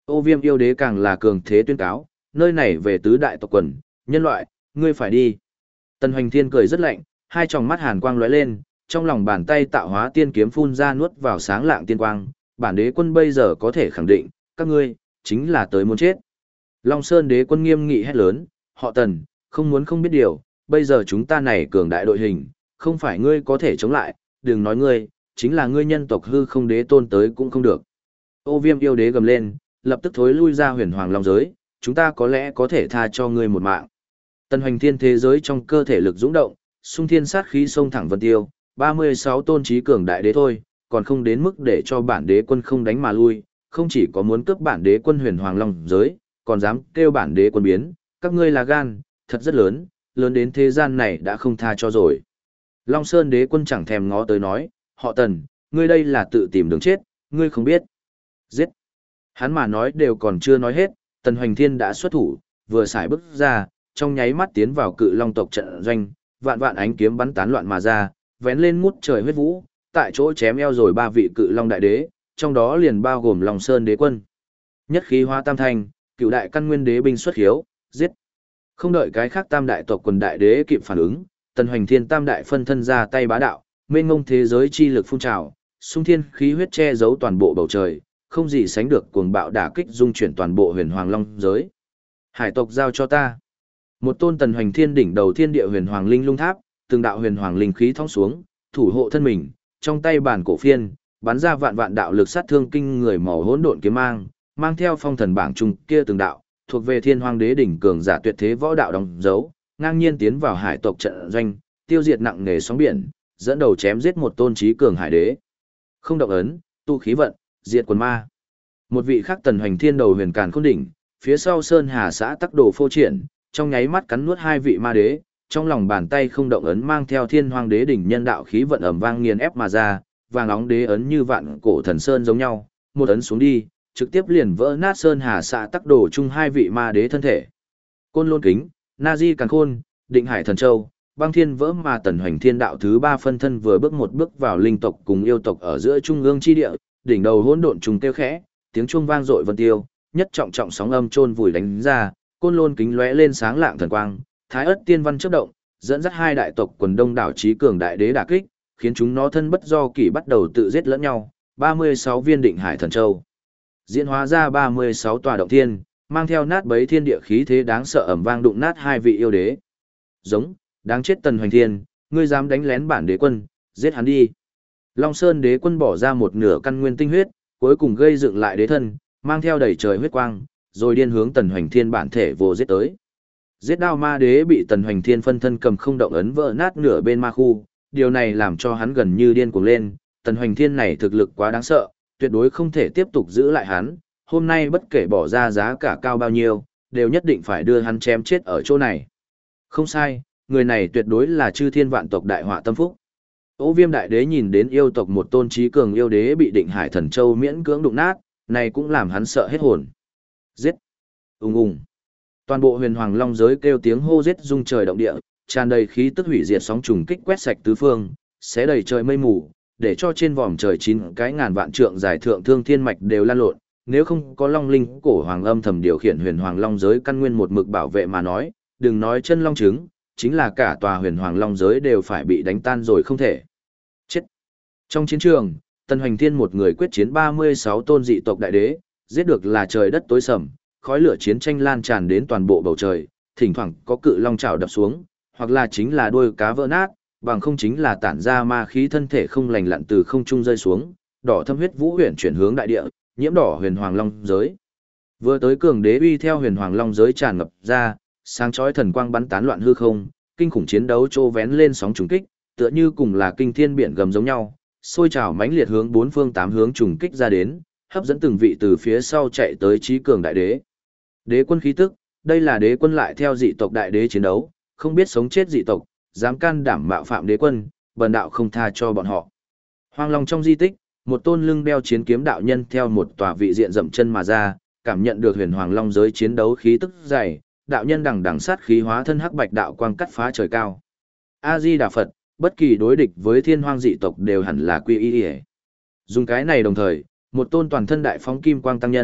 Ô Viêm yêu đế càng là cường thế tuyên cáo, nơi này về tứ đại tộc quần, nhân loại, ngươi phải đi. Tần Hoành Thiên cười rất lạnh, hai tròng mắt hàn quang lóe lên, trong lòng bàn tay tạo hóa tiên kiếm phun ra nuốt vào sáng lạng tiên quang, bản đế quân bây giờ có thể khẳng định, các ngươi chính là tới muốn chết. Long Sơn đế quân nghiêm nghị hét lớn, họ Tần, không muốn không biết điều, bây giờ chúng ta này cường đại đội hình, không phải ngươi có thể chống lại, đừng nói ngươi, chính là ngươi nhân tộc hư không đế tôn tới cũng không được. Ô Viêm yêu đế gầm lên, lập tức thối lui ra huyền hoàng long giới, chúng ta có lẽ có thể tha cho ngươi một mạng. Tần Hoành Thiên thế giới trong cơ thể lực dũng động, xung thiên sát khí xông thẳng vân tiêu, 36 tôn trí cường đại đế thôi, còn không đến mức để cho bản đế quân không đánh mà lui, không chỉ có muốn cướp bản đế quân huyền hoàng long giới, còn dám kêu bản đế quân biến, các ngươi là gan, thật rất lớn, lớn đến thế gian này đã không tha cho rồi. Long Sơn đế quân chẳng thèm ngó tới nói, họ Tần, ngươi đây là tự tìm đường chết, ngươi không biết. Giết. Hắn mà nói đều còn chưa nói hết, Tần Hoành Thiên đã xuất thủ, vừa xài bước ra, trong nháy mắt tiến vào cự long tộc trận doanh, vạn vạn ánh kiếm bắn tán loạn mà ra, vén lên ngút trời huyết vũ, tại chỗ chém eo rồi ba vị cự long đại đế, trong đó liền bao gồm Long Sơn đế quân. Nhất khí hóa tam thanh, cựu đại căn nguyên đế binh xuất hiếu, giết. Không đợi cái khác tam đại tộc quần đại đế kịp phản ứng, Tần Hoành Thiên tam đại phân thân ra tay bá đạo, mênh mông thế giới chi lực phun trào, xung thiên khí huyết che giấu toàn bộ bầu trời, không gì sánh được cuồng bạo đả kích dung chuyển toàn bộ huyền hoàng long giới. Hải tộc giao cho ta. Một tôn Tần Hoành Thiên đỉnh đầu thiên địa huyền hoàng linh lung tháp, từng đạo huyền hoàng linh khí thong xuống, thủ hộ thân mình, trong tay bản cổ phiên, bắn ra vạn vạn đạo lực sát thương kinh người màu hỗn độn kiếm mang theo phong thần bảng trung kia từng đạo, thuộc về Thiên Hoang Đế đỉnh cường giả tuyệt thế võ đạo đóng dấu, ngang nhiên tiến vào hải tộc trận doanh, tiêu diệt nặng nề sóng biển, dẫn đầu chém giết một tôn trí cường hải đế. Không động ấn, tu khí vận, diệt quần ma. Một vị khác Tần Hoành Thiên đầu huyền càn khôn đỉnh, phía sau Sơn Hà xã tắc đồ phô triển, trong nháy mắt cắn nuốt hai vị ma đế, trong lòng bàn tay không động ấn mang theo Thiên Hoang Đế đỉnh nhân đạo khí vận ầm vang nghiền ép mà ra, vàng óng đế ấn như vạn cổ thần sơn giống nhau, một ấn xuống đi, trực tiếp liền vỡ nát Sơn Hà xã tắc đồ chung hai vị ma đế thân thể. Côn Lôn Kính, Na Di Càn Khôn, Định Hải Thần Châu, Băng Thiên vỡ mà Tần Hoành Thiên đạo thứ ba phân thân vừa bước một bước vào linh tộc cùng yêu tộc ở giữa trung ương chi địa, đỉnh đầu hỗn độn trùng kêu khẽ, tiếng chuông vang dội vân tiêu, nhất trọng trọng sóng âm chôn vùi đánh ra, Côn Lôn Kính lóe lên sáng lạng thần quang, Thái Ức Tiên Văn chớp động, dẫn dắt hai đại tộc quần đông đảo trí cường đại đế đả kích, khiến chúng nó thân bất do kỷ bắt đầu tự giết lẫn nhau. 36 viên Định Hải Thần Châu diễn hóa ra 36 tòa động thiên, mang theo nát bấy thiên địa khí thế đáng sợ ầm vang đụng nát hai vị yêu đế. Giống, đáng chết Tần Hoành Thiên, ngươi dám đánh lén bản đế quân, giết hắn đi. Long Sơn đế quân bỏ ra một nửa căn nguyên tinh huyết, cuối cùng gây dựng lại đế thân, mang theo đầy trời huyết quang, rồi điên hướng Tần Hoành Thiên bản thể vô giết tới. Giết đao ma đế bị Tần Hoành Thiên phân thân cầm không động ấn vỡ nát nửa bên ma khu, điều này làm cho hắn gần như điên cuồng lên, Tần Hoành Thiên này thực lực quá đáng sợ, tuyệt đối không thể tiếp tục giữ lại hắn, hôm nay bất kể bỏ ra giá cả cao bao nhiêu, đều nhất định phải đưa hắn chém chết ở chỗ này. Không sai, người này tuyệt đối là chư thiên vạn tộc đại họa tâm phúc. Ô Viêm đại đế nhìn đến yêu tộc một tôn trí cường yêu đế bị Định Hải Thần Châu miễn cưỡng đụng nát, này cũng làm hắn sợ hết hồn. Giết! Ùng ùng! Toàn bộ huyền hoàng long giới kêu tiếng hô giết rung trời động địa, tràn đầy khí tức hủy diệt sóng trùng kích quét sạch tứ phương, xé đầy trời mây mù, để cho trên vòm trời 9 cái ngàn vạn trượng dài thượng thương thiên mạch đều lan lộn, nếu không có long linh cổ hoàng âm thầm điều khiển huyền hoàng long giới căn nguyên một mực bảo vệ mà nói, đừng nói chân long trứng, chính là cả tòa huyền hoàng long giới đều phải bị đánh tan rồi không thể. Chết! Trong chiến trường, Tần Hoành Thiên một người quyết chiến 36 tôn dị tộc đại đế, giết được là trời đất tối sầm, khói lửa chiến tranh lan tràn đến toàn bộ bầu trời, thỉnh thoảng có cự long chảo đập xuống, hoặc là chính là đuôi cá vỡ nát, bằng không chính là tản ra ma khí thân thể không lành lặn từ không trung rơi xuống, đỏ thâm huyết vũ huyền chuyển hướng đại địa, nhiễm đỏ huyền hoàng long giới. Vừa tới cường đế uy theo huyền hoàng long giới tràn ngập ra, sáng chói thần quang bắn tán loạn hư không, kinh khủng chiến đấu trô vén lên sóng trùng kích, tựa như cùng là kinh thiên biển gầm giống nhau, sôi trào mãnh liệt hướng bốn phương tám hướng trùng kích ra đến, hấp dẫn từng vị từ phía sau chạy tới trí cường đại đế. Đế quân khí tức, đây là đế quân lại theo dị tộc đại đế chiến đấu, không biết sống chết dị tộc, dám can đảm mạo phạm đế quân, bần đạo không tha cho bọn họ. Hoang long trong di tích, một tôn lưng đeo chiến kiếm đạo nhân theo một tòa vị diện dậm chân mà ra, cảm nhận được huyền hoàng long giới chiến đấu khí tức dày, đạo nhân đằng đằng sát khí hóa thân hắc bạch đạo quang cắt phá trời cao. A Di Đà Phật, bất kỳ đối địch với thiên hoang dị tộc đều hẳn là quy y. Dùng cái này đồng thời, một tôn toàn thân đại phóng kim quang tăng nhân,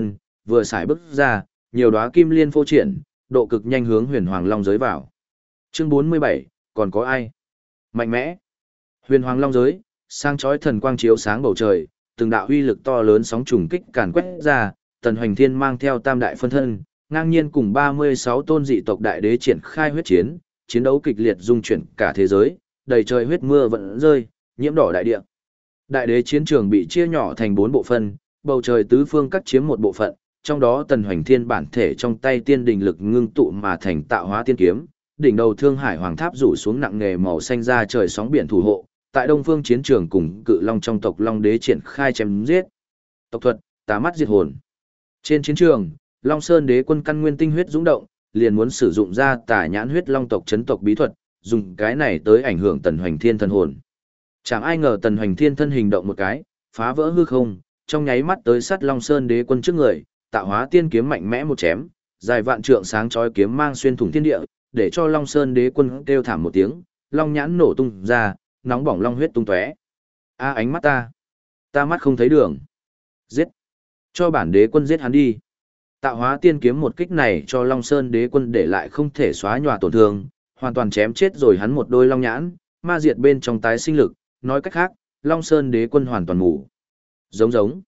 vừa xài bước ra, nhiều đóa kim liên phô triển, độ cực nhanh hướng huyền hoàng long giới vào. Chương 47, còn có ai? Mạnh mẽ. Huyền hoàng long giới, sang chói thần quang chiếu sáng bầu trời, từng đạo uy lực to lớn sóng trùng kích càn quét ra, Tần Hoành Thiên mang theo tam đại phân thân, ngang nhiên cùng 36 tôn dị tộc đại đế triển khai huyết chiến, chiến đấu kịch liệt dung chuyển cả thế giới, đầy trời huyết mưa vẫn rơi, nhiễm đỏ đại địa. Đại đế chiến trường bị chia nhỏ thành 4 bộ phận, bầu trời tứ phương cắt chiếm một bộ phận, trong đó Tần Hoành Thiên bản thể trong tay tiên đình lực ngưng tụ mà thành tạo hóa tiên kiếm, đỉnh đầu Thương Hải Hoàng Tháp rủ xuống nặng nề màu xanh ra trời sóng biển thủ hộ, tại Đông Phương chiến trường cùng Cự Long trong tộc Long Đế triển khai chém giết. Tộc thuật, Tà mắt diệt hồn. Trên chiến trường, Long Sơn Đế quân căn nguyên tinh huyết dũng động, liền muốn sử dụng ra Tà nhãn huyết long tộc chấn tộc bí thuật, dùng cái này tới ảnh hưởng Tần Hoành Thiên thần hồn. Chẳng ai ngờ Tần Hoành Thiên thân hình động một cái, phá vỡ hư không, trong nháy mắt tới sát Long Sơn Đế quân trước người, tạo hóa tiên kiếm mạnh mẽ một chém, dài vạn trượng sáng chói kiếm mang xuyên thủng thiên địa, để cho Long Sơn Đế quân kêu thảm một tiếng, long nhãn nổ tung ra, nóng bỏng long huyết tung tóe. A ánh mắt ta mắt không thấy đường. Giết! Cho bản đế quân giết hắn đi. Tạo hóa tiên kiếm một kích này cho Long Sơn Đế quân để lại không thể xóa nhòa tổn thương, hoàn toàn chém chết rồi hắn một đôi long nhãn, ma diệt bên trong tái sinh lực, nói cách khác, Long Sơn Đế quân hoàn toàn mù. Giống.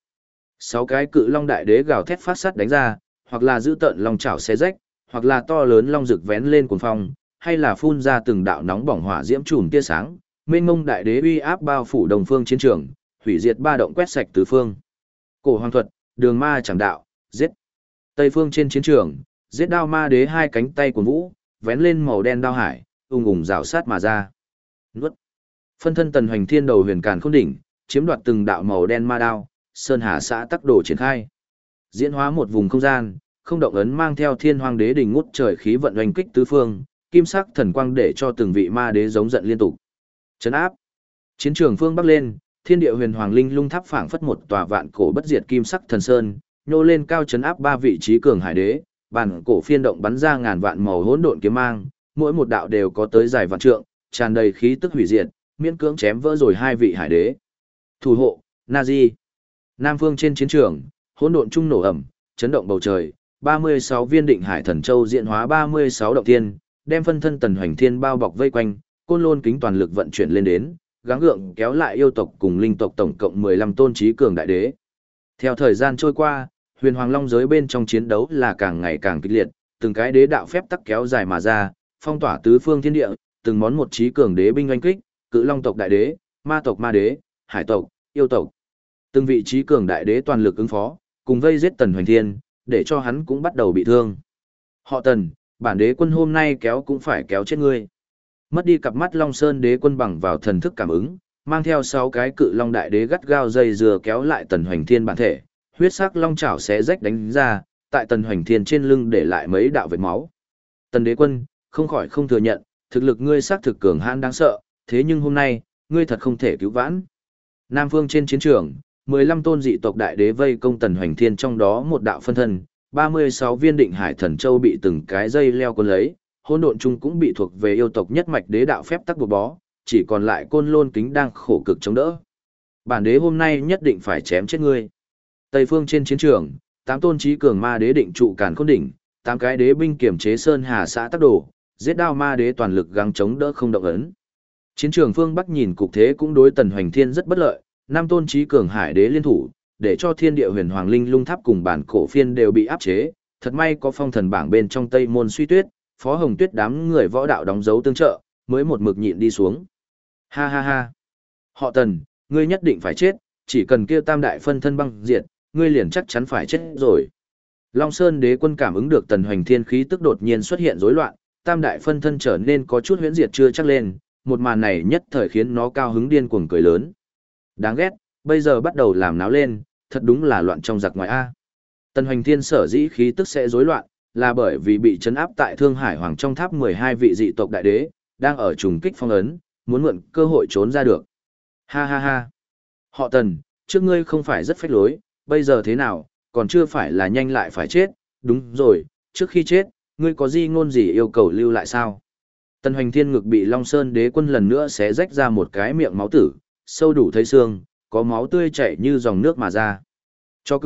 6 cái cự long đại đế gào thét phát sắt đánh ra, hoặc là giữ tợn long chảo xé rách, hoặc là to lớn long rực vén lên cuồng phong, hay là phun ra từng đạo nóng bỏng hỏa diễm chùm tia sáng, mênh mông đại đế uy áp bao phủ đồng phương chiến trường, hủy diệt ba động quét sạch tứ phương. Cổ hoàng thuật, đường ma chẳng đạo, giết. Tây phương trên chiến trường, giết đao ma đế hai cánh tay của vũ, vén lên màu đen đao hải, ung ung rào sát mà ra. Nuốt. Phân thân Tần Hoành Thiên đầu huyền càn khôn đỉnh, chiếm đoạt từng đạo màu đen ma đao, sơn hà xã tắc đồ triển khai. Diễn hóa một vùng không gian, không động ấn mang theo thiên hoàng đế đỉnh ngút trời khí vận oanh kích tứ phương, kim sắc thần quang để cho từng vị ma đế giống giận liên tục. Chấn áp. Chiến trường phương bắc lên, thiên địa huyền hoàng linh lung tháp phảng phất một tòa vạn cổ bất diệt kim sắc thần sơn, nhô lên cao chấn áp ba vị trí cường hải đế, bản cổ phiên động bắn ra ngàn vạn màu hỗn độn kiếm mang, mỗi một đạo đều có tới dài vạn trượng, tràn đầy khí tức hủy diệt, miễn cưỡng chém vỡ rồi hai vị hải đế. Thủ hộ, Nazi. Nam phương trên chiến trường, hỗn độn trung nổ ẩm, chấn động bầu trời, 36 viên định hải thần châu diễn hóa 36 động tiên, đem phân thân Tần Hoành Thiên bao bọc vây quanh, côn lôn kính toàn lực vận chuyển lên đến, gắng gượng kéo lại yêu tộc cùng linh tộc tổng cộng 15 tôn trí cường đại đế. Theo thời gian trôi qua, huyền hoàng long giới bên trong chiến đấu là càng ngày càng kịch liệt, từng cái đế đạo phép tắc kéo dài mà ra, phong tỏa tứ phương thiên địa, từng món một trí cường đế binh oanh kích, cự long tộc đại đế, ma tộc ma đế, hải tộc, yêu tộc. Từng vị trí cường đại đế toàn lực ứng phó, cùng vây giết Tần Hoành Thiên, để cho hắn cũng bắt đầu bị thương. Họ Tần, bản đế quân hôm nay kéo cũng phải kéo chết ngươi. Mất đi cặp mắt Long Sơn Đế quân bằng vào thần thức cảm ứng, mang theo 6 cái cự long đại đế gắt gao dây dừa kéo lại Tần Hoành Thiên bản thể, huyết sắc long chảo xé rách đánh ra, tại Tần Hoành Thiên trên lưng để lại mấy đạo vết máu. Tần đế quân, không khỏi không thừa nhận, thực lực ngươi xác thực cường hãn đáng sợ, thế nhưng hôm nay, ngươi thật không thể cứu vãn. Nam phương trên chiến trường, 15 tôn dị tộc đại đế vây công Tần Hoành Thiên, trong đó một đạo phân thân, 36 viên định hải thần châu bị từng cái dây leo cuốn lấy, hỗn độn chung cũng bị thuộc về yêu tộc nhất mạch đế đạo phép tắc buộc bó, chỉ còn lại côn lôn kính đang khổ cực chống đỡ. Bản đế hôm nay nhất định phải chém chết ngươi. Tây phương trên chiến trường, 8 tôn trí cường ma đế định trụ càn khôn đỉnh, 8 cái đế binh kiểm chế sơn hà xã tắc đồ, giết đao ma đế toàn lực gắng chống đỡ không động ấn. Chiến trường phương Bắc nhìn cục thế cũng đối Tần Hoành Thiên rất bất lợi, 5 tôn trí cường hải đế liên thủ, để cho thiên địa huyền hoàng linh lung tháp cùng bản cổ phiên đều bị áp chế, thật may có phong thần bảng bên trong Tây môn suy tuyết, Phó Hồng Tuyết đám người võ đạo đóng dấu tương trợ, mới một mực nhịn đi xuống. Ha ha ha. Họ Tần, ngươi nhất định phải chết, chỉ cần kia tam đại phân thân băng diệt, ngươi liền chắc chắn phải chết rồi. Long Sơn Đế quân cảm ứng được Tần Hoành Thiên khí tức đột nhiên xuất hiện rối loạn, tam đại phân thân trở nên có chút huyễn diệt chưa chắc lên, một màn này nhất thời khiến nó cao hứng điên cuồng cười lớn. Đáng ghét, bây giờ bắt đầu làm náo lên, thật đúng là loạn trong giặc ngoài a. Tần Hoành Thiên sở dĩ khí tức sẽ rối loạn, là bởi vì bị trấn áp tại Thương Hải Hoàng trong tháp 12 vị dị tộc đại đế, đang ở trùng kích phong ấn, muốn mượn cơ hội trốn ra được. Ha ha ha. Họ Tần, trước ngươi không phải rất phách lối, bây giờ thế nào, còn chưa phải là nhanh lại phải chết, đúng rồi, trước khi chết, ngươi có gì ngôn gì yêu cầu lưu lại sao? Tần Hoành Thiên ngực bị Long Sơn Đế quân lần nữa xé rách ra một cái miệng máu tử, sâu đủ thấy xương, có máu tươi chảy như dòng nước mà ra. Cho cười,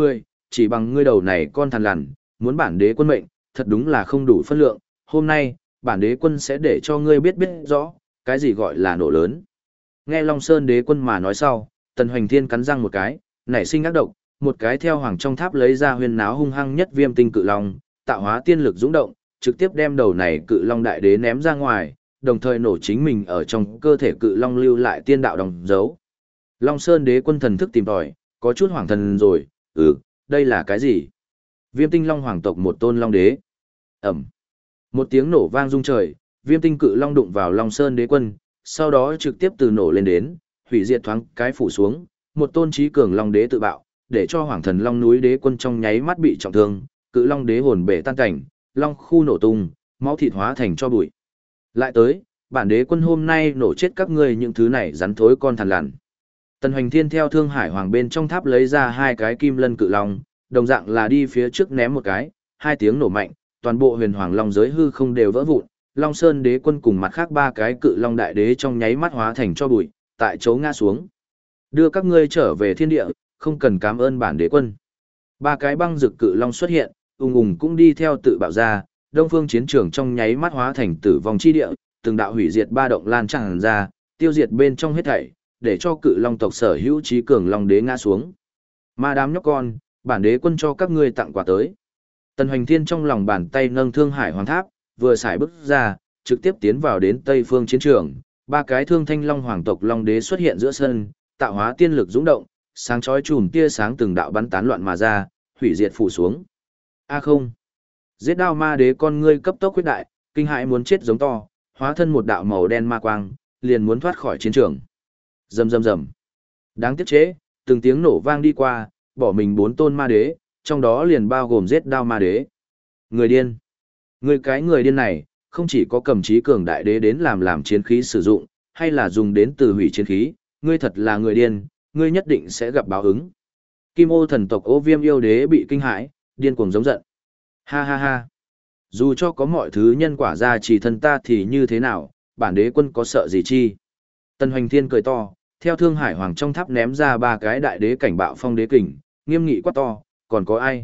chỉ bằng ngươi đầu này con thằn lằn, muốn bản đế quân mệnh, thật đúng là không đủ phân lượng, hôm nay, bản đế quân sẽ để cho ngươi biết biết rõ, cái gì gọi là nổ lớn. Nghe Long Sơn đế quân mà nói sau, Tần Hoành Thiên cắn răng một cái, nảy sinh ác độc, một cái theo hoàng trong tháp lấy ra huyền náo hung hăng nhất viêm tinh cự long, tạo hóa tiên lực dũng động, trực tiếp đem đầu này cự long đại đế ném ra ngoài, đồng thời nổ chính mình ở trong cơ thể cự long lưu lại tiên đạo đồng dấu. Long Sơn đế quân thần thức tìm tòi, có chút hoảng thần rồi, đây là cái gì? Viêm tinh long hoàng tộc một tôn long đế. Ẩm. Một tiếng nổ vang rung trời, viêm tinh cự long đụng vào Long Sơn đế quân, sau đó trực tiếp từ nổ lên đến, hủy diệt thoáng cái phủ xuống, một tôn trí cường long đế tự bạo, để cho hoàng thần long núi đế quân trong nháy mắt bị trọng thương, cự long đế hồn bể tan cảnh, long khu nổ tung, máu thịt hóa thành cho bụi. Lại tới, bản đế quân hôm nay nổ chết các ngươi những thứ này rắn thối con thằn lằn. Tần Hoành Thiên theo Thương Hải Hoàng bên trong tháp lấy ra hai cái kim lân cự long, đồng dạng là đi phía trước ném một cái, hai tiếng nổ mạnh, toàn bộ huyền hoàng long giới hư không đều vỡ vụn, Long Sơn đế quân cùng mặt khác ba cái cự long đại đế trong nháy mắt hóa thành cho bụi, tại chỗ ngã xuống. Đưa các ngươi trở về thiên địa, không cần cảm ơn bản đế quân. Ba cái băng rực cự long xuất hiện, ùng ùng cũng đi theo tự bạo ra, đông phương chiến trường trong nháy mắt hóa thành tử vong chi địa, từng đạo hủy diệt ba động lan tràn ra, tiêu diệt bên trong hết thảy, để cho cự long tộc sở hữu trí cường long đế ngã xuống. Ma đám nhóc con, bản đế quân cho các ngươi tặng quà tới. Tần Hoành Thiên trong lòng bàn tay nâng Thương Hải Hoàng tháp, vừa xài bước ra, trực tiếp tiến vào đến Tây phương chiến trường, ba cái Thương Thanh Long hoàng tộc long đế xuất hiện giữa sân, tạo hóa tiên lực dũng động, sáng chói chùm tia sáng từng đạo bắn tán loạn mà ra, hủy diệt phủ xuống. A không. Giết đao ma đế con ngươi cấp tốc quyết đại, kinh hãi muốn chết giống to, hóa thân một đạo màu đen ma quang, liền muốn thoát khỏi chiến trường. Rầm rầm rầm. Đáng tiếc chế, từng tiếng nổ vang đi qua, bỏ mình bốn tôn ma đế, trong đó liền bao gồm giết đao ma đế. Người điên. Người cái người điên này, không chỉ có cầm trí cường đại đế đến làm chiến khí sử dụng, hay là dùng đến từ hủy chiến khí, ngươi thật là người điên, ngươi nhất định sẽ gặp báo ứng. Kim ô thần tộc Ô Viêm yêu đế bị kinh hãi, điên cuồng giống giận. Ha ha ha. Dù cho có mọi thứ nhân quả ra chỉ thân ta thì như thế nào, bản đế quân có sợ gì chi. Tần Hoành Thiên cười to, theo Thương Hải Hoàng trong tháp ném ra ba cái đại đế cảnh bạo phong đế kình, nghiêm nghị quát to, còn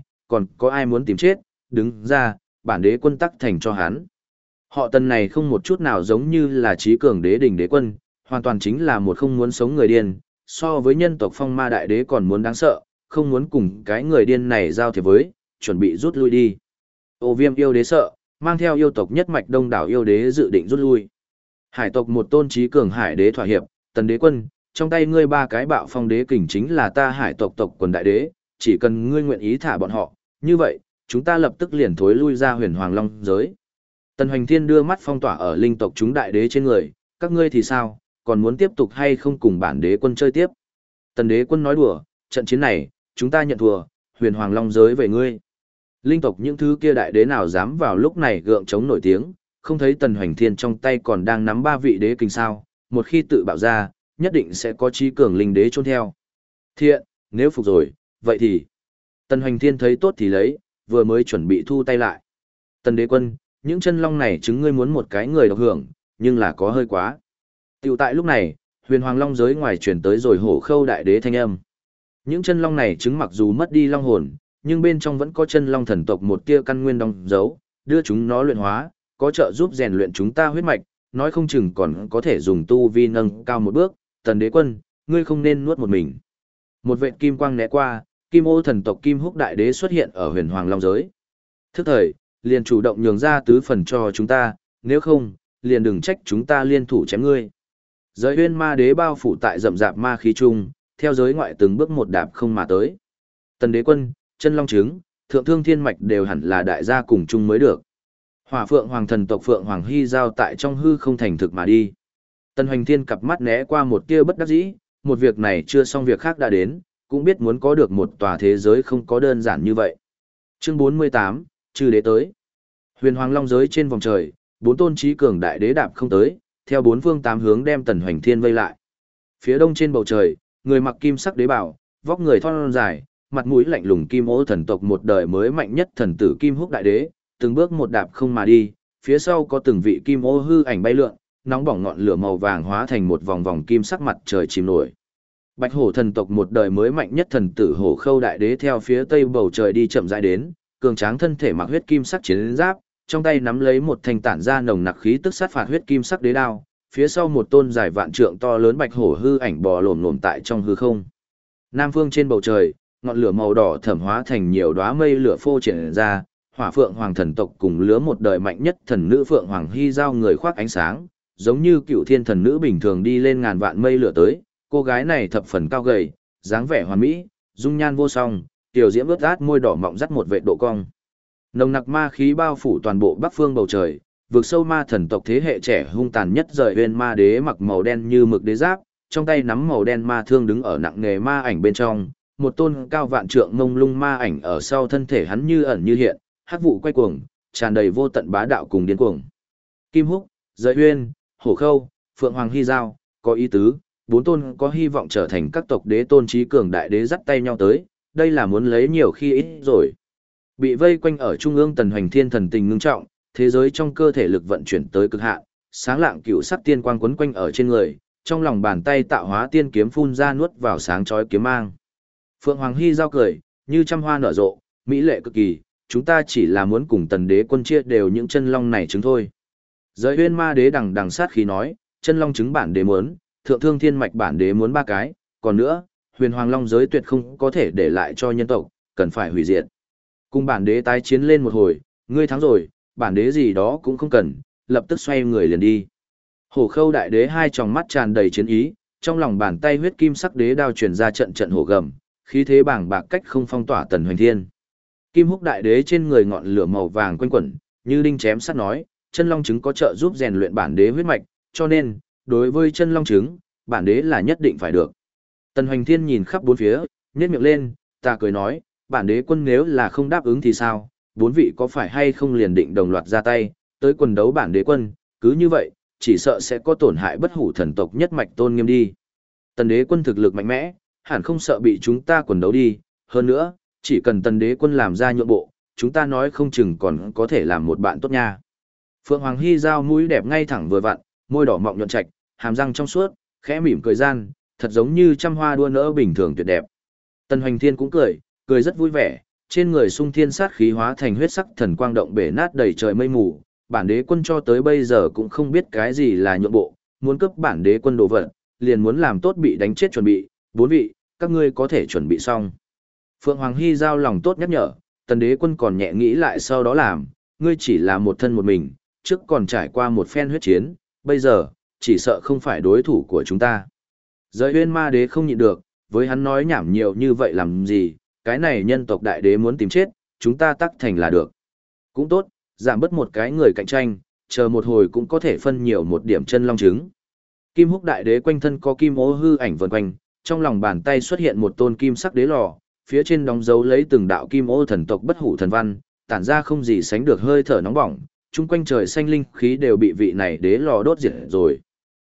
có ai muốn tìm chết, đứng ra, bản đế quân tắc thành cho hắn. Họ Tần này không một chút nào giống như là trí cường đế đỉnh đế quân, hoàn toàn chính là một không muốn sống người điên, so với nhân tộc phong ma đại đế còn muốn đáng sợ, không muốn cùng cái người điên này giao thiệp với, chuẩn bị rút lui đi. Ô Viêm yêu đế sợ, mang theo yêu tộc nhất mạch đông đảo yêu đế dự định rút lui. Hải tộc một tôn trí cường hải đế thỏa hiệp, Tần đế quân, trong tay ngươi ba cái bạo phong đế kình chính là ta hải tộc tộc quần đại đế, chỉ cần ngươi nguyện ý thả bọn họ, như vậy, chúng ta lập tức liền thối lui ra huyền hoàng long giới. Tần Hoành Thiên đưa mắt phong tỏa ở linh tộc chúng đại đế trên người, các ngươi thì sao, còn muốn tiếp tục hay không cùng bản đế quân chơi tiếp? Tần đế quân nói đùa, trận chiến này, chúng ta nhận thua, huyền hoàng long giới về ngươi. Linh tộc những thứ kia đại đế nào dám vào lúc này gượng chống nổi tiếng, không thấy Tần Hoành Thiên trong tay còn đang nắm ba vị đế kinh sao, một khi tự bạo ra, nhất định sẽ có trí cường linh đế trốn theo. Thiện, nếu phục rồi, vậy thì... Tần Hoành Thiên thấy tốt thì lấy, vừa mới chuẩn bị thu tay lại. Tần đế quân, những chân long này chứng ngươi muốn một cái người độc hưởng, nhưng là có hơi quá. Tiểu tại lúc này, huyền hoàng long giới ngoài chuyển tới rồi hổ khâu đại đế thanh âm. Những chân long này chứng mặc dù mất đi long hồn, nhưng bên trong vẫn có chân long thần tộc một tia căn nguyên đóng dấu, đưa chúng nó luyện hóa, có trợ giúp rèn luyện chúng ta huyết mạch, nói không chừng còn có thể dùng tu vi nâng cao một bước. Tần đế quân, ngươi không nên nuốt một mình. Một vệt kim quang né qua, Kim ô thần tộc Kim Húc đại đế xuất hiện ở huyền hoàng long giới. Thức thời, liền chủ động nhường ra tứ phần cho chúng ta, nếu không, liền đừng trách chúng ta liên thủ chém ngươi. Giới huyên ma đế bao phủ tại rậm rạp ma khí trung, theo giới ngoại từng bước một đạp không mà tới. Tần đế quân, chân long trứng, thượng thương thiên mạch đều hẳn là đại gia cùng chung mới được. Hỏa phượng hoàng thần tộc phượng hoàng hy giao tại trong hư không thành thực mà đi. Tần Hoành Thiên cặp mắt né qua một tia bất đắc dĩ, một việc này chưa xong việc khác đã đến, cũng biết muốn có được một tòa thế giới không có đơn giản như vậy. Chương 48, chư đế tới. Huyền hoàng long giới trên vòng trời, bốn tôn trí cường đại đế đạp không tới, theo bốn phương tám hướng đem Tần Hoành Thiên vây lại. Phía đông trên bầu trời, người mặc kim sắc đế bảo, vóc người thon dài, mặt mũi lạnh lùng Kim ô thần tộc một đời mới mạnh nhất thần tử Kim Húc đại đế, từng bước một đạp không mà đi, phía sau có từng vị kim ô hư ảnh bay lượn, nóng bỏng ngọn lửa màu vàng hóa thành một vòng vòng kim sắc mặt trời chìm nổi. Bạch hổ thần tộc một đời mới mạnh nhất thần tử hổ khâu đại đế theo phía tây bầu trời đi chậm rãi đến, cường tráng thân thể mặc huyết kim sắc chiến giáp, trong tay nắm lấy một thanh tản ra nồng nặc khí tức sát phạt huyết kim sắc đế đao, phía sau một tôn dài vạn trượng to lớn bạch hổ hư ảnh bò lổm lổm tại trong hư không. Nam phương trên bầu trời, ngọn lửa màu đỏ thẩm hóa thành nhiều đóa mây lửa phô triển ra, hỏa phượng hoàng thần tộc cùng lứa một đời mạnh nhất thần nữ phượng hoàng hy giao người khoác ánh sáng, giống như cựu thiên thần nữ bình thường đi lên ngàn vạn mây lửa tới. Cô gái này thập phần cao gầy, dáng vẻ hoàn mỹ, dung nhan vô song, tiểu diễm ướt át môi đỏ mọng dắt một vệ độ cong. Nồng nặc ma khí bao phủ toàn bộ bắc phương bầu trời, vượt sâu ma thần tộc thế hệ trẻ hung tàn nhất rời bên ma đế mặc màu đen như mực đế giáp, trong tay nắm màu đen ma thương đứng ở nặng nghề ma ảnh bên trong, một tôn cao vạn trượng ngông lung ma ảnh ở sau thân thể hắn như ẩn như hiện, hắc vụ quay cuồng, tràn đầy vô tận bá đạo cùng điên cuồng. Kim Húc, Giới Uyên, Hổ Khâu, Phượng Hoàng Hy Giao, có ý tứ, bốn tôn có hy vọng trở thành các tộc đế tôn trí cường đại đế dắt tay nhau tới, đây là muốn lấy nhiều khi ít rồi. Bị vây quanh ở trung ương Tần Hoành Thiên thần tình ngưng trọng, thế giới trong cơ thể lực vận chuyển tới cực hạn, sáng lạng cựu sắc tiên quang quấn quanh ở trên người, trong lòng bàn tay tạo hóa tiên kiếm phun ra nuốt vào sáng chói kiếm mang. Phượng Hoàng Hy Giao cười, như trăm hoa nở rộ, mỹ lệ cực kỳ, chúng ta chỉ là muốn cùng Tần đế quân chia đều những chân long này trứng thôi. Giới Uyên ma đế đằng đằng sát khí nói, chân long trứng bản đế muốn, thượng thương thiên mạch bản đế muốn 3 cái, còn nữa, huyền hoàng long giới tuyệt không có thể để lại cho nhân tộc, cần phải hủy diệt. Cùng bản đế tái chiến lên một hồi, ngươi thắng rồi, bản đế gì đó cũng không cần, lập tức xoay người liền đi. Hổ Khâu đại đế hai tròng mắt tràn đầy chiến ý, trong lòng bàn tay huyết kim sắc đế đao truyền ra trận trận hổ gầm, khí thế bàng bạc cách không phong tỏa Tần Hoành Thiên. Kim Húc đại đế trên người ngọn lửa màu vàng quanh quẩn, như đinh chém sắt nói, chân long trứng có trợ giúp rèn luyện bản đế huyết mạch, cho nên, đối với chân long trứng, bản đế là nhất định phải được. Tần Hoành Thiên nhìn khắp bốn phía, nhếch miệng lên, ta cười nói, bản đế quân nếu là không đáp ứng thì sao, 4 vị có phải hay không liền định đồng loạt ra tay, tới quần đấu bản đế quân, cứ như vậy, chỉ sợ sẽ có tổn hại bất hủ thần tộc nhất mạch tôn nghiêm đi. Tần đế quân thực lực mạnh mẽ, hẳn không sợ bị chúng ta quần đấu đi, hơn nữa, chỉ cần tần đế quân làm ra nhượng bộ, chúng ta nói không chừng còn có thể làm một bạn tốt nha. Phượng Hoàng Hy Giao mũi đẹp ngay thẳng vừa vặn, môi đỏ mọng nhuận trạch, hàm răng trong suốt, khẽ mỉm cười gian, thật giống như trăm hoa đua nở bình thường tuyệt đẹp. Tần Hoành Thiên cũng cười, cười rất vui vẻ, trên người sung thiên sát khí hóa thành huyết sắc thần quang động bể nát đầy trời mây mù, bản đế quân cho tới bây giờ cũng không biết cái gì là nhượng bộ, muốn cướp bản đế quân đồ vật, liền muốn làm tốt bị đánh chết chuẩn bị, 4 vị, các ngươi có thể chuẩn bị xong. Phượng Hoàng Hy Giao lòng tốt nhắc nhở, tần đế quân còn nhẹ nghĩ lại sau đó làm, ngươi chỉ là một thân một mình, trước còn trải qua một phen huyết chiến, bây giờ, chỉ sợ không phải đối thủ của chúng ta. Giới Uyên ma đế không nhịn được, với hắn nói nhảm nhiều như vậy làm gì, cái này nhân tộc đại đế muốn tìm chết, chúng ta tắc thành là được. Cũng tốt, giảm bớt một cái người cạnh tranh, chờ một hồi cũng có thể phân nhiều một điểm chân long trứng. Kim Húc đại đế quanh thân có kim ô hư ảnh vần quanh, trong lòng bàn tay xuất hiện một tôn kim sắc đế lò, phía trên đóng dấu lấy từng đạo kim ô thần tộc bất hủ thần văn, tản ra không gì sánh được hơi thở nóng bỏng, chung quanh trời xanh linh khí đều bị vị này đế lò đốt diệt rồi.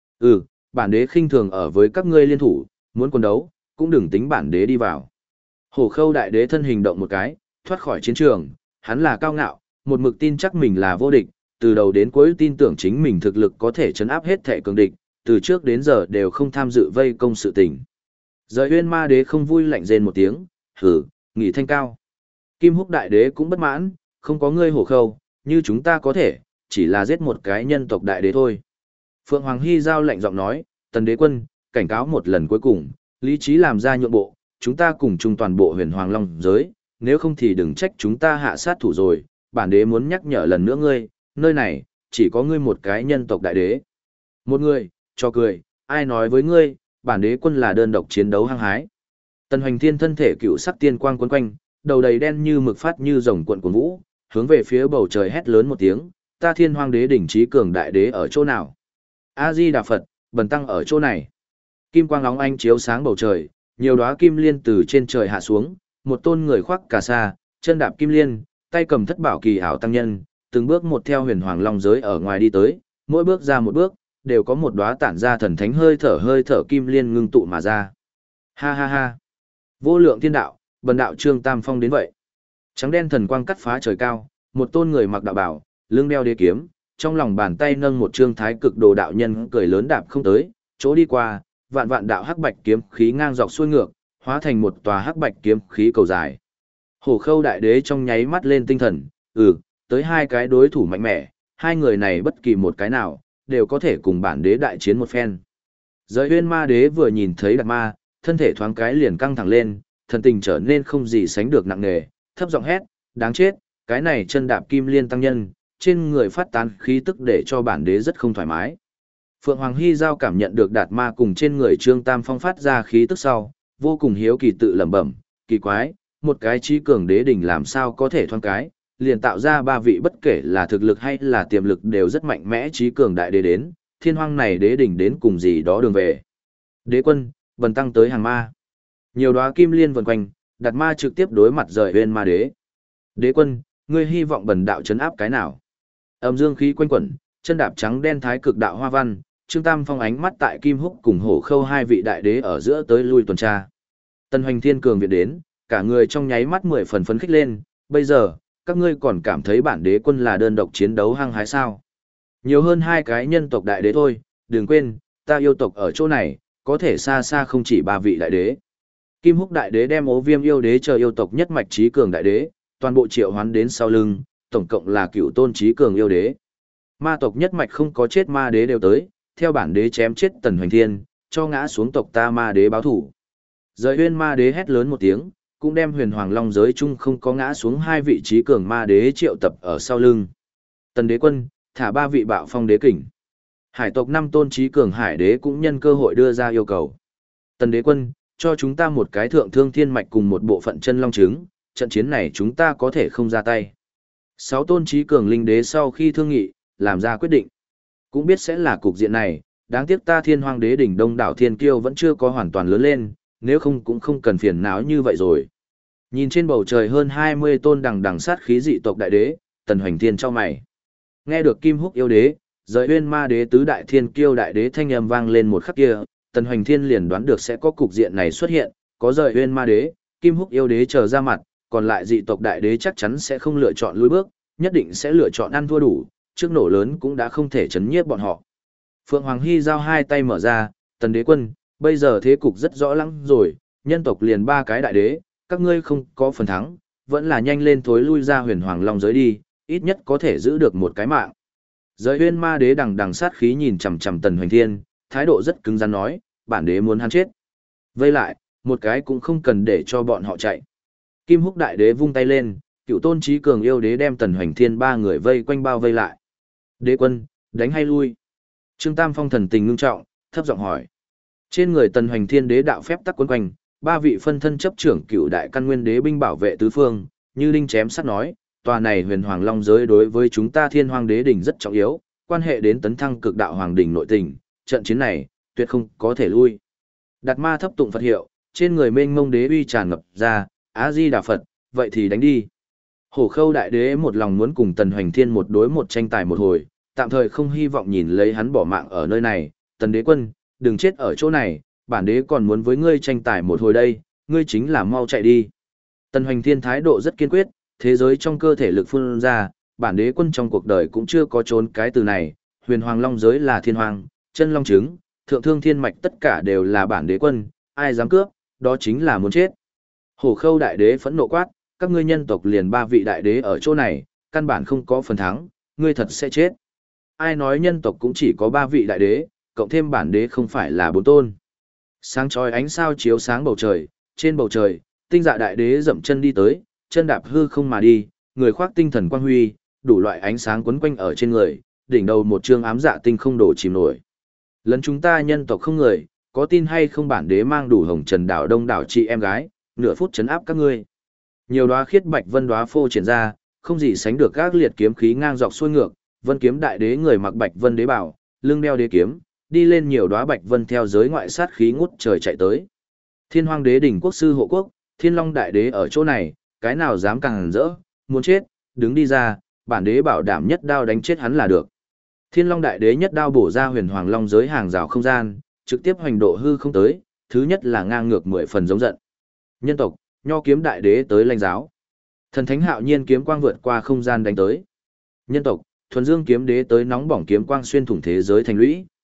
Bản đế khinh thường ở với các ngươi liên thủ, muốn quân đấu, cũng đừng tính bản đế đi vào. Hổ Khâu đại đế thân hình động một cái, thoát khỏi chiến trường, hắn là cao ngạo, một mực tin chắc mình là vô địch, từ đầu đến cuối tin tưởng chính mình thực lực có thể chấn áp hết thể cường địch, từ trước đến giờ đều không tham dự vây công sự tình. Giới Uyên ma đế không vui lạnh rên một tiếng, hử, nghỉ thanh cao. Kim Húc đại đế cũng bất mãn, không có ngươi Hổ Khâu, như chúng ta có thể, chỉ là giết một cái nhân tộc đại đế thôi. Phượng Hoàng Hy Giao lạnh giọng nói, tần đế quân, cảnh cáo một lần cuối cùng, lý trí làm ra nhượng bộ, chúng ta cùng chung toàn bộ huyền hoàng long giới, nếu không thì đừng trách chúng ta hạ sát thủ rồi, bản đế muốn nhắc nhở lần nữa ngươi, nơi này, chỉ có ngươi một cái nhân tộc đại đế. Một người, cho cười, ai nói với ngươi, bản đế quân là đơn độc chiến đấu hăng hái. Tần Hoành Thiên thân thể cựu sắc tiên quang quấn quanh, đầu đầy đen như mực phát như rồng cuộn cuộn vũ, hướng về phía bầu trời hét lớn một tiếng, ta Thiên Hoang đế đỉnh trí cường đại đế ở chỗ nào? A Di Đà Phật, bần tăng ở chỗ này. Kim quang óng ánh chiếu sáng bầu trời, nhiều đóa kim liên từ trên trời hạ xuống, một tôn người khoác cà sa, chân đạp kim liên, tay cầm thất bảo kỳ ảo tăng nhân, từng bước một theo huyền hoàng long giới ở ngoài đi tới, mỗi bước ra một bước, đều có một đóa tản ra thần thánh hơi thở kim liên ngưng tụ mà ra. Ha ha ha. Vô lượng thiên đạo, bần đạo Trương Tam Phong đến vậy. Trắng đen thần quang cắt phá trời cao, một tôn người mặc đạo bào, lưng đeo đế kiếm, trong lòng bàn tay nâng một trương thái cực đồ đạo nhân cười lớn đạp không tới, chỗ đi qua, vạn vạn đạo hắc bạch kiếm khí ngang dọc xuôi ngược, hóa thành một tòa hắc bạch kiếm khí cầu dài. Hổ Khâu đại đế trong nháy mắt lên tinh thần, tới hai cái đối thủ mạnh mẽ, hai người này bất kỳ một cái nào, đều có thể cùng bản đế đại chiến một phen. Giới Uyên Ma đế vừa nhìn thấy Đạt Ma, thân thể thoáng cái liền căng thẳng lên, thần tình trở nên không gì sánh được nặng nề, thấp giọng hét, đáng chết, cái này chân đạp kim liên tăng nhân, trên người phát tán khí tức để cho bản đế rất không thoải mái. Phượng Hoàng Hy Giao cảm nhận được Đạt Ma cùng trên người Trương Tam Phong phát ra khí tức sau, vô cùng hiếu kỳ tự lẩm bẩm, kỳ quái, một cái trí cường đế đỉnh làm sao có thể thoáng cái, liền tạo ra ba vị bất kể là thực lực hay là tiềm lực đều rất mạnh mẽ trí cường đại đế đến, thiên hoang này đế đỉnh đến cùng gì đó đường về. Đế quân, bần tăng tới hàng ma. Nhiều đóa kim liên vần quanh, Đạt Ma trực tiếp đối mặt Giới Uyên Ma đế. Đế quân, ngươi hy vọng bần đạo trấn áp cái nào? Âm dương khí quanh quẩn, chân đạp trắng đen thái cực đạo hoa văn, Trương Tam Phong ánh mắt tại Kim Húc cùng Hổ Khâu hai vị đại đế ở giữa tới lui tuần tra. Tân Hoành Thiên cường viện đến, cả người trong nháy mắt 10 phần phấn khích lên, bây giờ, các ngươi còn cảm thấy bản đế quân là đơn độc chiến đấu hăng hái sao? Nhiều hơn hai cái nhân tộc đại đế thôi, đừng quên, ta yêu tộc ở chỗ này, có thể xa xa không chỉ ba vị đại đế. Kim Húc đại đế đem Ố Viêm yêu đế chờ yêu tộc nhất mạch trí cường đại đế, toàn bộ triệu hoán đến sau lưng, tổng cộng là cựu tôn trí cường yêu đế. Ma tộc nhất mạch không có chết ma đế đều tới, theo bản đế chém chết Tần Hoành Thiên, cho ngã xuống tộc ta ma đế báo thủ. Giới Uyên ma đế hét lớn một tiếng, cũng đem Huyền Hoàng Long giới chung không có ngã xuống hai vị trí cường ma đế triệu tập ở sau lưng. Tần đế quân, thả ba vị bạo phong đế kình. Hải tộc 5 tôn trí cường hải đế cũng nhân cơ hội đưa ra yêu cầu. Tần đế quân, cho chúng ta một cái thượng thương thiên mạch cùng một bộ phận chân long trứng, trận chiến này chúng ta có thể không ra tay. 6 tôn trí cường linh đế sau khi thương nghị, làm ra quyết định. Cũng biết sẽ là cục diện này, đáng tiếc ta thiên hoang đế đỉnh đông đảo thiên kiêu vẫn chưa có hoàn toàn lớn lên, nếu không cũng không cần phiền não như vậy rồi. Nhìn trên bầu trời hơn 20 tôn đằng đằng sát khí dị tộc đại đế, Tần Hoành Thiên cho mày. Nghe được Kim Húc yêu đế, Giới Uyên ma đế tứ đại thiên kiêu đại đế thanh âm vang lên một khắc kia, Tần Hoành Thiên liền đoán được sẽ có cục diện này xuất hiện, có Giới Uyên ma đế, Kim Húc yêu đế chờ ra mặt, còn lại dị tộc đại đế chắc chắn sẽ không lựa chọn lùi bước, nhất định sẽ lựa chọn ăn thua đủ, trước nổ lớn cũng đã không thể chấn nhiếp bọn họ. Phượng Hoàng Hy giao hai tay mở ra, Tần đế quân, bây giờ thế cục rất rõ lắm rồi, nhân tộc liền 3 cái đại đế, các ngươi không có phần thắng, vẫn là nhanh lên thối lui ra Huyền Hoàng Long giới đi, ít nhất có thể giữ được một cái mạng. Giới Uyên ma đế đằng đằng sát khí nhìn chằm chằm Tần Hoành Thiên, thái độ rất cứng rắn nói, bản đế muốn hắn chết. Vây lại, một cái cũng không cần để cho bọn họ chạy. Kim Húc đại đế vung tay lên, cựu tôn trí cường yêu đế đem Tần Hoành Thiên 3 người vây quanh bao vây lại. Đế quân, đánh hay lui? Trương Tam Phong thần tình ngưng trọng, thấp giọng hỏi. Trên người Tần Hoành Thiên đế đạo phép tắc quấn quanh, 3 vị phân thân chấp trưởng cựu đại căn nguyên đế binh bảo vệ tứ phương, như đinh chém sắt nói, tòa này Huyền Hoàng Long giới đối với chúng ta Thiên Hoang Đế đỉnh rất trọng yếu, quan hệ đến tấn thăng cực đạo hoàng đỉnh nội tình, trận chiến này tuyệt không có thể lui. Đạt Ma thấp tụng Phật hiệu, trên người mênh mông đế uy tràn ngập ra, A Di Đà Phật, vậy thì đánh đi. Hổ Khâu đại đế một lòng muốn cùng Tần Hoành Thiên một đối một tranh tài một hồi, tạm thời không hy vọng nhìn lấy hắn bỏ mạng ở nơi này, Tần đế quân, đừng chết ở chỗ này, bản đế còn muốn với ngươi tranh tài một hồi đây, ngươi chính là mau chạy đi. Tần Hoành Thiên thái độ rất kiên quyết, thế giới trong cơ thể lực phun ra, bản đế quân trong cuộc đời cũng chưa có trốn cái từ này, Huyền Hoàng Long giới là thiên hoàng, chân long trứng, thượng thương thiên mạch tất cả đều là bản đế quân, ai dám cướp, đó chính là muốn chết. Hổ Khâu đại đế phẫn nộ quát, các ngươi nhân tộc liền 3 vị đại đế ở chỗ này, căn bản không có phần thắng, ngươi thật sẽ chết. Ai nói nhân tộc cũng chỉ có 3 vị đại đế, cộng thêm bản đế không phải là 4 tôn. Sáng chói ánh sao chiếu sáng bầu trời, trên bầu trời, tinh dạ đại đế dậm chân đi tới, chân đạp hư không mà đi, người khoác tinh thần quang huy, đủ loại ánh sáng quấn quanh ở trên người, đỉnh đầu một trương ám dạ tinh không đổ chìm nổi. Lần chúng ta nhân tộc không người, có tin hay không bản đế mang đủ hồng trần đảo đông đảo chị em gái, nửa phút chấn áp các ngươi. Nhiều đóa khiết bạch vân đóa phô triển ra, không gì sánh được các liệt kiếm khí ngang dọc xuôi ngược, vân kiếm đại đế người mặc bạch vân đế bảo, lưng đeo đế kiếm, đi lên nhiều đóa bạch vân theo giới ngoại sát khí ngút trời chạy tới. Thiên Hoang đế đỉnh quốc sư hộ quốc, Thiên Long đại đế ở chỗ này, cái nào dám càng rỡ, muốn chết, đứng đi ra, bản đế bảo đảm nhất đao đánh chết hắn là được. Thiên Long đại đế nhất đao bổ ra Huyền Hoàng Long giới hàng rào không gian, trực tiếp hoành độ hư không tới, thứ nhất là ngang ngược 10 phần giống giận. Nhân tộc, Nho kiếm đại đế tới lãnh giáo. Thần thánh hạo nhiên kiếm quang vượt qua không gian đánh tới. Nhân tộc, Thuần Dương kiếm đế tới nóng bỏng kiếm quang xuyên thủng thế giới thành lũy.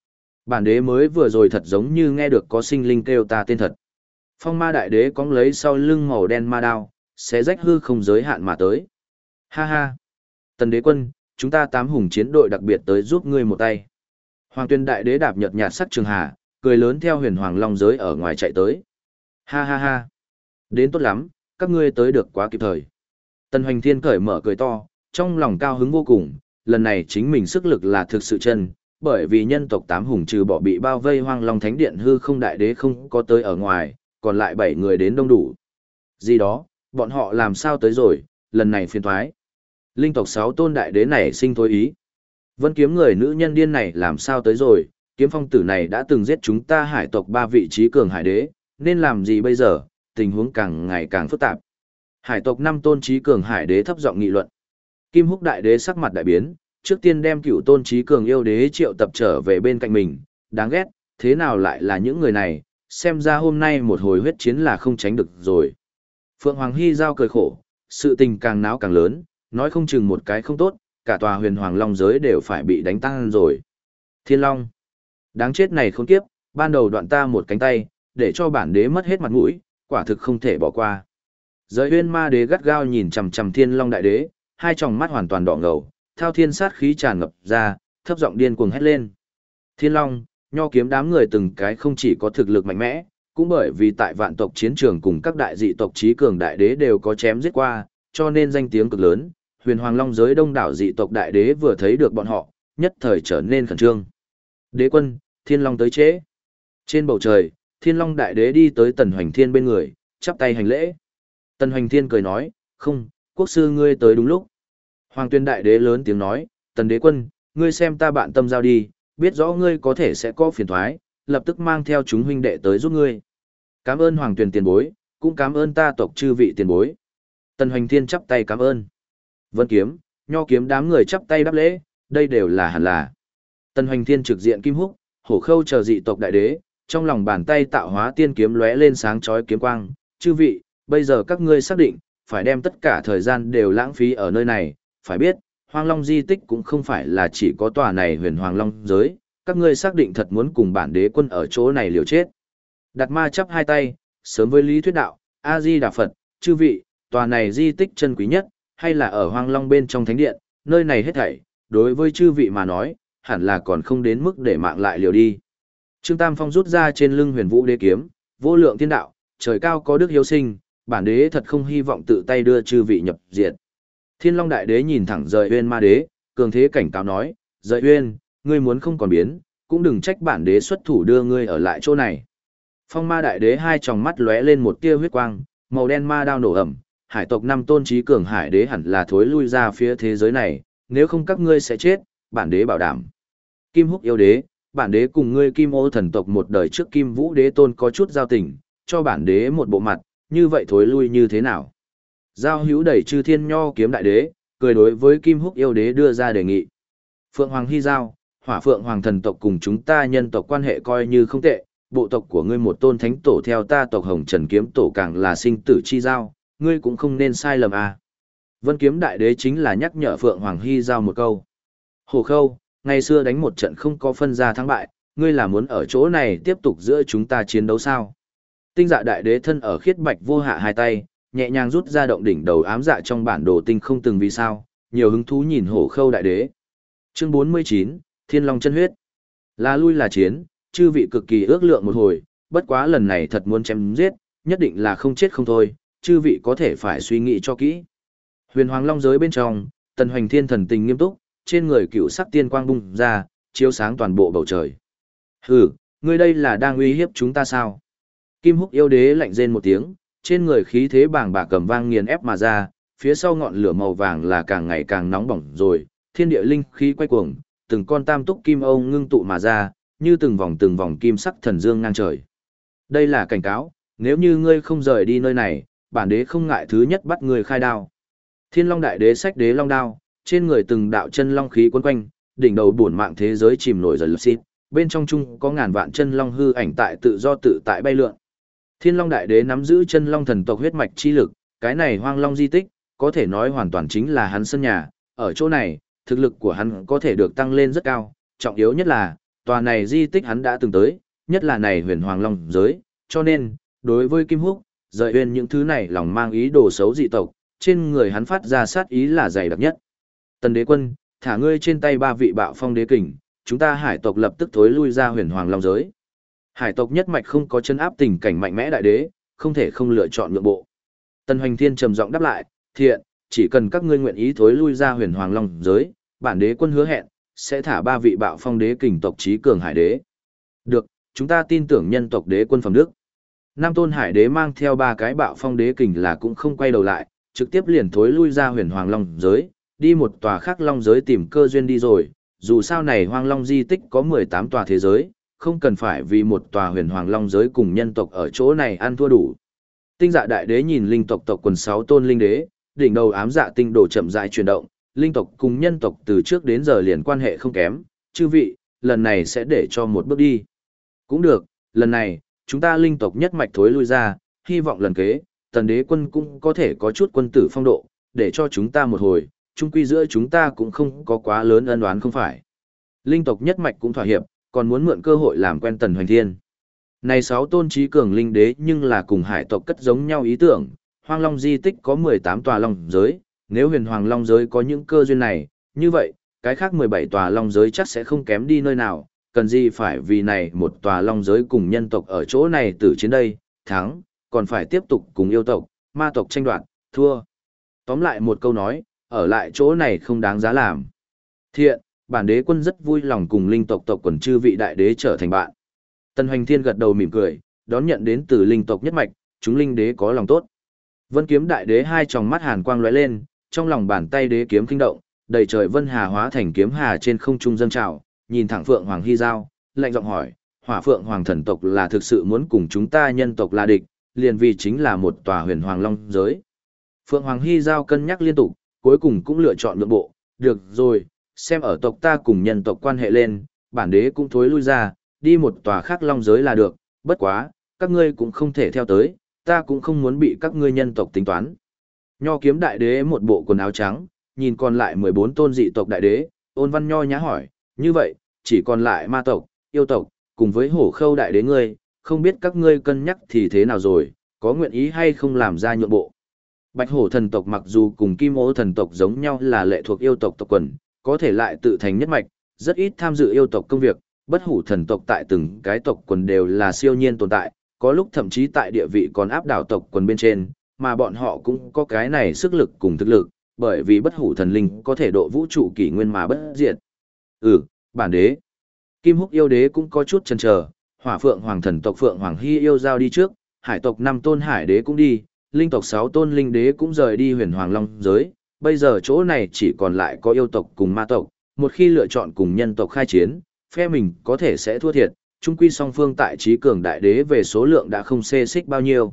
Bản đế mới vừa rồi thật giống như nghe được có sinh linh kêu ta tên thật. Phong ma đại đế cóng lấy sau lưng màu đen ma đao, xé rách hư không giới hạn mà tới. Ha ha! Tần đế quân, chúng ta 8 hùng chiến đội đặc biệt tới giúp ngươi một tay. Hoàng tuyên đại đế đạp nhợt nhạt sắc trường hà, cười lớn theo huyền hoàng long giới ở ngoài chạy tới. Ha ha ha! Đến tốt lắm, các ngươi tới được quá kịp thời. Tần Hoành Thiên cởi mở cười to, trong lòng cao hứng vô cùng, lần này chính mình sức lực là thực sự chân, bởi vì nhân tộc 8 hùng trừ bỏ bị bao vây hoang long thánh điện hư không đại đế không có tới ở ngoài, còn lại 7 người đến đông đủ. Gì đó, bọn họ làm sao tới rồi, lần này phiền thoái. Linh tộc 6 tôn đại đế này sinh thối ý. Vân kiếm người nữ nhân điên này làm sao tới rồi, kiếm phong tử này đã từng giết chúng ta hải tộc 3 vị trí cường hải đế, nên làm gì bây giờ, tình huống càng ngày càng phức tạp. Hải tộc 5 tôn trí cường hải đế thấp giọng nghị luận. Kim Húc đại đế sắc mặt đại biến, trước tiên đem cửu tôn trí cường yêu đế triệu tập trở về bên cạnh mình, đáng ghét, thế nào lại là những người này, xem ra hôm nay một hồi huyết chiến là không tránh được rồi. Phượng Hoàng Hy Giao cười khổ, sự tình càng náo càng lớn, nói không chừng một cái không tốt, cả tòa huyền hoàng long giới đều phải bị đánh tăng rồi. Thiên Long, đáng chết này khốn kiếp, ban đầu đoạn ta một cánh tay, để cho bản đế mất hết mặt mũi, quả thực không thể bỏ qua. Giới huyên ma đế gắt gao nhìn chằm chằm Thiên Long đại đế, hai tròng mắt hoàn toàn đỏ ngầu, thao thiên sát khí tràn ngập ra, thấp giọng điên cuồng hét lên. Thiên Long, Nho kiếm đám người từng cái không chỉ có thực lực mạnh mẽ, cũng bởi vì tại vạn tộc chiến trường cùng các đại dị tộc trí cường đại đế đều có chém giết qua, cho nên danh tiếng cực lớn. Huyền Hoàng Long giới đông đảo dị tộc đại đế vừa thấy được bọn họ, nhất thời trở nên khẩn trương. Đế quân, Thiên Long tới trễ. Trên bầu trời, Thiên Long đại đế đi tới Tần Hoành Thiên bên người, chắp tay hành lễ. Tần Hoành Thiên cười nói, không, quốc sư ngươi tới đúng lúc. Hoàng Tuyên đại đế lớn tiếng nói, Tần đế quân, ngươi xem ta bạn tâm giao đi, biết rõ ngươi có thể sẽ có phiền thoái, lập tức mang theo chúng huynh đệ tới giúp ngươi. Cảm ơn Hoàng Tuyên tiền bối, cũng cảm ơn ta tộc chư vị tiền bối. Tần Hoành Thiên chắp tay cảm ơn. Vân kiếm, Nho kiếm đám người chắp tay đáp lễ, đây đều là hẳn là. Tần Hoành Thiên trực diện Kim Húc, Hổ Khâu chờ dị tộc đại đế, trong lòng bàn tay tạo hóa tiên kiếm lóe lên sáng chói kiếm quang, chư vị, bây giờ các ngươi xác định, phải đem tất cả thời gian đều lãng phí ở nơi này, phải biết, Hoang Long di tích cũng không phải là chỉ có tòa này huyền Hoàng Long giới, các ngươi xác định thật muốn cùng bản đế quân ở chỗ này liều chết. Đạt Ma chắp hai tay, sớm với Lý Thuyết Đạo, A-di-đà Phật, chư vị, tòa này di tích chân quý nhất, hay là ở Hoang Long bên trong thánh điện, nơi này hết thảy, đối với chư vị mà nói, hẳn là còn không đến mức để mạng lại liều đi. Trương Tam Phong rút ra trên lưng huyền vũ đế kiếm, vô lượng thiên đạo, trời cao có đức hiếu sinh, bản đế thật không hy vọng tự tay đưa chư vị nhập diệt. Thiên Long đại đế nhìn thẳng Dời Uyên ma đế, cường thế cảnh cáo nói, Dời Uyên, ngươi muốn không còn biến, cũng đừng trách bản đế xuất thủ đưa ngươi ở lại chỗ này. Phong ma đại đế hai tròng mắt lóe lên một tia huyết quang, màu đen ma đao nổ ẩm, hải tộc 5 tôn trí cường hải đế hẳn là thối lui ra phía thế giới này, nếu không các ngươi sẽ chết, bản đế bảo đảm. Kim Húc yêu đế, bản đế cùng ngươi Kim Ô thần tộc một đời trước Kim Vũ đế tôn có chút giao tình, cho bản đế một bộ mặt, như vậy thối lui như thế nào? Giao hữu đẩy chư thiên nho kiếm đại đế, cười đối với Kim Húc yêu đế đưa ra đề nghị. Phượng Hoàng Hy Giao, Hỏa Phượng Hoàng thần tộc cùng chúng ta nhân tộc quan hệ coi như không tệ, bộ tộc của ngươi một tôn thánh tổ theo ta tộc Hồng Trần kiếm tổ càng là sinh tử chi giao, ngươi cũng không nên sai lầm à. Vân kiếm đại đế chính là nhắc nhở Phượng Hoàng Hy Giao một câu. Hồ Khâu, ngày xưa đánh một trận không có phân ra thắng bại, ngươi là muốn ở chỗ này tiếp tục giữa chúng ta chiến đấu sao? Tinh dạ đại đế thân ở khiết bạch vô hạ hai tay, nhẹ nhàng rút ra động đỉnh đầu ám dạ trong bản đồ tinh không từng vì sao, nhiều hứng thú nhìn Hổ Khâu đại đế. Chương 49, Thiên Long chân huyết. Là lui là chiến, chư vị cực kỳ ước lượng một hồi, bất quá lần này thật muốn chém giết, nhất định là không chết không thôi, chư vị có thể phải suy nghĩ cho kỹ. Huyền Hoàng Long giới bên trong, Tần Hoành Thiên thần tình nghiêm túc, trên người cựu sắc tiên quang bung ra, chiếu sáng toàn bộ bầu trời. Hừ, ngươi đây là đang uy hiếp chúng ta sao? Kim Húc yêu đế lạnh rên một tiếng, trên người khí thế bàng bạc cầm vang nghiền ép mà ra, phía sau ngọn lửa màu vàng là càng ngày càng nóng bỏng rồi, thiên địa linh khí quay cuồng, từng con tam túc kim âu ngưng tụ mà ra, như từng vòng kim sắc thần dương ngang trời. Đây là cảnh cáo, nếu như ngươi không rời đi nơi này, bản đế không ngại thứ nhất bắt ngươi khai đao. Thiên Long đại đế xách đế long đao, trên người từng đạo chân long khí quấn quanh, đỉnh đầu bổn mạng thế giới chìm nổi dần xít, bên trong chung có ngàn vạn chân long hư ảnh tại tự do tự tại bay lượn. Thiên Long đại đế nắm giữ chân long thần tộc huyết mạch chi lực, cái này hoang long di tích, có thể nói hoàn toàn chính là hắn sân nhà, ở chỗ này, thực lực của hắn có thể được tăng lên rất cao, trọng yếu nhất là, tòa này di tích hắn đã từng tới, nhất là này huyền hoàng long giới, cho nên, đối với Kim Húc, Rời Uyên những thứ này lòng mang ý đồ xấu dị tộc, trên người hắn phát ra sát ý là dày đặc nhất. Tần đế quân, thả ngươi trên tay 3 vị bạo phong đế kình, chúng ta hải tộc lập tức thối lui ra huyền hoàng long giới. Hải tộc nhất mạch không có chân áp tình cảnh mạnh mẽ đại đế, không thể không lựa chọn nhượng bộ. Tần Hoành Thiên trầm giọng đáp lại, thiện, chỉ cần các ngươi nguyện ý thối lui ra huyền hoàng long giới, bản đế quân hứa hẹn, sẽ thả 3 vị bạo phong đế kình tộc chí cường hải đế. Được, chúng ta tin tưởng nhân tộc đế quân phẩm đức. Nam tôn hải đế mang theo 3 cái bạo phong đế kình là cũng không quay đầu lại, trực tiếp liền thối lui ra huyền hoàng long giới, đi một tòa khác long giới tìm cơ duyên đi rồi, dù sao này hoang long di tích có 18 tòa thế giới, không cần phải vì một tòa huyền hoàng long giới cùng nhân tộc ở chỗ này ăn thua đủ. Tinh dạ đại đế nhìn linh tộc tộc quần 6 tôn linh đế, đỉnh đầu ám dạ tinh đồ chậm rãi chuyển động, linh tộc cùng nhân tộc từ trước đến giờ liền quan hệ không kém, chư vị, lần này sẽ để cho một bước đi. Cũng được, lần này, chúng ta linh tộc nhất mạch thối lui ra, hy vọng lần kế, tần đế quân cũng có thể có chút quân tử phong độ, để cho chúng ta một hồi, chung quy giữa chúng ta cũng không có quá lớn ân oán không phải. Linh tộc nhất mạch cũng thỏa hiệp, còn muốn mượn cơ hội làm quen Tần Hoành Thiên. Này 6 tôn trí cường linh đế nhưng là cùng hải tộc cất giống nhau ý tưởng, hoang long di tích có 18 tòa long giới, nếu huyền hoàng long giới có những cơ duyên này, như vậy, cái khác 17 tòa long giới chắc sẽ không kém đi nơi nào, cần gì phải vì này một tòa long giới cùng nhân tộc ở chỗ này tử chiến đây, thắng, còn phải tiếp tục cùng yêu tộc, ma tộc tranh đoạt, thua. Tóm lại một câu nói, ở lại chỗ này không đáng giá làm. Thiện, bản đế quân rất vui lòng cùng linh tộc tộc quần chư vị đại đế trở thành bạn. Tần Hoành Thiên gật đầu mỉm cười, đón nhận đến từ linh tộc nhất mạch, chúng linh đế có lòng tốt. Vân Kiếm đại đế hai tròng mắt hàn quang lóe lên, trong lòng bàn tay đế kiếm kinh động, đầy trời vân hà hóa thành kiếm hà trên không trung dâng trào, nhìn thẳng Phượng Hoàng Hy Giao, lạnh giọng hỏi, Hỏa Phượng Hoàng thần tộc là thực sự muốn cùng chúng ta nhân tộc là địch, liền vì chính là một tòa huyền hoàng long giới. Phượng Hoàng Hy Giao cân nhắc liên tục, cuối cùng cũng lựa chọn nhượng bộ, được rồi, xem ở tộc ta cùng nhân tộc quan hệ lên, bản đế cũng thối lui ra, đi một tòa khác long giới là được, bất quá, các ngươi cũng không thể theo tới, ta cũng không muốn bị các ngươi nhân tộc tính toán. Nho kiếm đại đế một bộ quần áo trắng, nhìn còn lại 14 tôn dị tộc đại đế, ôn văn nho nhã hỏi, như vậy, chỉ còn lại ma tộc, yêu tộc, cùng với hổ khâu đại đế ngươi, không biết các ngươi cân nhắc thì thế nào rồi, có nguyện ý hay không làm ra nhượng bộ. Bạch hổ thần tộc mặc dù cùng kim ô thần tộc giống nhau là lệ thuộc yêu tộc tộc quần, có thể lại tự thành nhất mạch, rất ít tham dự yêu tộc công việc, bất hủ thần tộc tại từng cái tộc quần đều là siêu nhiên tồn tại, có lúc thậm chí tại địa vị còn áp đảo tộc quần bên trên, mà bọn họ cũng có cái này sức lực cùng thực lực, bởi vì bất hủ thần linh có thể độ vũ trụ kỷ nguyên mà bất diệt. Bản đế. Kim Húc yêu đế cũng có chút chần chờ, Hỏa Phượng Hoàng thần tộc Phượng Hoàng Hy yêu giao đi trước, hải tộc 5 tôn hải đế cũng đi, linh tộc 6 tôn linh đế cũng rời đi huyền hoàng long giới, bây giờ chỗ này chỉ còn lại có yêu tộc cùng ma tộc, một khi lựa chọn cùng nhân tộc khai chiến, phe mình có thể sẽ thua thiệt, chung quy song phương tại trí cường đại đế về số lượng đã không xê xích bao nhiêu.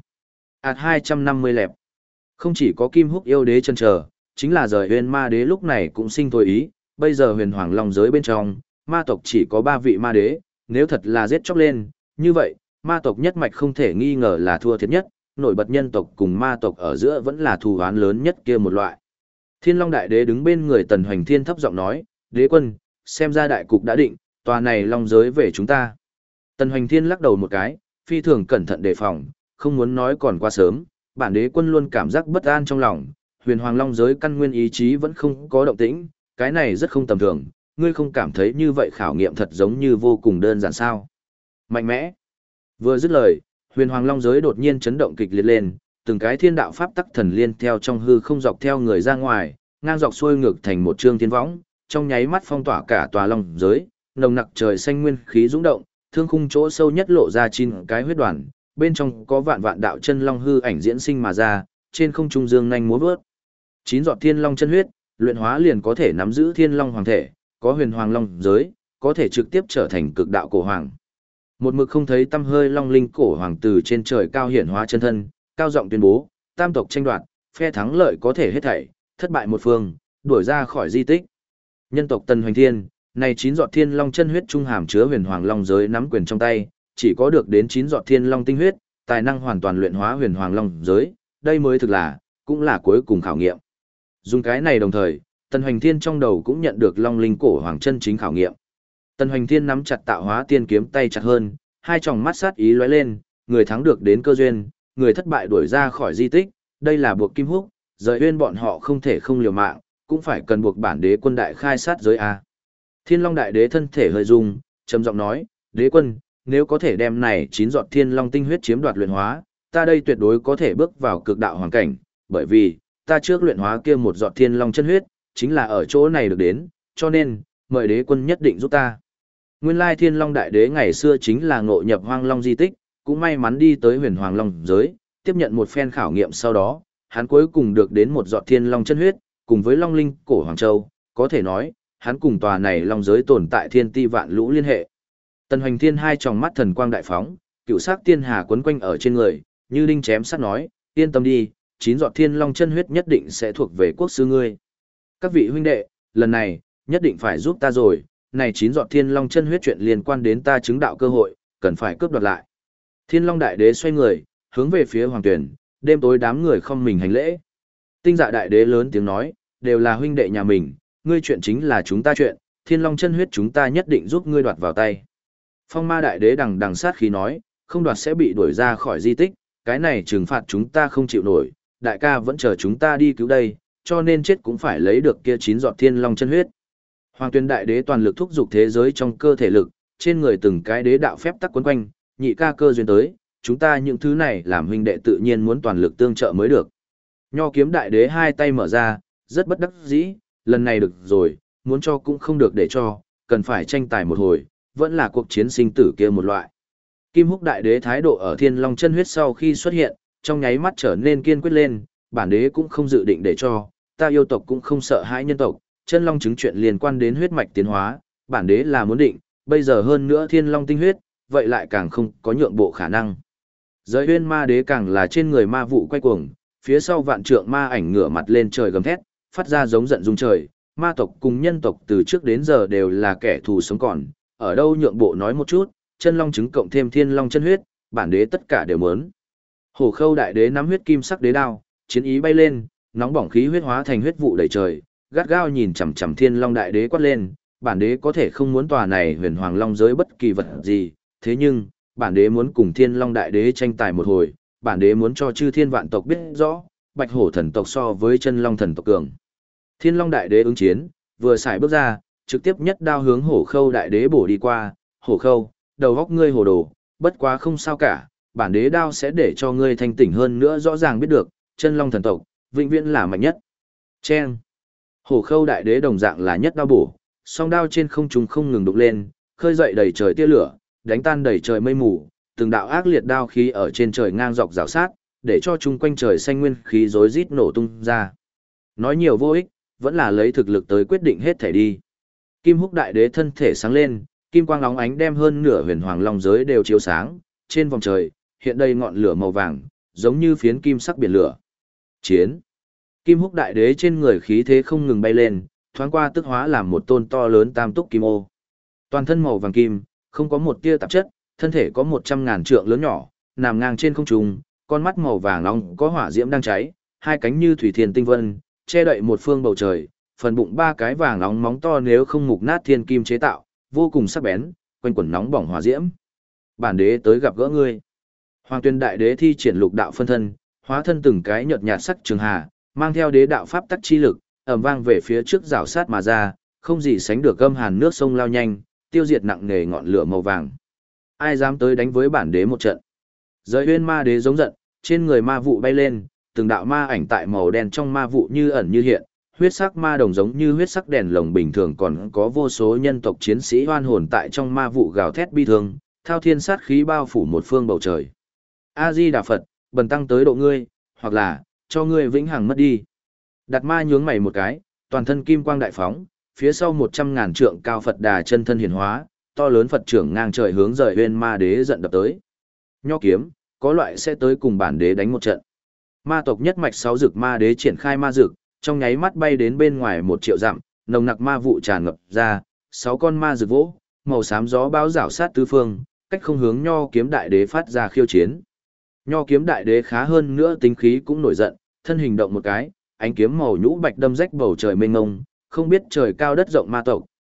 250 lẹp. Không chỉ có Kim Húc yêu đế chần chờ, chính là rời huyền ma đế lúc này cũng sinh thôi ý, bây giờ huyền hoàng long giới bên trong, ma tộc chỉ có 3 vị ma đế, nếu thật là giết chóc lên, như vậy, ma tộc nhất mạch không thể nghi ngờ là thua thiệt nhất, nổi bật nhân tộc cùng ma tộc ở giữa vẫn là thù oán lớn nhất kia một loại. Thiên Long đại đế đứng bên người Tần Hoành Thiên thấp giọng nói, đế quân, xem ra đại cục đã định, tòa này long giới về chúng ta. Tần Hoành Thiên lắc đầu một cái, phi thường cẩn thận đề phòng, không muốn nói còn quá sớm, bản đế quân luôn cảm giác bất an trong lòng, huyền hoàng long giới căn nguyên ý chí vẫn không có động tĩnh, cái này rất không tầm thường, ngươi không cảm thấy như vậy khảo nghiệm thật giống như vô cùng đơn giản sao. Mạnh mẽ. Vừa dứt lời, huyền hoàng long giới đột nhiên chấn động kịch liệt lên, từng cái thiên đạo pháp tắc thần liên theo trong hư không dọc theo người ra ngoài, ngang dọc xuôi ngược thành một trương thiên võng, trong nháy mắt phong tỏa cả tòa long giới, nồng nặc trời xanh nguyên khí dũng động, thương khung chỗ sâu nhất lộ ra 9 cái huyết đoàn, bên trong có vạn vạn đạo chân long hư ảnh diễn sinh mà ra, trên không trung dương nhanh múa vớt. 9 giọt thiên long chân huyết, luyện hóa liền có thể nắm giữ thiên long hoàng thể, có huyền hoàng long giới, có thể trực tiếp trở thành cực đạo cổ hoàng. Một mực không thấy tăm hơi long linh cổ hoàng từ trên trời cao hiển hóa chân thân, cao giọng tuyên bố, tam tộc tranh đoạt, phe thắng lợi có thể hết thảy, thất bại một phương, đuổi ra khỏi di tích. Nhân tộc Tần Hoành Thiên, này 9 giọt thiên long chân huyết trung hàm chứa huyền hoàng long giới nắm quyền trong tay, chỉ có được đến 9 giọt thiên long tinh huyết, tài năng hoàn toàn luyện hóa huyền hoàng long giới, đây mới thực là, cũng là cuối cùng khảo nghiệm. Dùng cái này đồng thời, Tần Hoành Thiên trong đầu cũng nhận được long linh cổ hoàng chân chính khảo nghiệm. Tần Hoành Thiên nắm chặt tạo hóa tiên kiếm tay chặt hơn, hai tròng mắt sát ý lóe lên, người thắng được đến cơ duyên, người thất bại đuổi ra khỏi di tích, đây là buộc Kim Húc, Giới Uyên bọn họ không thể không liều mạng, cũng phải cần buộc bản đế quân đại khai sát giới a. Thiên Long đại đế thân thể hơi rung, trầm giọng nói, "Đế quân, nếu có thể đem này 9 giọt Thiên Long tinh huyết chiếm đoạt luyện hóa, ta đây tuyệt đối có thể bước vào cực đạo hoàn cảnh, bởi vì ta trước luyện hóa kia một giọt Thiên Long chân huyết, chính là ở chỗ này được đến, cho nên mời đế quân nhất định giúp ta." Nguyên lai Thiên Long đại đế ngày xưa chính là ngộ nhập Hoang Long di tích, cũng may mắn đi tới Huyền Hoàng Long giới, tiếp nhận một phen khảo nghiệm sau đó, hắn cuối cùng được đến một giọt Thiên Long chân huyết, cùng với Long linh cổ Hoàng Châu, có thể nói, hắn cùng tòa này Long giới tồn tại thiên ti vạn lũ liên hệ. Tần Hoành Thiên hai tròng mắt thần quang đại phóng, cựu sắc tiên hà quấn quanh ở trên người, như đinh chém sắt nói, yên tâm đi, 9 giọt Thiên Long chân huyết nhất định sẽ thuộc về quốc sư ngươi. Các vị huynh đệ, lần này, nhất định phải giúp ta rồi, này 9 giọt Thiên Long chân huyết chuyện liên quan đến ta chứng đạo cơ hội, cần phải cướp đoạt lại. Thiên Long đại đế xoay người, hướng về phía Hoàng Tuyển, đêm tối đám người không mình hành lễ. Tinh Dạ đại đế lớn tiếng nói, đều là huynh đệ nhà mình, ngươi chuyện chính là chúng ta chuyện, Thiên Long chân huyết chúng ta nhất định giúp ngươi đoạt vào tay. Phong Ma đại đế đằng đằng sát khí nói, không đoạt sẽ bị đuổi ra khỏi di tích, cái này trừng phạt chúng ta không chịu nổi, đại ca vẫn chờ chúng ta đi cứu đây, cho nên chết cũng phải lấy được kia 9 giọt Thiên Long chân huyết. Hoàng Tuyên đại đế toàn lực thúc giục thế giới trong cơ thể lực, trên người từng cái đế đạo phép tắc quấn quanh, nhị ca cơ duyên tới, chúng ta những thứ này làm huynh đệ tự nhiên muốn toàn lực tương trợ mới được. Nho kiếm đại đế hai tay mở ra, rất bất đắc dĩ, lần này được rồi, muốn cho cũng không được để cho, cần phải tranh tài một hồi, vẫn là cuộc chiến sinh tử kia một loại. Kim Húc đại đế thái độ ở Thiên Long chân huyết sau khi xuất hiện, trong nháy mắt trở nên kiên quyết lên, bản đế cũng không dự định để cho, ta yêu tộc cũng không sợ hãi nhân tộc, chân long chứng chuyện liên quan đến huyết mạch tiến hóa, bản đế là muốn định, bây giờ hơn nữa Thiên Long tinh huyết, vậy lại càng không có nhượng bộ khả năng. Giới Uyên ma đế càng là trên người ma vụ quay cuồng, phía sau vạn trượng ma ảnh ngửa mặt lên trời gầm thét, phát ra giống giận rung trời, ma tộc cùng nhân tộc từ trước đến giờ đều là kẻ thù sống còn, ở đâu nhượng bộ nói một chút, chân long trứng cộng thêm Thiên Long chân huyết, bản đế tất cả đều muốn. Hổ Khâu đại đế nắm huyết kim sắc đế đao, chiến ý bay lên, nóng bỏng khí huyết hóa thành huyết vụ đầy trời, gắt gao nhìn chằm chằm Thiên Long đại đế quát lên, bản đế có thể không muốn tòa này Huyền Hoàng Long giới bất kỳ vật gì, thế nhưng, bản đế muốn cùng Thiên Long đại đế tranh tài một hồi, bản đế muốn cho chư thiên vạn tộc biết rõ, Bạch Hổ thần tộc so với Chân Long thần tộc cường. Thiên Long đại đế ứng chiến, vừa xài bước ra, trực tiếp nhất đao hướng Hổ Khâu đại đế bổ đi qua, Hổ Khâu, đầu góc ngươi hồ đồ, bất quá không sao cả, bản đế đao sẽ để cho ngươi thanh tỉnh hơn nữa rõ ràng biết được, Chân Long thần tộc, vĩnh viễn là mạnh nhất. Chen. Hổ Khâu đại đế đồng dạng là nhất đao bổ, song đao trên không trung không ngừng đục lên, khơi dậy đầy trời tia lửa, đánh tan đầy trời mây mù, từng đạo ác liệt đao khí ở trên trời ngang dọc rào sát, để cho chung quanh trời xanh nguyên khí rối rít nổ tung ra. Nói nhiều vô ích, vẫn là lấy thực lực tới quyết định hết thể đi. Kim Húc đại đế thân thể sáng lên, kim quang óng ánh đem hơn nửa Huyền Hoàng Long giới đều chiếu sáng, trên vòng trời hiện đầy ngọn lửa màu vàng, giống như phiến kim sắc biển lửa. Chiến. Kim Húc đại đế trên người khí thế không ngừng bay lên, thoáng qua tức hóa làm một tôn to lớn tam túc kim ô. Toàn thân màu vàng kim, không có một tia tạp chất, thân thể có 100.000 trượng lớn nhỏ, nằm ngang trên không trung, con mắt màu vàng nóng có hỏa diễm đang cháy, hai cánh như thủy thiên tinh vân, che đậy một phương bầu trời, phần bụng ba cái vàng nóng móng to nếu không mục nát thiên kim chế tạo, vô cùng sắc bén, quanh quẩn nóng bỏng hỏa diễm. Bản đế tới gặp gỡ ngươi. Hoàng Tuyên đại đế thi triển lục đạo phân thân, hóa thân từng cái nhợt nhạt sắc trường hà, mang theo đế đạo pháp tắc chi lực, ầm vang về phía trước rào sát mà ra, không gì sánh được âm hàn nước sông lao nhanh, tiêu diệt nặng nề ngọn lửa màu vàng. Ai dám tới đánh với bản đế một trận? Giới Uyên ma đế giống giận, trên người ma vụ bay lên, từng đạo ma ảnh tại màu đen trong ma vụ như ẩn như hiện, huyết sắc ma đồng giống như huyết sắc đèn lồng bình thường, còn có vô số nhân tộc chiến sĩ oan hồn tại trong ma vụ gào thét bi thương, thao thiên sát khí bao phủ một phương bầu trời. A Di Đà Phật, bần tăng tới độ ngươi, hoặc là cho ngươi vĩnh hằng mất đi. Đạt ma nhướng mày một cái, toàn thân kim quang đại phóng, phía sau 100.000 trượng cao Phật Đà chân thân hiển hóa, to lớn Phật trưởng ngang trời hướng Giới Uyên ma đế giận đập tới. Nho kiếm, có loại sẽ tới cùng bản đế đánh một trận. Ma tộc nhất mạch 6 dực ma đế triển khai ma dực, trong nháy mắt bay đến bên ngoài 1 triệu dặm, nồng nặc ma vụ tràn ngập ra, 6 con ma dực vỗ, màu xám gió bão rảo sát tứ phương, cách không hướng Nho kiếm đại đế phát ra khiêu chiến. Nho kiếm đại đế khá hơn nữa tính khí cũng nổi giận, thân hình động một cái, ánh kiếm màu nhũ bạch đâm rách bầu trời mênh mông, không biết trời cao đất rộng ma tộc,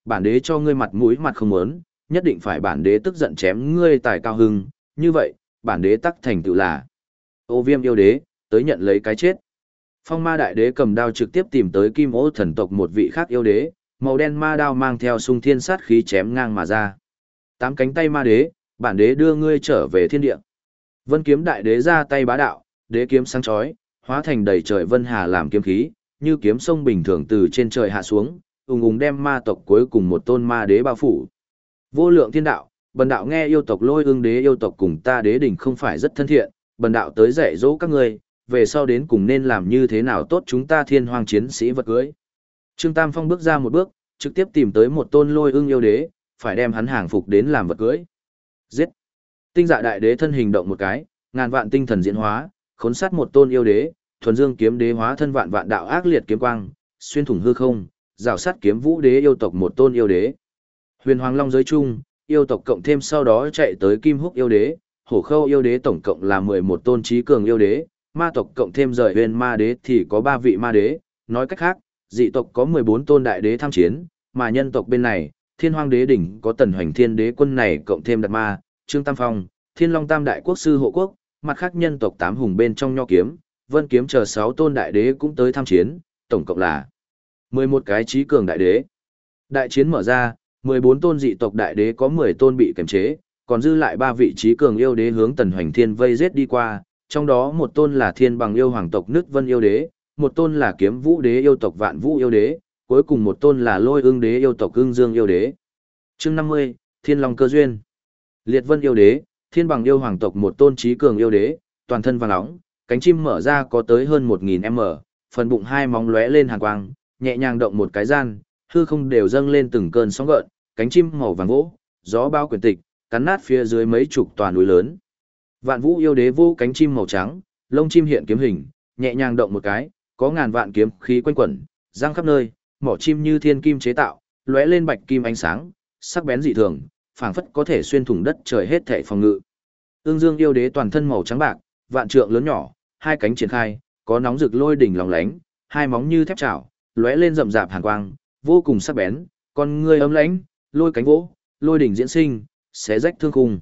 bản đế cho ngươi mặt mũi mặt không muốn, nhất định phải bản đế tức giận chém ngươi tài cao hưng, như vậy, bản đế tắc thành tựu là Ô Viêm yêu đế, tới nhận lấy cái chết. Phong ma đại đế cầm đao trực tiếp tìm tới Kim Ô thần tộc một vị khác yêu đế, màu đen ma đao mang theo sung thiên sát khí chém ngang mà ra. Tám cánh tay ma đế, bản đế đưa ngươi trở về thiên địa. Vân kiếm đại đế ra tay bá đạo, đế kiếm sáng chói, hóa thành đầy trời vân hà làm kiếm khí, như kiếm sông bình thường từ trên trời hạ xuống, ùng ùng đem ma tộc cuối cùng một tôn ma đế bao phủ. Vô lượng thiên đạo, bần đạo nghe yêu tộc Lôi Ưng đế yêu tộc cùng ta đế đỉnh không phải rất thân thiện, bần đạo tới dạy dỗ các ngươi, về sau đến cùng nên làm như thế nào tốt chúng ta thiên hoàng chiến sĩ vật cưới. Trương Tam Phong bước ra một bước, trực tiếp tìm tới một tôn Lôi Ưng yêu đế, phải đem hắn hàng phục đến làm vật cưới. Giết! Tinh dạ đại đế thân hình động một cái, ngàn vạn tinh thần diễn hóa, khốn sát một tôn yêu đế, thuần dương kiếm đế hóa thân vạn vạn đạo ác liệt kiếm quang, xuyên thủng hư không, rào sát kiếm vũ đế yêu tộc một tôn yêu đế. Huyền Hoàng Long giới chung, yêu tộc cộng thêm sau đó chạy tới Kim Húc yêu đế, Hổ Khâu yêu đế tổng cộng là 11 tôn trí cường yêu đế, ma tộc cộng thêm rời huyền ma đế thì có 3 vị ma đế, nói cách khác, dị tộc có 14 tôn đại đế tham chiến, mà nhân tộc bên này, Thiên Hoang đế đỉnh có Tần Hoành Thiên đế quân này cộng thêm Đạt Ma, Trương Tam Phong, Thiên Long Tam đại quốc sư hộ quốc, mặt khác nhân tộc 8 hùng bên trong Nho kiếm, Vân kiếm chờ 6 tôn đại đế cũng tới tham chiến, tổng cộng là 11 cái trí cường đại đế. Đại chiến mở ra, 14 tôn dị tộc đại đế có 10 tôn bị kiềm chế, còn dư lại 3 vị trí cường yêu đế hướng Tần Hoành Thiên vây giết đi qua, trong đó một tôn là Thiên Bằng yêu hoàng tộc Nứt Vân yêu đế, một tôn là Kiếm Vũ đế yêu tộc Vạn Vũ yêu đế, cuối cùng một tôn là Lôi Ưng đế yêu tộc Ưng Dương yêu đế. Chương 50, Thiên Long cơ duyên. Liệt Vân yêu đế, Thiên Bằng yêu hoàng tộc một tôn trí cường yêu đế, toàn thân vàng nóng, cánh chim mở ra có tới hơn 1000m, phần bụng hai móng lóe lên hàn quang, nhẹ nhàng động một cái gian, hư không đều dâng lên từng cơn sóng gợn, cánh chim màu vàng vỗ, gió bao quyển tịch, cắn nát phía dưới mấy chục tòa núi lớn. Vạn Vũ yêu đế vô cánh chim màu trắng, lông chim hiện kiếm hình, nhẹ nhàng động một cái, có ngàn vạn kiếm khí quanh quẩn, giăng khắp nơi, mỏ chim như thiên kim chế tạo, lóe lên bạch kim ánh sáng, sắc bén dị thường, phảng phất có thể xuyên thủng đất trời hết thảy phòng ngự. Ương Dương yêu đế toàn thân màu trắng bạc, vạn trượng lớn nhỏ, hai cánh triển khai, có nóng rực lôi đỉnh lóng lánh, hai móng như thép chảo, lóe lên rậm rạp hàn quang, vô cùng sắc bén, con ngươi ấm lãnh, lôi cánh vỗ, lôi đỉnh diễn sinh, xé rách thương khung.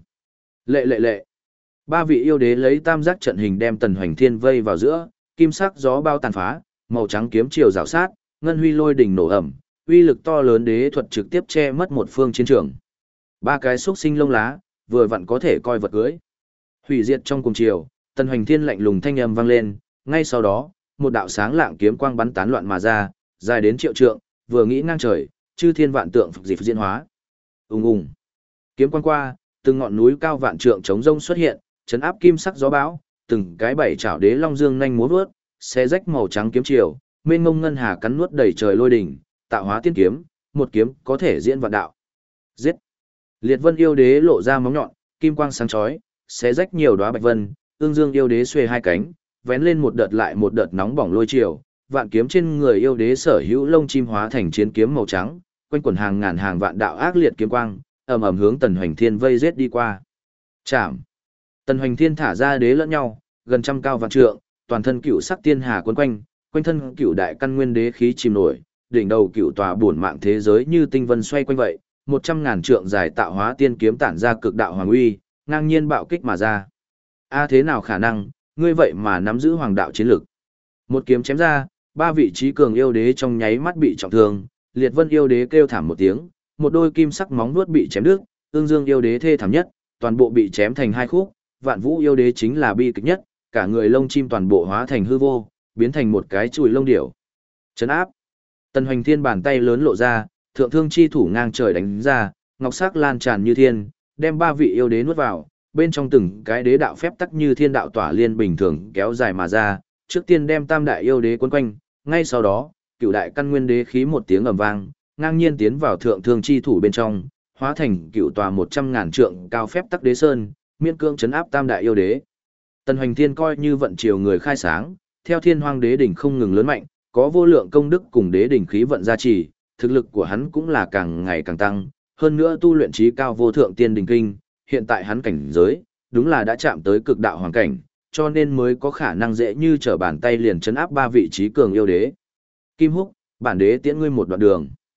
Lệ. Ba vị yêu đế lấy tam giác trận hình đem Tần Hoành Thiên vây vào giữa, kim sắc gió bao tàn phá, màu trắng kiếm chiều rào sát, ngân huy lôi đỉnh nổ ẩm, uy lực to lớn đế thuật trực tiếp che mất một phương chiến trường. Ba cái xúc sinh lông lá, vừa vặn có thể coi vật cưới. Hủy diệt trong cùng chiều, Tần Hoành Thiên lạnh lùng thanh âm vang lên, ngay sau đó, một đạo sáng lạng kiếm quang bắn tán loạn mà ra, dài đến triệu trượng, vừa nghĩ ngang trời, chư thiên vạn tượng phục dịp diễn hóa. Ùng ùng. Kiếm quang qua, từng ngọn núi cao vạn trượng chống rông xuất hiện, chấn áp kim sắc gió bão, từng cái bảy chảo đế long dương nhanh múa vớt, xé rách màu trắng kiếm chiều, mênh mông ngân hà cắn nuốt đầy trời lôi đỉnh, tạo hóa tiên kiếm, một kiếm có thể diễn vạn đạo. Giết. Liệt Vân yêu đế lộ ra móng nhọn, kim quang sáng chói, xé rách nhiều đóa bạch vân, Ương Dương yêu đế xuề hai cánh, vén lên một đợt lại một đợt nóng bỏng lôi chiều, vạn kiếm trên người yêu đế sở hữu lông chim hóa thành chiến kiếm màu trắng, quanh quẩn hàng ngàn hàng vạn đạo ác liệt kiếm quang, ầm ầm hướng Tần Hoành Thiên vây giết đi qua. Chạm. Tần Hoành Thiên thả ra đế lẫn nhau, gần trăm cao vạn trượng, toàn thân cựu sắc tiên hà quấn quanh, quanh thân cựu đại căn nguyên đế khí chìm nổi, đỉnh đầu cựu tòa bổn mạng thế giới như tinh vân xoay quanh vậy, 100.000 trượng dài tạo hóa tiên kiếm tản ra cực đạo hoàng uy, ngang nhiên bạo kích mà ra. A thế nào khả năng, ngươi vậy mà nắm giữ hoàng đạo chiến lực. Một kiếm chém ra, ba vị trí cường yêu đế trong nháy mắt bị trọng thương, Liệt Vân yêu đế kêu thảm một tiếng, một đôi kim sắc móng vuốt bị chém đứt, Ương Dương yêu đế thê thảm nhất, toàn bộ bị chém thành hai khúc, Vạn Vũ yêu đế chính là bi kịch nhất, cả người lông chim toàn bộ hóa thành hư vô, biến thành một cái chùi lông điểu. Chấn áp. Tần Hoành Thiên bàn tay lớn lộ ra, thượng thương chi thủ ngang trời đánh ra, ngọc sắc lan tràn như thiên, đem ba vị yêu đế nuốt vào, bên trong từng cái đế đạo phép tắc như thiên đạo tỏa liên bình thường kéo dài mà ra, trước tiên đem tam đại yêu đế quấn quanh, ngay sau đó, cửu đại căn nguyên đế khí một tiếng ầm vang, ngang nhiên tiến vào thượng thương chi thủ bên trong, hóa thành cửu tòa 100.000 trượng cao phép tắc đế sơn, miễn cưỡng chấn áp tam đại yêu đế. Tần Hoành Thiên coi như vận chiều người khai sáng, theo Thiên Hoang đế đỉnh không ngừng lớn mạnh, có vô lượng công đức cùng đế đỉnh khí vận gia trì, thực lực của hắn cũng là càng ngày càng tăng, hơn nữa tu luyện trí cao vô thượng tiên đỉnh kinh, hiện tại hắn cảnh giới, đúng là đã chạm tới cực đạo hoàng cảnh, cho nên mới có khả năng dễ như trở bàn tay liền chấn áp ba vị trí cường yêu đế. Kim Húc, bản đế tiễn ngươi một đoạn đường.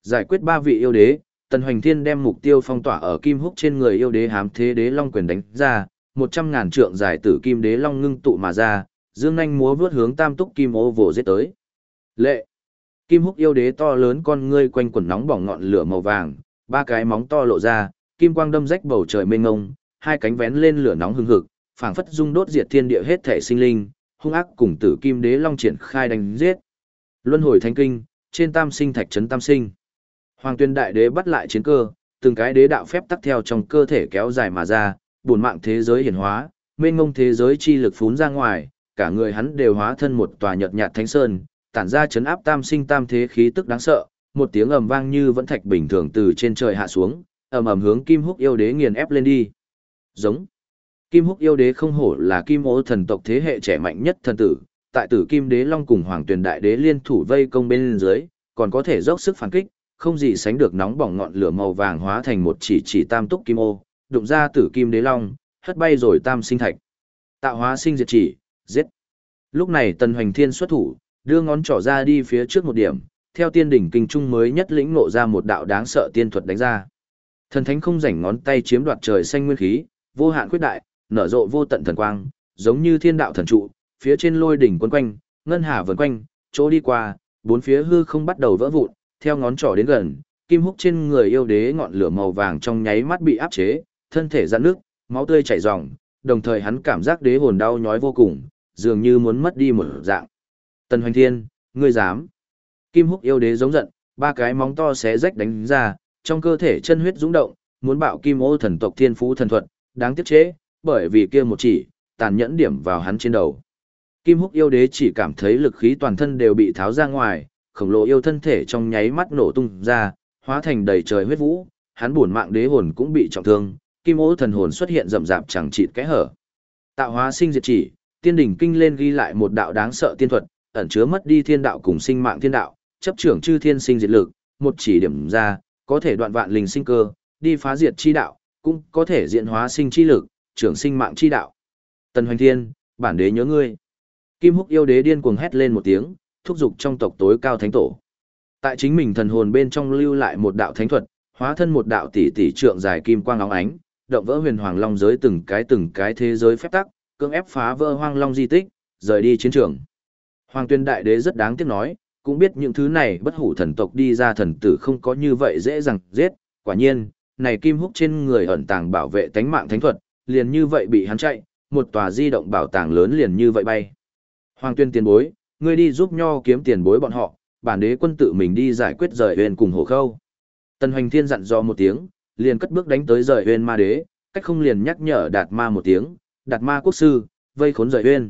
Giải quyết 3 vị yêu đế, Tần Hoành Thiên đem mục tiêu phong tỏa ở Kim Húc trên người yêu đế Hám Thế Đế Long quyền đánh ra, 100.000 trượng dài tử kim đế long ngưng tụ mà ra, dương nhanh múa vướt hướng Tam Túc Kim Ô vồ giết tới. Lệ. Kim Húc yêu đế to lớn con ngươi quanh quẩn nóng bỏng ngọn lửa màu vàng, 3 cái móng to lộ ra, kim quang đâm rách bầu trời mênh mông, 2 cánh vén lên lửa nóng hừng hực, phảng phất dung đốt diệt thiên địa hết thể sinh linh, hung ác cùng tử kim đế long triển khai đánh giết. Luân hồi thánh kinh, trên tam sinh thạch trấn tam sinh. Hoàng Tuyên đại đế bắt lại chiến cơ, từng cái đế đạo phép tắc theo trong cơ thể kéo dài mà ra, buồn mạng thế giới hiển hóa, mênh mông thế giới chi lực phún ra ngoài, cả người hắn đều hóa thân một tòa nhợt nhạt thánh sơn, tản ra chấn áp tam sinh tam thế khí tức đáng sợ, một tiếng ầm vang như vẫn thạch bình thường từ trên trời hạ xuống, ầm ầm hướng Kim Húc yêu đế nghiền ép lên đi. Giống. Kim Húc yêu đế không hổ là Kim Ô thần tộc thế hệ trẻ mạnh nhất thần tử, tại Tử Kim Đế Long cùng Hoàng Tuyền đại đế liên thủ vây công bên dưới, còn có thể dốc sức phản kích, không gì sánh được nóng bỏng ngọn lửa màu vàng hóa thành một chỉ tam túc kim ô, đụng ra Tử Kim Đế Long, hất bay rồi tam sinh thạch. Tạo hóa sinh diệt chỉ, giết. Lúc này Tần Hoành Thiên xuất thủ, đưa ngón trỏ ra đi phía trước một điểm, theo tiên đỉnh kinh trung mới nhất lĩnh ngộ ra một đạo đáng sợ tiên thuật đánh ra. Thần thánh không rảnh ngón tay chiếm đoạt trời xanh nguyên khí, vô hạn quyết đại, nở rộ vô tận thần quang, giống như thiên đạo thần trụ, phía trên lôi đỉnh quấn quanh, ngân hà vần quanh, chỗ đi qua, bốn phía hư không bắt đầu vỡ vụn, theo ngón trỏ đến gần, Kim Húc trên người yêu đế ngọn lửa màu vàng trong nháy mắt bị áp chế, thân thể giãn nước, máu tươi chảy ròng, đồng thời hắn cảm giác đế hồn đau nhói vô cùng, dường như muốn mất đi một dạng. Tần Hoành Thiên, ngươi dám? Kim Húc yêu đế giống giận, 3 cái móng to xé rách đánh ra, trong cơ thể chân huyết dũng động, muốn bạo Kim Ô thần tộc thiên phú thần thuật, đáng tiếc chế, bởi vì kia một chỉ, tàn nhẫn điểm vào hắn trên đầu. Kim Húc yêu đế chỉ cảm thấy lực khí toàn thân đều bị tháo ra ngoài, khổng lồ yêu thân thể trong nháy mắt nổ tung ra, hóa thành đầy trời huyết vũ, hắn buồn mạng đế hồn cũng bị trọng thương, Kim Ô thần hồn xuất hiện rậm rạp chẳng chịt kẽ hở. Tạo hóa sinh diệt chỉ, tiên đỉnh kinh lên ghi lại một đạo đáng sợ tiên thuật, ẩn chứa mất đi thiên đạo cùng sinh mạng thiên đạo, chấp trưởng chư thiên sinh diệt lực, một chỉ điểm ra, có thể đoạn vạn linh sinh cơ, đi phá diệt chi đạo, cũng có thể diễn hóa sinh chi lực, trưởng sinh mạng chi đạo. Tần Hoành Thiên, bản đế nhớ ngươi. Kim Húc yêu đế điên cuồng hét lên một tiếng, thúc giục trong tộc tối cao thánh tổ. Tại chính mình thần hồn bên trong lưu lại một đạo thánh thuật, hóa thân một đạo tỷ trượng dài kim quang óng ánh, động vỡ huyền hoàng long giới từng cái thế giới phép tắc, cưỡng ép phá vỡ hoang long di tích, rời đi chiến trường. Hoàng Tuyên đại đế rất đáng tiếc nói, cũng biết những thứ này bất hủ thần tộc đi ra thần tử không có như vậy dễ dàng giết, quả nhiên, này Kim Húc trên người ẩn tàng bảo vệ tánh mạng thánh thuật, liền như vậy bị hắn chạy, một tòa di động bảo tàng lớn liền như vậy bay. Hoàng Tuyên tiền bối, ngươi đi giúp Nho kiếm tiền bối bọn họ, bản đế quân tự mình đi giải quyết rời huyền cùng Hổ Khâu. Tần Hoành Thiên dặn dò một tiếng, liền cất bước đánh tới rời huyền ma đế, cách không liền nhắc nhở Đạt Ma một tiếng, Đạt Ma quốc sư, vây khốn rời huyền.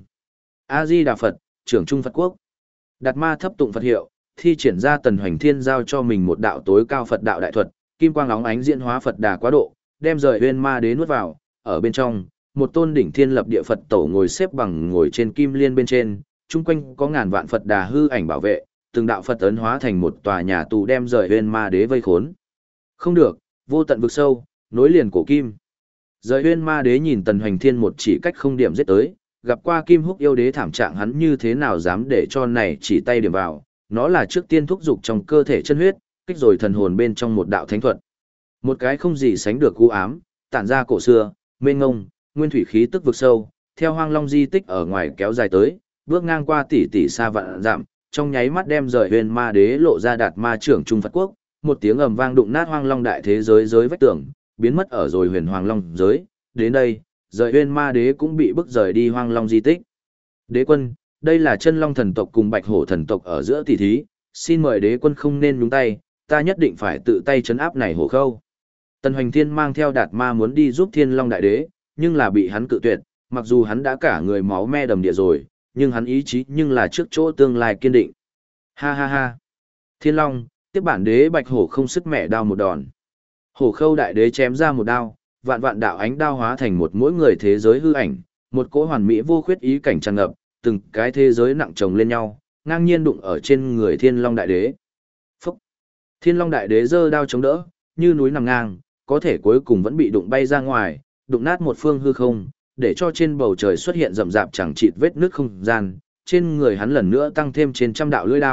A Di Đà Phật, trưởng trung Phật quốc. Đạt Ma thấp tụng Phật hiệu, thi triển ra Tần Hoành Thiên giao cho mình một đạo tối cao Phật đạo đại thuật, kim quang óng ánh diễn hóa Phật đà quá độ, đem rời huyền ma đế nuốt vào, ở bên trong, một tôn đỉnh thiên lập địa Phật tổ ngồi xếp bằng ngồi trên kim liên bên trên, chung quanh có ngàn vạn Phật đà hư ảnh bảo vệ, từng đạo Phật ấn hóa thành một tòa nhà tù đem rời huyền ma đế vây khốn. Không được, vô tận vực sâu, nối liền cổ kim. Rời huyền ma đế nhìn Tần Hoành Thiên một chỉ cách không điểm giết tới, gặp qua Kim Húc yêu đế thảm trạng hắn như thế nào dám để cho này chỉ tay điểm vào, nó là trước tiên thúc dục trong cơ thể chân huyết, kích rồi thần hồn bên trong một đạo thánh thuật. Một cái không gì sánh được u ám, tản ra cổ xưa, mênh ngông, nguyên thủy khí tức vực sâu, theo hoang long di tích ở ngoài kéo dài tới, bước ngang qua tỷ xa vạn dặm, trong nháy mắt đem rời huyền ma đế lộ ra Đạt Ma trưởng trung Phật quốc, một tiếng ầm vang đụng nát hoang long đại thế giới giới vách tường, biến mất ở rồi huyền hoàng long giới. Đến đây, rời huyền ma đế cũng bị bức rời đi hoang long di tích. Đế quân, đây là chân long thần tộc cùng bạch hổ thần tộc ở giữa tỷ thí, xin mời đế quân không nên nhúng tay, ta nhất định phải tự tay trấn áp này Hổ Khâu. Tần Hoành Thiên mang theo Đạt Ma muốn đi giúp Thiên Long đại đế, nhưng là bị hắn cự tuyệt, mặc dù hắn đã cả người máu me đầm địa rồi, nhưng hắn ý chí nhưng là trước chỗ tương lai kiên định. Ha ha ha. Thiên Long, tiếp bản đế bạch hổ không sức mẹ đao một đòn. Hổ Khâu đại đế chém ra một đao, vạn vạn đạo ánh đao hóa thành một mỗi người thế giới hư ảnh, một cỗ hoàn mỹ vô khuyết ý cảnh tràn ngập, từng cái thế giới nặng chồng lên nhau, ngang nhiên đụng ở trên người Thiên Long đại đế. Phúc. Thiên Long đại đế giơ đao chống đỡ, như núi nằm ngang, có thể cuối cùng vẫn bị đụng bay ra ngoài, đụng nát một phương hư không, để cho trên bầu trời xuất hiện rậm rạp chẳng chịt vết nước không gian, trên người hắn lần nữa tăng thêm trên trăm đạo lưỡi đao,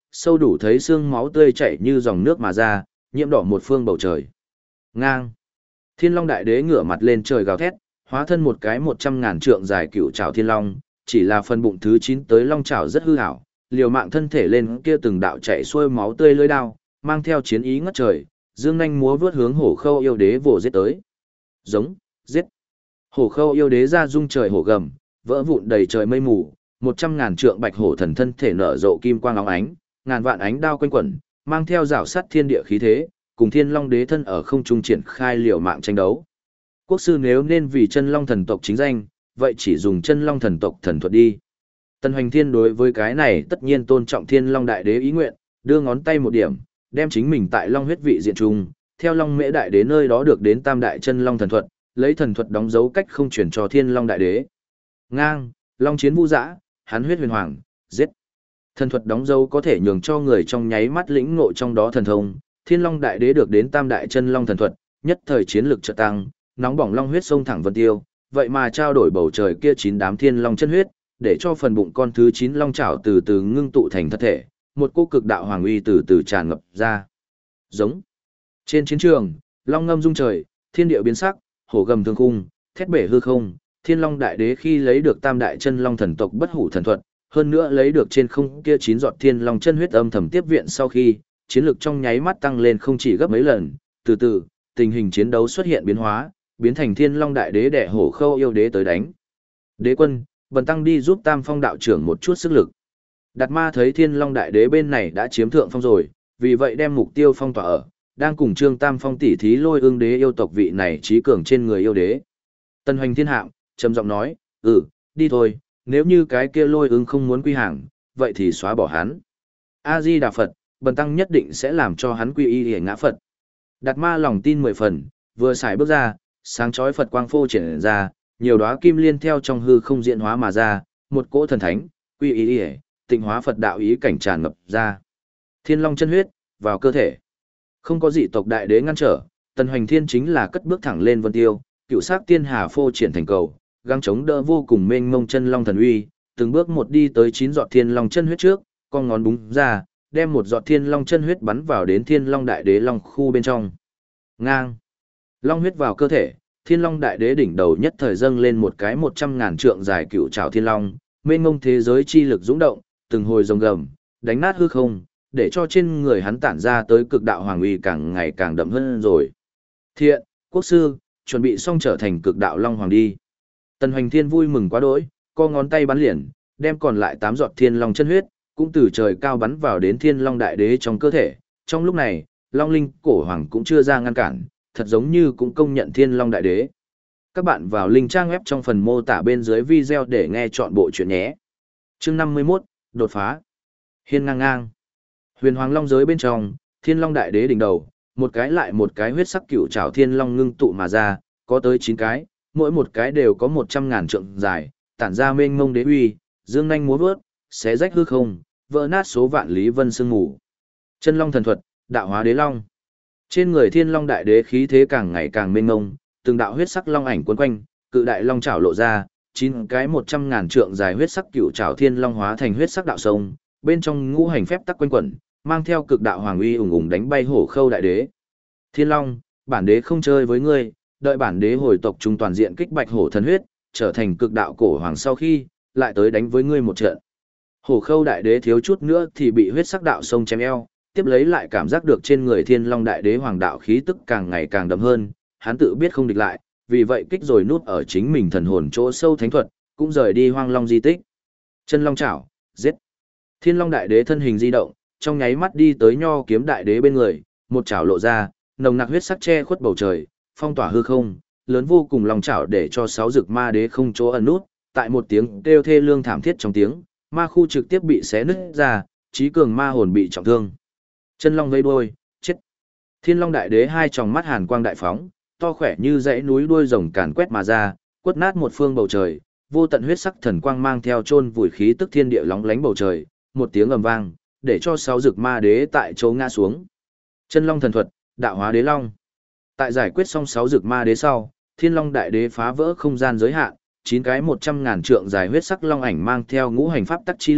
sâu đủ thấy xương máu tươi chảy như dòng nước mà ra, nhiễm đỏ một phương bầu trời. Ngang. Thiên Long Đại Đế ngửa mặt lên trời gào thét, hóa thân một cái 100.000 trượng dài cựu trảo thiên long, chỉ là phần bụng thứ 9 tới long trảo rất hư ảo, liều mạng thân thể lên kia từng đạo chảy xuôi máu tươi lưỡi đao, mang theo chiến ý ngất trời, dương nhanh múa vớt hướng Hổ Khâu yêu đế vồ giết tới. Giống, giết. Hổ Khâu yêu đế ra rung trời hổ gầm, vỡ vụn đầy trời mây mù, 100.000 trượng bạch hổ thần thân thể nở rộ kim quang óng ánh, ngàn vạn ánh đao quanh quẩn, mang theo rào sắt thiên địa khí thế, cùng Thiên Long đế thân ở không trung triển khai liều mạng tranh đấu. Quốc sư nếu nên vì chân long thần tộc chính danh, vậy chỉ dùng chân long thần tộc thần thuật đi. Tần Hoành Thiên đối với cái này tất nhiên tôn trọng Thiên Long Đại Đế ý nguyện, đưa ngón tay một điểm, đem chính mình tại long huyết vị diện trung, theo Long Mễ Đại Đế nơi đó được đến Tam Đại Chân Long thần thuật, lấy thần thuật đóng dấu cách không chuyển cho Thiên Long Đại Đế. Ngang, long chiến vũ dã, hắn huyết huyền hoàng, giết. Thần thuật đóng dấu có thể nhường cho người trong nháy mắt lĩnh ngộ trong đó thần thông, Thiên Long Đại Đế được đến Tam Đại Chân Long thần thuật, nhất thời chiến lực chợt tăng, nóng bỏng long huyết sông thẳng vân tiêu, vậy mà trao đổi bầu trời kia 9 đám thiên long chân huyết, để cho phần bụng con thứ 9 long chảo từ từ ngưng tụ thành thân thể, một cỗ cực đạo hoàng uy từ từ tràn ngập ra. Giống. Trên chiến trường, long ngâm rung trời, thiên địa biến sắc, hổ gầm thương khung, thét bể hư không, Thiên Long Đại Đế khi lấy được Tam Đại Chân Long thần tộc bất hủ thần thuật, hơn nữa lấy được trên không kia 9 giọt thiên long chân huyết âm thầm tiếp viện sau khi, chiến lực trong nháy mắt tăng lên không chỉ gấp mấy lần, từ từ, tình hình chiến đấu xuất hiện biến hóa, biến thành Thiên Long Đại Đế đè Hổ Khâu yêu đế tới đánh. Đế quân, bần tăng đi giúp Tam Phong đạo trưởng một chút sức lực. Đạt Ma thấy Thiên Long Đại Đế bên này đã chiếm thượng phong rồi, vì vậy đem mục tiêu phong tỏa ở, đang cùng Trương Tam Phong tỉ thí Lôi Ưng đế yêu tộc vị này trí cường trên người yêu đế. Tân Hoành Thiên hạm, trầm giọng nói, đi thôi, nếu như cái kia Lôi Ưng không muốn quy hàng, vậy thì xóa bỏ hắn. A-di Đà Phật, bần tăng nhất định sẽ làm cho hắn quy y hề ngã Phật. Đạt Ma lòng tin 10 phần, vừa xài bước ra, sáng chói Phật quang phô triển ra, nhiều đóa kim liên theo trong hư không diễn hóa mà ra, một cỗ thần thánh, quy y hề, tịnh hóa Phật đạo ý cảnh tràn ngập ra. Thiên Long chân huyết, vào cơ thể. Không có dị tộc đại đế ngăn trở, Tần Hoành Thiên chính là cất bước thẳng lên vân tiêu, cựu sắc tiên hà phô triển thành cầu, gắng chống đỡ vô cùng mênh mông chân long thần uy, từng bước một đi tới 9 giọt thiên long chân huyết trước, con ngón búng ra, đem một giọt thiên long chân huyết bắn vào đến Thiên Long Đại Đế long khu bên trong. Ngang. Long huyết vào cơ thể, Thiên Long Đại Đế đỉnh đầu nhất thời dâng lên một cái 100.000 trượng dài cựu trảo thiên long, mênh mông thế giới chi lực dũng động, từng hồi rồng gầm, đánh nát hư không, để cho trên người hắn tản ra tới cực đạo hoàng uy càng ngày càng đậm hơn rồi. Thiện, quốc sư, chuẩn bị xong trở thành cực đạo long hoàng đi. Tần Hoành Thiên vui mừng quá đỗi, co ngón tay bắn liền, đem còn lại 8 giọt thiên long chân huyết, cũng từ trời cao bắn vào đến Thiên Long Đại Đế trong cơ thể. Trong lúc này, Long Linh cổ hoàng cũng chưa ra ngăn cản, thật giống như cũng công nhận Thiên Long Đại Đế. Các bạn vào link trang web trong phần mô tả bên dưới video để nghe chọn bộ chuyện nhé. Chương 51, đột phá. Hiên ngang ngang. Huyền Hoàng Long giới bên trong, Thiên Long Đại Đế đỉnh đầu, một cái lại một cái huyết sắc cựu trảo thiên long ngưng tụ mà ra, có tới 9 cái, mỗi một cái đều có 100.000 trượng dài, tản ra mênh mông đế uy, dương nhanh múa vớt, xé rách hư không, vỡ nát số vạn lý vân sương mù. Chân Long thần thuật, đạo hóa đế long. Trên người Thiên Long Đại Đế khí thế càng ngày càng mênh mông, từng đạo huyết sắc long ảnh quấn quanh, cự đại long chảo lộ ra, 9 cái 100.000 trượng dài huyết sắc cựu trảo thiên long hóa thành huyết sắc đạo sông, bên trong ngũ hành phép tắc quanh quẩn, mang theo cực đạo hoàng uy ùng ùng đánh bay Hổ Khâu Đại Đế. Thiên Long, bản đế không chơi với ngươi, đợi bản đế hồi tộc trung toàn diện kích bạch hổ thần huyết, trở thành cực đạo cổ hoàng sau khi, lại tới đánh với ngươi một trận. Hổ Khâu Đại Đế thiếu chút nữa thì bị huyết sắc đạo sông chém eo, tiếp lấy lại cảm giác được trên người Thiên Long Đại Đế hoàng đạo khí tức càng ngày càng đậm hơn, hắn tự biết không địch lại, vì vậy kích rồi nút ở chính mình thần hồn chỗ sâu thánh thuật, cũng rời đi Hoang Long di tích. Chân Long chảo, giết. Thiên Long Đại Đế thân hình di động, trong nháy mắt đi tới Nho Kiếm Đại Đế bên người, một chảo lộ ra, nồng nặc huyết sắc che khuất bầu trời, phong tỏa hư không, lớn vô cùng lòng chảo để cho 6 dực ma đế không chỗ ẩn nút, tại một tiếng kêu thê lương thảm thiết trong tiếng, ma khu trực tiếp bị xé nứt ra, trí cường ma hồn bị trọng thương. Chân Long vây đuôi, chết. Thiên Long Đại Đế hai tròng mắt hàn quang đại phóng, to khỏe như dãy núi đuôi rồng càn quét mà ra, quất nát một phương bầu trời, vô tận huyết sắc thần quang mang theo chôn vùi khí tức thiên địa lóng lánh bầu trời, một tiếng ầm vang, để cho 6 dực ma đế tại chỗ ngã xuống. Chân Long thần thuật, đạo hóa đế long. Tại giải quyết xong 6 dực ma đế sau, Thiên Long Đại Đế phá vỡ không gian giới hạn, 9 cái 100.000 trượng dài huyết sắc long ảnh mang theo ngũ hành pháp tắc chi lực,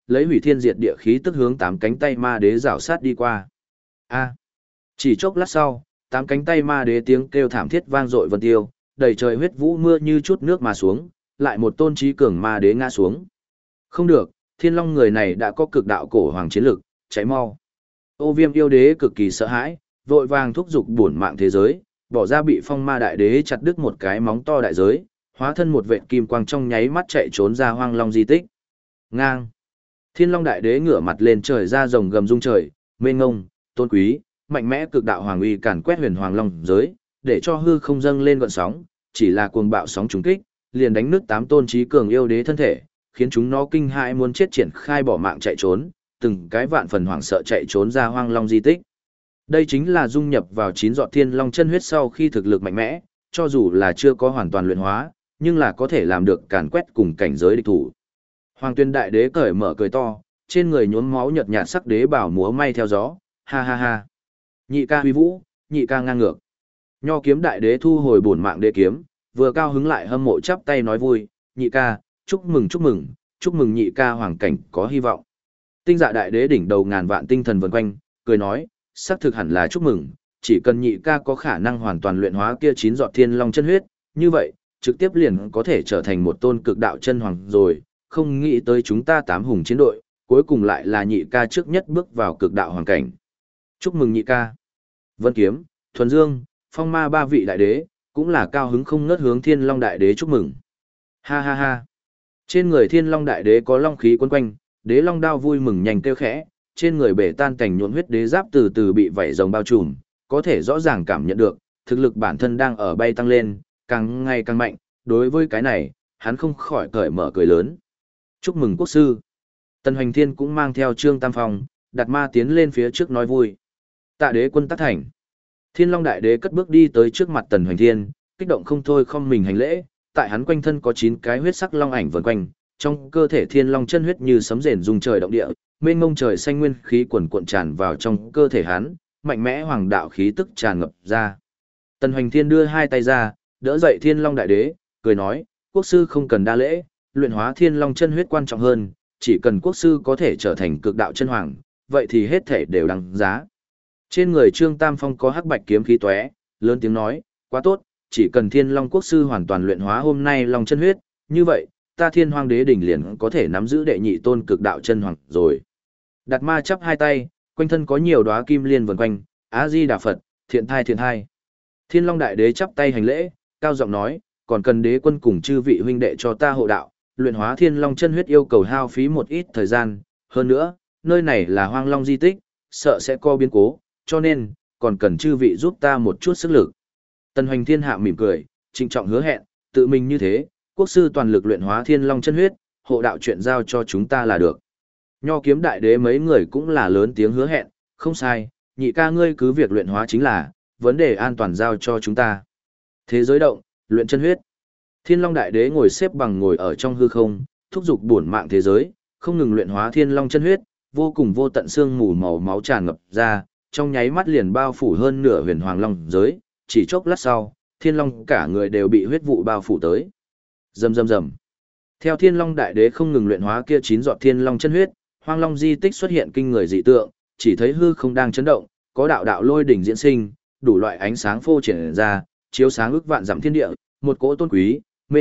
lấy hủy thiên diệt địa khí tức hướng tám cánh tay ma đế rảo sát đi qua. A. Chỉ chốc lát sau, tám cánh tay ma đế tiếng kêu thảm thiết vang dội vân tiêu, đầy trời huyết vũ mưa như chút nước mà xuống, lại một tôn trí cường ma đế ngã xuống. Không được, Thiên Long người này đã có cực đạo cổ hoàng chiến lực, cháy mau. Ô Viêm yêu đế cực kỳ sợ hãi, vội vàng thúc giục bổn mạng thế giới, bỏ ra bị phong ma đại đế chặt đứt một cái móng to đại giới, hóa thân một vệt kim quang trong nháy mắt chạy trốn ra Hoang Long di tích. Ngang. Thiên Long đại đế ngửa mặt lên trời ra rồng gầm rung trời, mênh ngông, tôn quý, mạnh mẽ cực đạo hoàng uy càn quét huyền hoàng long giới, để cho hư không dâng lên gợn sóng, chỉ là cuồng bạo sóng trùng kích, liền đánh nứt tám tôn trí cường yêu đế thân thể, khiến chúng nó kinh hãi muốn chết, triển khai bỏ mạng chạy trốn, từng cái vạn phần hoảng sợ chạy trốn ra Hoang Long di tích. Đây chính là dung nhập vào 9 giọt Thiên Long chân huyết sau khi thực lực mạnh mẽ, cho dù là chưa có hoàn toàn luyện hóa, nhưng là có thể làm được càn quét cùng cảnh giới địch thủ. Hoàng Tuyên đại đế cởi mở cười to, trên người nhuốm máu nhợt nhạt sắc đế bảo múa may theo gió, ha ha ha. Nhị ca huy vũ, nhị ca ngang ngược. Nho kiếm đại đế thu hồi bổn mạng đế kiếm, vừa cao hứng lại hâm mộ chắp tay nói vui, nhị ca, chúc mừng chúc mừng, chúc mừng nhị ca hoàng cảnh có hy vọng. Tinh dạ đại đế đỉnh đầu ngàn vạn tinh thần vần quanh, cười nói, xác thực hẳn là chúc mừng, chỉ cần nhị ca có khả năng hoàn toàn luyện hóa kia 9 giọt Thiên Long chân huyết, như vậy, trực tiếp liền có thể trở thành một tôn cực đạo chân hoàng rồi, không nghĩ tới chúng ta 8 hùng chiến đội, cuối cùng lại là nhị ca trước nhất bước vào cực đạo hoàng cảnh. Chúc mừng nhị ca. Vân Kiếm, Thuần Dương, Phong Ma ba vị đại đế, cũng là cao hứng không ngớt hướng Thiên Long đại đế chúc mừng. Ha ha ha. Trên người Thiên Long đại đế có long khí quấn quanh, đế long đao vui mừng nhanh kêu khẽ, trên người bể tan cảnh nhuộm huyết đế giáp từ từ bị vảy rồng bao trùm, có thể rõ ràng cảm nhận được, thực lực bản thân đang ở bay tăng lên, càng ngày càng mạnh, đối với cái này, hắn không khỏi cởi mở cười lớn. Chúc mừng quốc sư. Tần Hoành Thiên cũng mang theo Trương Tam Phong, Đạt Ma tiến lên phía trước nói vui. Tạ đế quân tác thành. Thiên Long đại đế cất bước đi tới trước mặt Tần Hoành Thiên, kích động không thôi không mình hành lễ, tại hắn quanh thân có 9 cái huyết sắc long ảnh vần quanh, trong cơ thể Thiên Long chân huyết như sấm rền rung trời động địa, mênh mông trời xanh nguyên khí quần cuộn tràn vào trong cơ thể hắn, mạnh mẽ hoàng đạo khí tức tràn ngập ra. Tần Hoành Thiên đưa hai tay ra, đỡ dậy Thiên Long đại đế, cười nói, quốc sư không cần đa lễ, luyện hóa Thiên Long chân huyết quan trọng hơn, chỉ cần quốc sư có thể trở thành cực đạo chân hoàng, vậy thì hết thể đều đáng giá. Trên người Trương Tam Phong có hắc bạch kiếm khí tóe, lớn tiếng nói, quá tốt, chỉ cần Thiên Long quốc sư hoàn toàn luyện hóa hôm nay Long chân huyết, như vậy, ta Thiên Hoang đế đỉnh liền có thể nắm giữ đệ nhị tôn cực đạo chân hoàng rồi. Đạt Ma chắp hai tay, quanh thân có nhiều đóa kim liên vần quanh, A Di Đà Phật, thiện thai thiện thai. Thiên Long đại đế chắp tay hành lễ, cao giọng nói, còn cần đế quân cùng chư vị huynh đệ cho ta hộ đạo, luyện hóa Thiên Long chân huyết yêu cầu hao phí một ít thời gian, hơn nữa, nơi này là Hoang Long di tích, sợ sẽ có biến cố, cho nên, còn cần chư vị giúp ta một chút sức lực. Tần Hoành Thiên hạ mỉm cười, trịnh trọng hứa hẹn, tự mình như thế, quốc sư toàn lực luyện hóa Thiên Long chân huyết, hộ đạo chuyện giao cho chúng ta là được. Nho kiếm đại đế mấy người cũng là lớn tiếng hứa hẹn, không sai, nhị ca ngươi cứ việc luyện hóa chính là, vấn đề an toàn giao cho chúng ta. Thế giới động, luyện chân huyết. Thiên Long đại đế ngồi xếp bằng ngồi ở trong hư không, thúc giục bổn mạng thế giới, không ngừng luyện hóa Thiên Long chân huyết, vô cùng vô tận xương mù màu máu tràn ngập ra, trong nháy mắt liền bao phủ hơn nửa huyền hoàng long giới, chỉ chốc lát sau, Thiên Long cả người đều bị huyết vụ bao phủ tới. Rầm rầm rầm. Theo Thiên Long đại đế không ngừng luyện hóa kia 9 giọt Thiên Long chân huyết, Hoang Long di tích xuất hiện kinh người dị tượng, chỉ thấy hư không đang chấn động, có đạo đạo lôi đỉnh diễn sinh, đủ loại ánh sáng phô triển ra, chiếu sáng ức vạn dặm thiên địa, một cỗ tôn quý,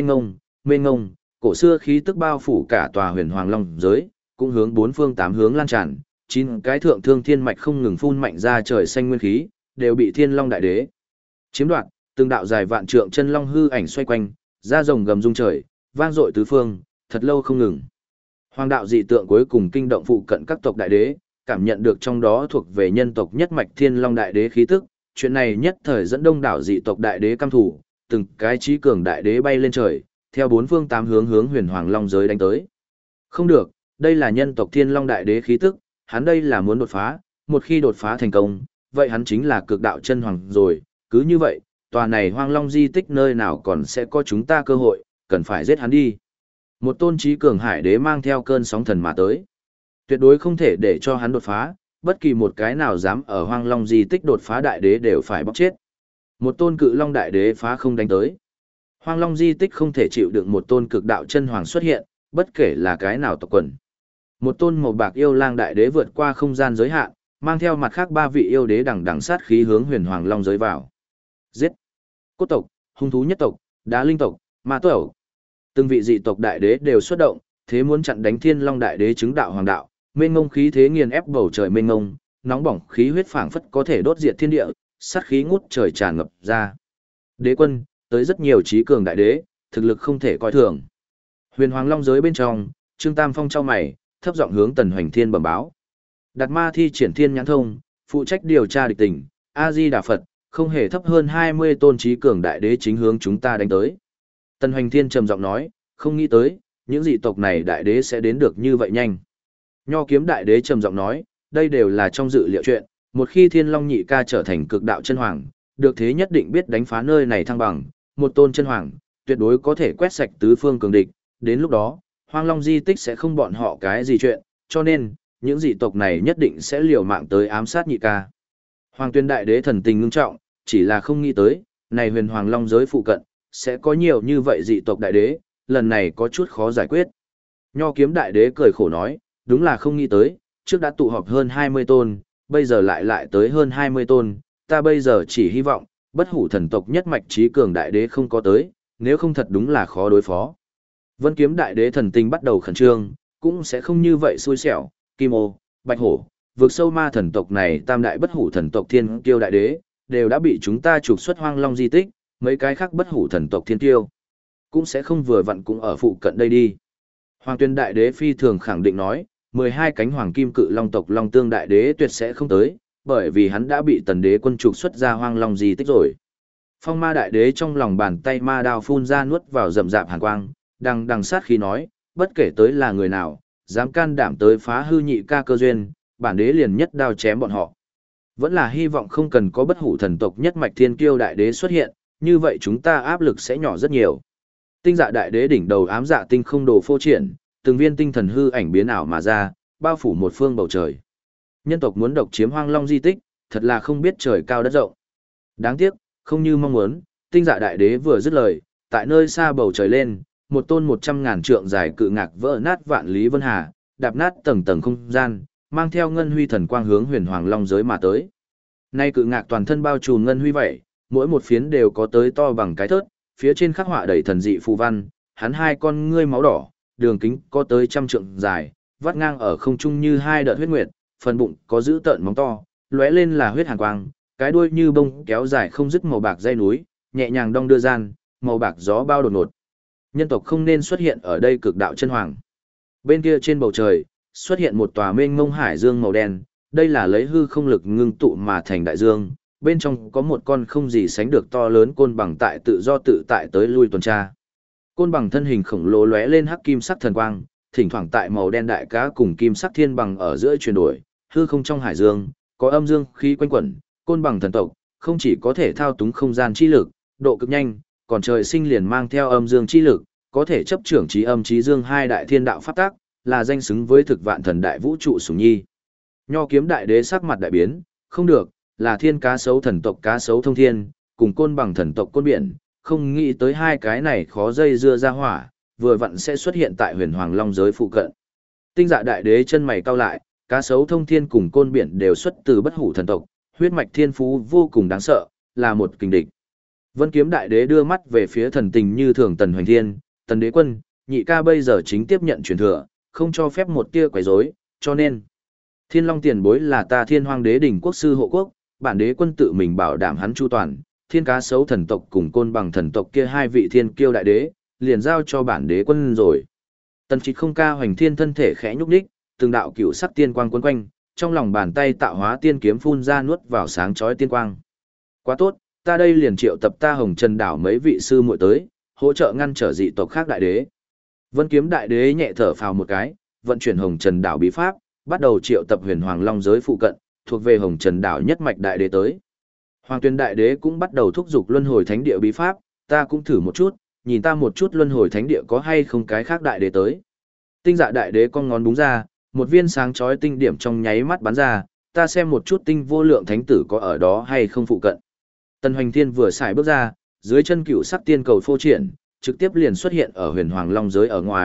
mênh ngông, cổ xưa khí tức bao phủ cả tòa huyền hoàng long giới, cũng hướng bốn phương tám hướng lan tràn, 9 cái thượng thương thiên mạch không ngừng phun mạnh ra trời xanh nguyên khí, đều bị Thiên Long đại đế chiếm đoạt, từng đạo dài vạn trượng chân long hư ảnh xoay quanh, ra rồng gầm rung trời, vang dội tứ phương, thật lâu không ngừng. Hoàng đạo dị tượng cuối cùng kinh động phụ cận các tộc đại đế, cảm nhận được trong đó thuộc về nhân tộc nhất mạch Thiên Long đại đế khí tức, chuyện này nhất thời dẫn đông đảo dị tộc đại đế căm thủ, từng cái trí cường đại đế bay lên trời, theo bốn phương tám hướng hướng huyền hoàng long giới đánh tới. Không được, đây là nhân tộc Thiên Long đại đế khí tức, hắn đây là muốn đột phá, một khi đột phá thành công, vậy hắn chính là cực đạo chân hoàng rồi, cứ như vậy, tòa này Hoang Long di tích nơi nào còn sẽ có chúng ta cơ hội, cần phải giết hắn đi. Một tôn trí cường hải đế mang theo cơn sóng thần mà tới. Tuyệt đối không thể để cho hắn đột phá, bất kỳ một cái nào dám ở Hoang Long di tích đột phá đại đế đều phải bóc chết. Một tôn cự long đại đế phá không đánh tới. Hoang Long di tích không thể chịu đựng một tôn cực đạo chân hoàng xuất hiện, bất kể là cái nào tộc quần. Một tôn màu bạc yêu lang đại đế vượt qua không gian giới hạn, mang theo mặt khác ba vị yêu đế đằng đằng sát khí hướng huyền hoàng long giới vào. Giết! Cốt tộc, hung thú nhất tộc, đá linh tộc, ma tộc. Từng vị dị tộc đại đế đều xuất động, thế muốn chặn đánh thiên long đại đế chứng đạo hoàng đạo, mênh ngông khí thế nghiền ép bầu trời mênh ngông, nóng bỏng khí huyết phảng phất có thể đốt diệt thiên địa, sát khí ngút trời tràn ngập ra. Đế quân, tới rất nhiều trí cường đại đế, thực lực không thể coi thường. Huyền hoàng long giới bên trong, Trương Tam Phong chau mày, thấp giọng hướng Tần Hoành Thiên bẩm báo. Đạt ma thi triển thiên nhãn thông, phụ trách điều tra địch tình, A-di-đà Phật, không hề thấp hơn 20 tôn trí cường đại đế chính hướng chúng ta đánh tới. Tần Hoành Thiên trầm giọng nói, không nghĩ tới, những dị tộc này đại đế sẽ đến được như vậy nhanh. Nho kiếm đại đế trầm giọng nói, đây đều là trong dự liệu chuyện, một khi thiên long nhị ca trở thành cực đạo chân hoàng, được thế nhất định biết đánh phá nơi này thăng bằng, một tôn chân hoàng, tuyệt đối có thể quét sạch tứ phương cường địch, đến lúc đó, hoang long di tích sẽ không bọn họ cái gì chuyện, cho nên, những dị tộc này nhất định sẽ liều mạng tới ám sát nhị ca. Hoàng tuyên đại đế thần tình ngưng trọng, chỉ là không nghĩ tới, này huyền hoàng long giới phụ cận, sẽ có nhiều như vậy dị tộc đại đế, lần này có chút khó giải quyết. Nho kiếm đại đế cười khổ nói, đúng là không nghĩ tới, trước đã tụ họp hơn 20 tôn, bây giờ lại tới hơn 20 tôn, ta bây giờ chỉ hy vọng, bất hủ thần tộc nhất mạch trí cường đại đế không có tới, nếu không thật đúng là khó đối phó. Vân kiếm đại đế thần tình bắt đầu khẩn trương, cũng sẽ không như vậy xui xẻo, kim ô, bạch hổ, vượt sâu ma thần tộc này tam đại bất hủ thần tộc thiên kiêu đại đế, đều đã bị chúng ta trục xuất hoang long di tích, mấy cái khác bất hủ thần tộc thiên kiêu cũng sẽ không vừa vặn cũng ở phụ cận đây đi. Hoàng tuyên đại đế phi thường khẳng định nói, 12 cánh hoàng kim cự long tộc long tương đại đế tuyệt sẽ không tới, bởi vì hắn đã bị tần đế quân trục xuất ra hoang long di tích rồi. Phong ma đại đế trong lòng bàn tay ma đao phun ra nuốt vào rậm rạp hàn quang, đằng sát khí nói, bất kể tới là người nào, dám can đảm tới phá hư nhị ca cơ duyên, bản đế liền nhất đao chém bọn họ. Vẫn là hy vọng không cần có bất hủ thần tộc nhất mạch thiên kiêu đại đế xuất hiện, như vậy chúng ta áp lực sẽ nhỏ rất nhiều. Tinh dạ đại đế đỉnh đầu ám dạ tinh không đồ phô triển, từng viên tinh thần hư ảnh biến ảo mà ra, bao phủ một phương bầu trời. Nhân tộc muốn độc chiếm hoang long di tích, thật là không biết trời cao đất rộng. Đáng tiếc, không như mong muốn, tinh dạ đại đế vừa dứt lời, tại nơi xa bầu trời lên, một tôn 100.000 trượng dài cự ngạc vỡ nát vạn lý vân hà, đạp nát tầng tầng không gian, mang theo ngân huy thần quang hướng huyền hoàng long giới mà tới. Nay cự ngạc toàn thân bao trùm ngân huy vậy, mỗi một phiến đều có tới to bằng cái thớt, phía trên khắc họa đầy thần dị phù văn, hắn hai con ngươi máu đỏ, đường kính có tới 100 trượng dài, vắt ngang ở không trung như hai đợt huyết nguyệt, phần bụng có dữ tợn móng to, lóe lên là huyết hàn quang, cái đuôi như bông kéo dài không dứt màu bạc dây núi, nhẹ nhàng đong đưa gian, màu bạc gió bao đột ngột. Nhân tộc không nên xuất hiện ở đây cực đạo chân hoàng. Bên kia trên bầu trời, xuất hiện một tòa mênh mông hải dương màu đen, đây là lấy hư không lực ngưng tụ mà thành đại dương, bên trong có một con không gì sánh được to lớn côn bằng tại tự do tự tại tới lui tuần tra. Côn bằng thân hình khổng lồ lóe lên hắc kim sắc thần quang, thỉnh thoảng tại màu đen đại cá cùng kim sắc thiên bằng ở giữa chuyển đổi, hư không trong hải dương, có âm dương khí quanh quẩn, côn bằng thần tộc, không chỉ có thể thao túng không gian chi lực, độ cực nhanh, còn trời sinh liền mang theo âm dương chi lực, có thể chấp trưởng trí âm trí dương hai đại thiên đạo pháp tác, là danh xứng với thực vạn thần đại vũ trụ sủng nhi. Nho kiếm đại đế sắc mặt đại biến, không được, là thiên cá sấu thần tộc cá sấu thông thiên, cùng côn bằng thần tộc côn biển, không nghĩ tới hai cái này khó dây dưa ra hỏa, vừa vặn sẽ xuất hiện tại huyền hoàng long giới phụ cận. Tinh dạ đại đế chân mày cau lại, cá sấu thông thiên cùng côn biển đều xuất từ bất hủ thần tộc, huyết mạch thiên phú vô cùng đáng sợ, là một kình địch. Vân kiếm đại đế đưa mắt về phía thần tình như thường Tần Hoành Thiên, Tần đế quân, nhị ca bây giờ chính tiếp nhận truyền thừa, không cho phép một tia quấy rối, cho nên Thiên Long tiền bối là ta Thiên Hoang đế đỉnh quốc sư hộ quốc, bản đế quân tự mình bảo đảm hắn chu toàn, thiên cá sấu thần tộc cùng côn bằng thần tộc kia hai vị thiên kiêu đại đế, liền giao cho bản đế quân rồi. Tần Trịch không ca Hoành Thiên thân thể khẽ nhúc nhích, từng đạo cựu sắc tiên quang quấn quanh, trong lòng bàn tay tạo hóa tiên kiếm phun ra nuốt vào sáng chói tiên quang. Quá tốt, ta đây liền triệu tập ta Hồng Trần đảo mấy vị sư muội tới, hỗ trợ ngăn trở dị tộc khác đại đế. Vân kiếm đại đế nhẹ thở phào một cái, vận chuyển Hồng Trần đảo bí pháp, bắt đầu triệu tập huyền hoàng long giới phụ cận, thuộc về Hồng Trần đảo nhất mạch đại đế tới. Hoàng Tuyên đại đế cũng bắt đầu thúc giục luân hồi thánh địa bí pháp, ta cũng thử một chút, nhìn ta một chút luân hồi thánh địa có hay không cái khác đại đế tới. Tinh dạ đại đế con ngón búng ra, một viên sáng chói tinh điểm trong nháy mắt bắn ra, ta xem một chút tinh vô lượng thánh tử có ở đó hay không phụ cận. Tần Hoành Thiên vừa xài bước ra, dưới chân cựu sắc tiên cầu phô triển, trực tiếp liền xuất hiện ở huyền hoàng long giới ở ngoài,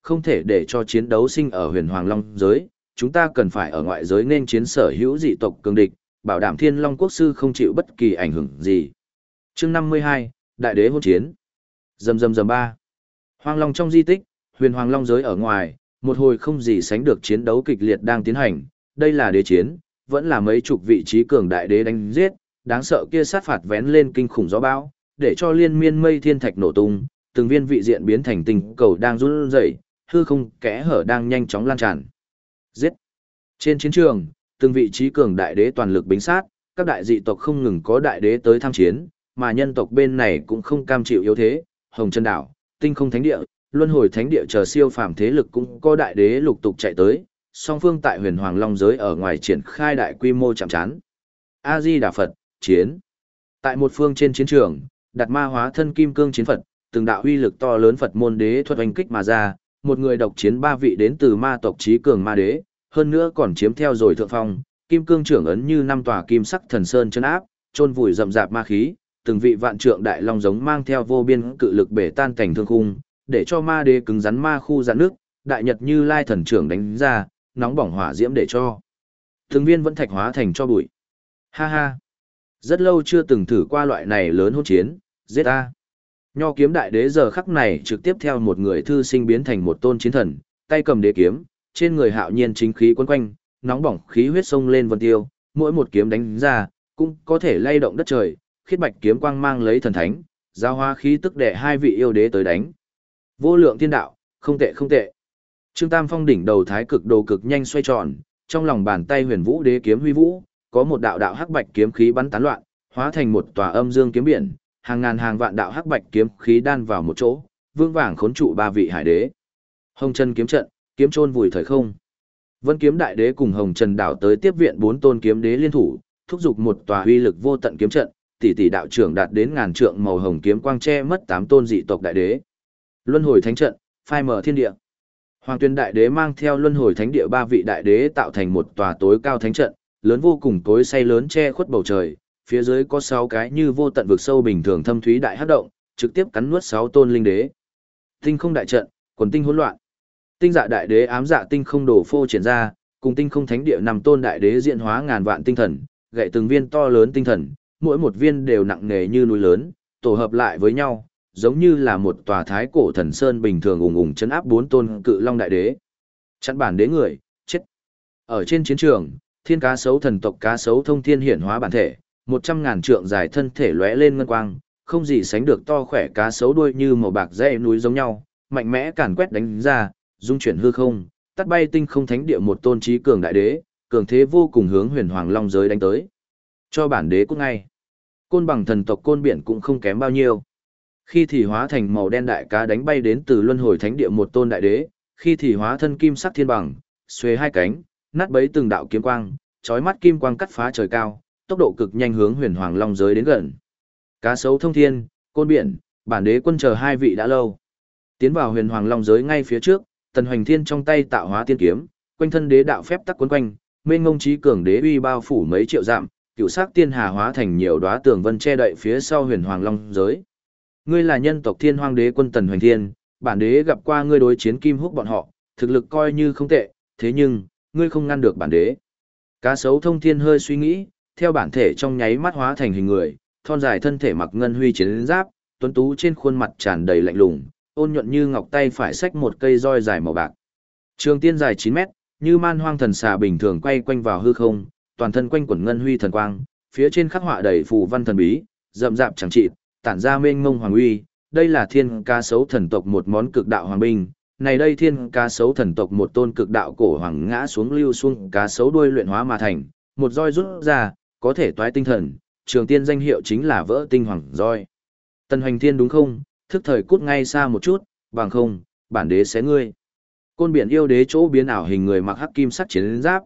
không thể để cho chiến đấu sinh ở huyền hoàng long giới, chúng ta cần phải ở ngoại giới nên chiến sở hữu dị tộc cường địch, bảo đảm Thiên Long Quốc sư không chịu bất kỳ ảnh hưởng gì. Chương 52, Đại đế hôn chiến. Rầm rầm rầm ba. Hoang Long trong di tích, huyền hoàng long giới ở ngoài, một hồi không gì sánh được chiến đấu kịch liệt đang tiến hành, đây là đế chiến, vẫn là mấy chục vị trí cường đại đế đánh giết, đáng sợ kia sát phạt vén lên kinh khủng gió bão, để cho liên miên mây thiên thạch nổ tung, từng viên vị diện biến thành tinh cầu đang run rẩy, hư không kẽ hở đang nhanh chóng lan tràn. Giết. Trên chiến trường, từng vị trí cường đại đế toàn lực bính sát, các đại dị tộc không ngừng có đại đế tới tham chiến, mà nhân tộc bên này cũng không cam chịu yếu thế, Hồng Chân Đảo, Tinh Không Thánh Địa, Luân Hồi Thánh Địa chờ siêu phàm thế lực cũng có đại đế lục tục chạy tới, song phương tại huyền hoàng long giới ở ngoài triển khai đại quy mô chạm trán. A Di Đà Phật, chiến. Tại một phương trên chiến trường, đặt ma hóa thân kim cương chiến Phật, từng đạo uy lực to lớn Phật môn đế thuật oanh kích mà ra, một người độc chiến ba vị đến từ ma tộc trí cường ma đế, hơn nữa còn chiếm theo rồi thượng phong, kim cương trưởng ấn như năm tòa kim sắc thần sơn chân áp, chôn vùi rậm rạp ma khí, từng vị vạn trượng đại long giống mang theo vô biên cự lực bể tan cảnh thương khung, để cho ma đế cứng rắn ma khu giãn nước, đại nhật như lai thần trưởng đánh ra, nóng bỏng hỏa diễm để cho từng viên vẫn thạch hóa thành cho bụi. Ha ha, rất lâu chưa từng thử qua loại này lớn hỗn chiến, giết a. Nho kiếm đại đế giờ khắc này trực tiếp theo một người thư sinh biến thành một tôn chiến thần, tay cầm đế kiếm, trên người hạo nhiên chính khí quấn quanh, nóng bỏng khí huyết sông lên vân tiêu, mỗi một kiếm đánh ra, cũng có thể lay động đất trời, khiết bạch kiếm quang mang lấy thần thánh, giao hóa khí tức đệ hai vị yêu đế tới đánh. Vô lượng thiên đạo, không tệ không tệ. Trương Tam Phong đỉnh đầu thái cực đồ cực nhanh xoay tròn, trong lòng bàn tay huyền vũ đế kiếm huy vũ, có một đạo đạo hắc bạch kiếm khí bắn tán loạn, hóa thành một tòa âm dương kiếm biển, hàng ngàn hàng vạn đạo hắc bạch kiếm khí đan vào một chỗ, vương vàng khốn trụ ba vị hải đế. Hồng Chân kiếm trận, kiếm chôn vùi thời không. Vân Kiếm đại đế cùng Hồng Trần đảo tới tiếp viện bốn tôn kiếm đế liên thủ, thúc giục một tòa uy lực vô tận kiếm trận, tỷ tỷ đạo trưởng đạt đến ngàn trượng màu hồng kiếm quang che mất tám tôn dị tộc đại đế. Luân hồi thánh trận, phai mở thiên địa. Hoàng Tuyên đại đế mang theo luân hồi thánh địa ba vị đại đế tạo thành một tòa tối cao thánh trận, lớn vô cùng tối say lớn che khuất bầu trời, phía dưới có 6 cái như vô tận vực sâu bình thường thâm thúy đại hắc động, trực tiếp cắn nuốt 6 tôn linh đế. Tinh không đại trận, quần tinh hỗn loạn. Tinh dạ đại đế ám dạ tinh không đổ phô triển ra, cùng tinh không thánh địa nằm tôn đại đế diễn hóa ngàn vạn tinh thần, gậy từng viên to lớn tinh thần, mỗi một viên đều nặng nề như núi lớn, tổ hợp lại với nhau, giống như là một tòa thái cổ thần sơn bình thường ùng ùng chấn áp 4 tôn cự long đại đế. Chặn bản đế người, chết. Ở trên chiến trường, thiên cá sấu thần tộc cá sấu thông thiên hiển hóa bản thể, 100.000 trượng dài thân thể lóe lên ngân quang, không gì sánh được to khỏe cá sấu đuôi như màu bạc dãy núi giống nhau, mạnh mẽ càn quét đánh ra, dung chuyển hư không, tắt bay tinh không thánh địa một tôn trí cường đại đế, cường thế vô cùng hướng huyền hoàng long giới đánh tới. Cho bản đế cút ngay. Côn bằng thần tộc côn biển cũng không kém bao nhiêu. Khi thì hóa thành màu đen đại cá đánh bay đến từ luân hồi thánh địa một tôn đại đế, khi thì hóa thân kim sắc thiên bằng, xuề hai cánh, nát bấy từng đạo kiếm quang, chói mắt kim quang cắt phá trời cao, tốc độ cực nhanh hướng huyền hoàng long giới đến gần. Cá sấu thông thiên, côn biển, bản đế quân chờ hai vị đã lâu. Tiến vào huyền hoàng long giới ngay phía trước, Tần Hoành Thiên trong tay tạo hóa tiên kiếm, quanh thân đế đạo phép tắc quấn quanh, mênh ngông trí cường đế uy bao phủ mấy triệu dặm, cựu sắc tiên hà hóa thành nhiều đóa tường vân che đậy phía sau huyền hoàng long giới. Ngươi là nhân tộc Thiên Hoang đế quân Tần Hoành Thiên, bản đế gặp qua ngươi đối chiến Kim Húc bọn họ, thực lực coi như không tệ, thế nhưng ngươi không ngăn được bản đế. Cá sấu thông thiên hơi suy nghĩ, theo bản thể trong nháy mắt hóa thành hình người, thon dài thân thể mặc ngân huy chiến giáp, tuấn tú trên khuôn mặt tràn đầy lạnh lùng, ôn nhuận như ngọc tay phải xách một cây roi dài màu bạc. Trường tiên dài 9 mét, như man hoang thần xà bình thường quay quanh vào hư không, toàn thân quanh quẩn ngân huy thần quang, phía trên khắc họa đầy phù văn thần bí, rậm rạp chẳng trị, tản ra mênh mông hoàng uy. Đây là thiên cá sấu thần tộc một món cực đạo hoàng binh. Này đây thiên cá sấu thần tộc một tôn cực đạo cổ hoàng ngã xuống lưu xuống cá sấu đuôi luyện hóa mà thành, một roi rút ra, có thể toái tinh thần, trường tiên danh hiệu chính là vỡ tinh hoàng roi. Tần Hoành Thiên đúng không? Thức thời cút ngay xa một chút, bằng không, bản đế xé ngươi. Côn biển yêu đế chỗ biến ảo hình người mặc hắc kim sắc chiến giáp,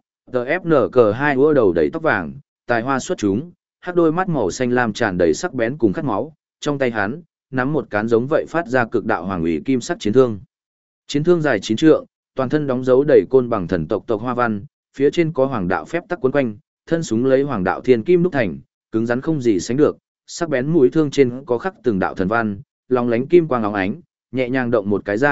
TFNK2 ua đầu đầy tóc vàng, tài hoa xuất chúng, hắc đôi mắt màu xanh lam tràn đầy sắc bén cùng khát máu, trong tay hắn nắm một cán giống vậy phát ra cực đạo hoàng ủy kim sắc chiến thương. Chiến thương dài 9 trượng, toàn thân đóng dấu đầy côn bằng thần tộc tộc hoa văn, phía trên có hoàng đạo phép tắc quấn quanh, thân súng lấy hoàng đạo thiên kim đúc thành, cứng rắn không gì sánh được, sắc bén mũi thương trên có khắc từng đạo thần văn, long lánh kim quang óng ánh, nhẹ nhàng động một cái gian,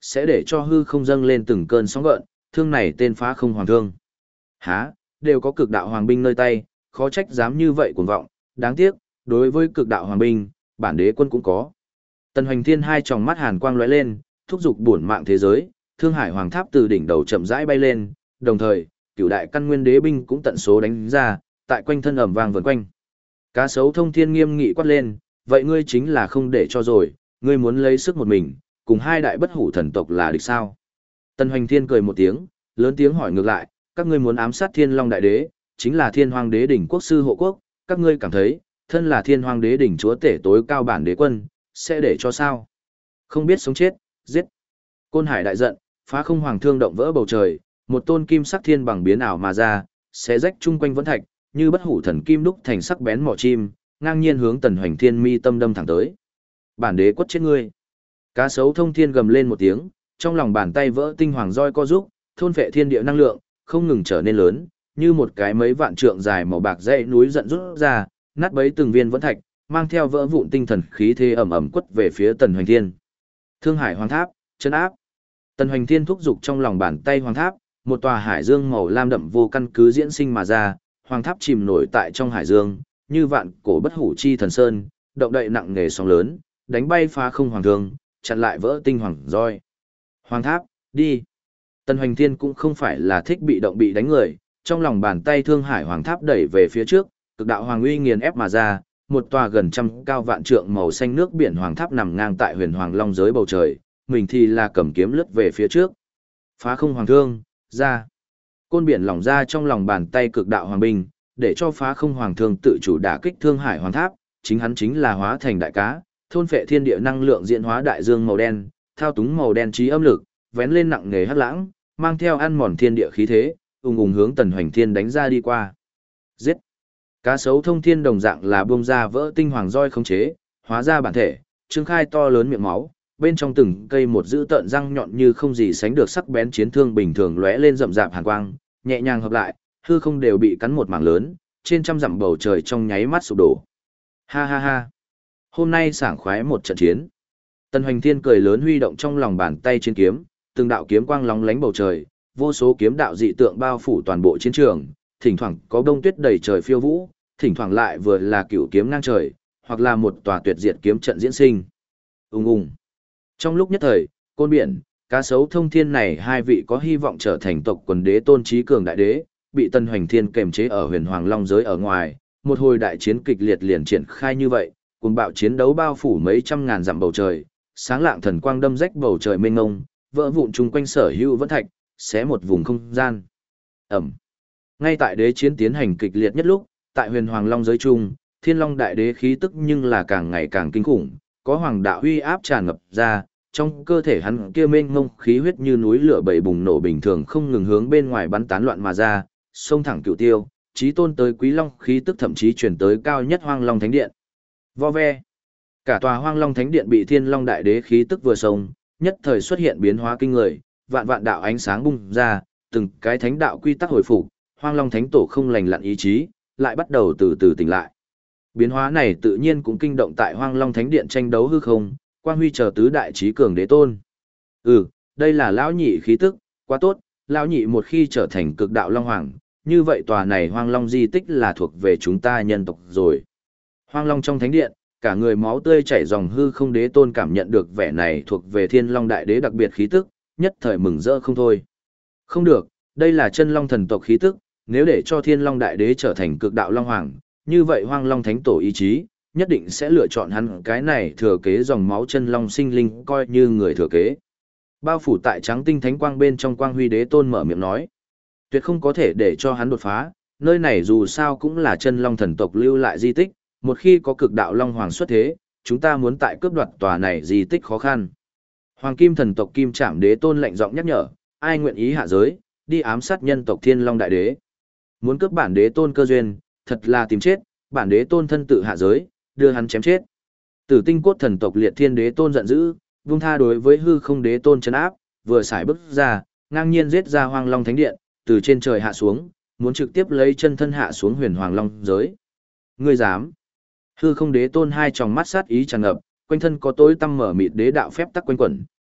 sẽ để cho hư không dâng lên từng cơn sóng gợn, thương này tên Phá Không Hoàng Thương. Há, đều có cực đạo hoàng binh nơi tay, khó trách dám như vậy cuồng vọng, đáng tiếc, đối với cực đạo hoàng binh, bản đế quân cũng có. Tần Hoành Thiên hai tròng mắt hàn quang lóe lên, thúc giục bổn mạng thế giới, Thương Hải Hoàng Tháp từ đỉnh đầu chậm rãi bay lên, đồng thời, cửu đại căn nguyên đế binh cũng tận số đánh ra, tại quanh thân ầm vang vần quanh. Cá sấu thông thiên nghiêm nghị quát lên, vậy ngươi chính là không để cho rồi, ngươi muốn lấy sức một mình, cùng hai đại bất hủ thần tộc là địch sao? Tần Hoành Thiên cười một tiếng, lớn tiếng hỏi ngược lại, các ngươi muốn ám sát Thiên Long Đại Đế, chính là Thiên Hoàng Đế đỉnh quốc sư hộ quốc, các ngươi cảm thấy, thân là Thiên Hoàng Đế đỉnh chúa tể tối cao bản đế quân, sẽ để cho sao? Không biết sống chết, giết. Côn Hải đại giận, Phá Không Hoàng Thương động vỡ bầu trời, một tôn kim sắc thiên bằng biến ảo mà ra, xé rách chung quanh vẫn thạch, như bất hủ thần kim đúc thành sắc bén mỏ chim, ngang nhiên hướng Tần Hoành Thiên mi tâm đâm thẳng tới. Bản đế quất chết ngươi. Cá sấu thông thiên gầm lên một tiếng, trong lòng bàn tay vỡ tinh hoàng roi co giúp, thôn phệ thiên địa năng lượng, không ngừng trở nên lớn, như một cái mấy vạn trượng dài màu bạc dãy núi giận rút ra, nát bấy từng viên vẫn thạch, mang theo vỡ vụn tinh thần khí thế ầm ầm quất về phía Tần Hoành Thiên. Thương Hải Hoàng Tháp, chân áp. Tần Hoành Thiên thúc giục trong lòng bàn tay hoàng tháp, một tòa hải dương màu lam đậm vô căn cứ diễn sinh mà ra, hoàng tháp chìm nổi tại trong hải dương, như vạn cổ bất hủ chi thần sơn, động đậy nặng nề sóng lớn, đánh bay Phá Không Hoàng Thương, chặn lại vỡ tinh hoàng roi. Hoàng tháp, đi. Tần Hoành Thiên cũng không phải là thích bị động bị đánh người, trong lòng bàn tay Thương Hải Hoàng Tháp đẩy về phía trước, cực đạo hoàng uy nghiền ép mà ra, một tòa gần trăm cao vạn trượng màu xanh nước biển hoàng tháp nằm ngang tại Huyền Hoàng Long giới bầu trời, mình thì là cầm kiếm lướt về phía trước. Phá Không Hoàng Thương, ra. Côn biển lỏng ra trong lòng bàn tay cực đạo hoàng binh, để cho Phá Không Hoàng Thương tự chủ đả kích Thương Hải Hoàng Tháp, chính hắn chính là hóa thành đại cá, thôn phệ thiên địa năng lượng diễn hóa đại dương màu đen, thao túng màu đen trí âm lực, vén lên nặng nề hắc lãng, mang theo ăn mòn thiên địa khí thế, ùng ùng hướng Tần Hoành Thiên đánh ra đi qua. Giết! Cá sấu thông thiên đồng dạng là bung ra vỡ tinh hoàng roi khống chế, hóa ra bản thể, trương khai to lớn miệng máu, bên trong từng cây một dữ tợn răng nhọn như không gì sánh được sắc bén chiến thương bình thường lóe lên rậm rạp hàn quang, nhẹ nhàng hợp lại, hư không đều bị cắn một mảng lớn, trên trăm dặm bầu trời trong nháy mắt sụp đổ. Ha ha ha! Hôm nay sảng khoái một trận chiến. Tần Hoành Thiên cười lớn huy động trong lòng bàn tay chiến kiếm, từng đạo kiếm quang lóng lánh bầu trời, vô số kiếm đạo dị tượng bao phủ toàn bộ chiến trường, thỉnh thoảng có bông tuyết đầy trời phiêu vũ, thỉnh thoảng lại vừa là cửu kiếm ngang trời, hoặc là một tòa tuyệt diệt kiếm trận diễn sinh. Ùng ùng. Trong lúc nhất thời, Côn Biển, Cá Sấu Thông Thiên này hai vị có hy vọng trở thành tộc quần đế tôn trí cường đại đế, bị Tần Hoành Thiên kềm chế ở Huyền Hoàng Long giới ở ngoài, một hồi đại chiến kịch liệt liền triển khai như vậy, cùng bạo chiến đấu bao phủ mấy trăm ngàn dặm bầu trời, sáng lạng thần quang đâm rách bầu trời mênh mông, vỡ vụn chung quanh sở hữu vẫn thạch, xé một vùng không gian. Ẩm. Ngay tại đế chiến tiến hành kịch liệt nhất lúc, tại Huyền Hoàng Long giới trung, Thiên Long đại đế khí tức nhưng là càng ngày càng kinh khủng, có hoàng đạo uy áp tràn ngập ra, trong cơ thể hắn kia mênh mông khí huyết như núi lửa bầy bùng nổ bình thường không ngừng hướng bên ngoài bắn tán loạn mà ra, xông thẳng cửu tiêu, chí tôn tới Quý Long khí tức thậm chí truyền tới cao nhất Hoang Long Thánh Điện. Vo ve. Cả tòa Hoang Long Thánh Điện bị Thiên Long đại đế khí tức vừa xông, nhất thời xuất hiện biến hóa kinh người, vạn vạn đạo ánh sáng bung ra, từng cái thánh đạo quy tắc hồi phục, Hoang Long Thánh Tổ không lành lặn ý chí, lại bắt đầu từ từ tỉnh lại. Biến hóa này tự nhiên cũng kinh động tại Hoang Long Thánh Điện tranh đấu hư không, Quang Huy chờ tứ đại chí cường đế tôn. Đây là lão nhị khí tức, quá tốt, lão nhị một khi trở thành cực đạo long hoàng, như vậy tòa này Hoang Long di tích là thuộc về chúng ta nhân tộc rồi. Hoang Long trong thánh điện, cả người máu tươi chảy dòng hư không đế tôn cảm nhận được vẻ này thuộc về Thiên Long đại đế đặc biệt khí tức, nhất thời mừng rỡ không thôi. Không được, đây là chân long thần tộc khí tức, nếu để cho Thiên Long đại đế trở thành cực đạo long hoàng, như vậy Hoang Long thánh tổ ý chí, nhất định sẽ lựa chọn hắn cái này thừa kế dòng máu chân long sinh linh coi như người thừa kế. Bao phủ tại trắng tinh thánh quang bên trong Quang Huy đế tôn mở miệng nói, tuyệt không có thể để cho hắn đột phá, nơi này dù sao cũng là chân long thần tộc lưu lại di tích, một khi có cực đạo long hoàng xuất thế, chúng ta muốn tại cướp đoạt tòa này di tích khó khăn. Hoàng kim thần tộc Kim Trảm đế tôn lạnh giọng nhắc nhở, ai nguyện ý hạ giới, đi ám sát nhân tộc Thiên Long đại đế. Muốn cướp bản đế tôn cơ duyên, thật là tìm chết, bản đế tôn thân tự hạ giới, đưa hắn chém chết. Tử tinh cốt thần tộc Liệt Thiên đế tôn giận dữ, vung tha đối với hư không đế tôn trấn áp, vừa xài bước ra, ngang nhiên giết ra Hoang Long thánh điện, từ trên trời hạ xuống, muốn trực tiếp lấy chân thân hạ xuống Huyền Hoàng Long giới. Ngươi dám? Hư không đế tôn hai tròng mắt sát ý tràn ngập, quanh thân có tối tăm mở mịt đế đạo phép tắc quanh quẩn,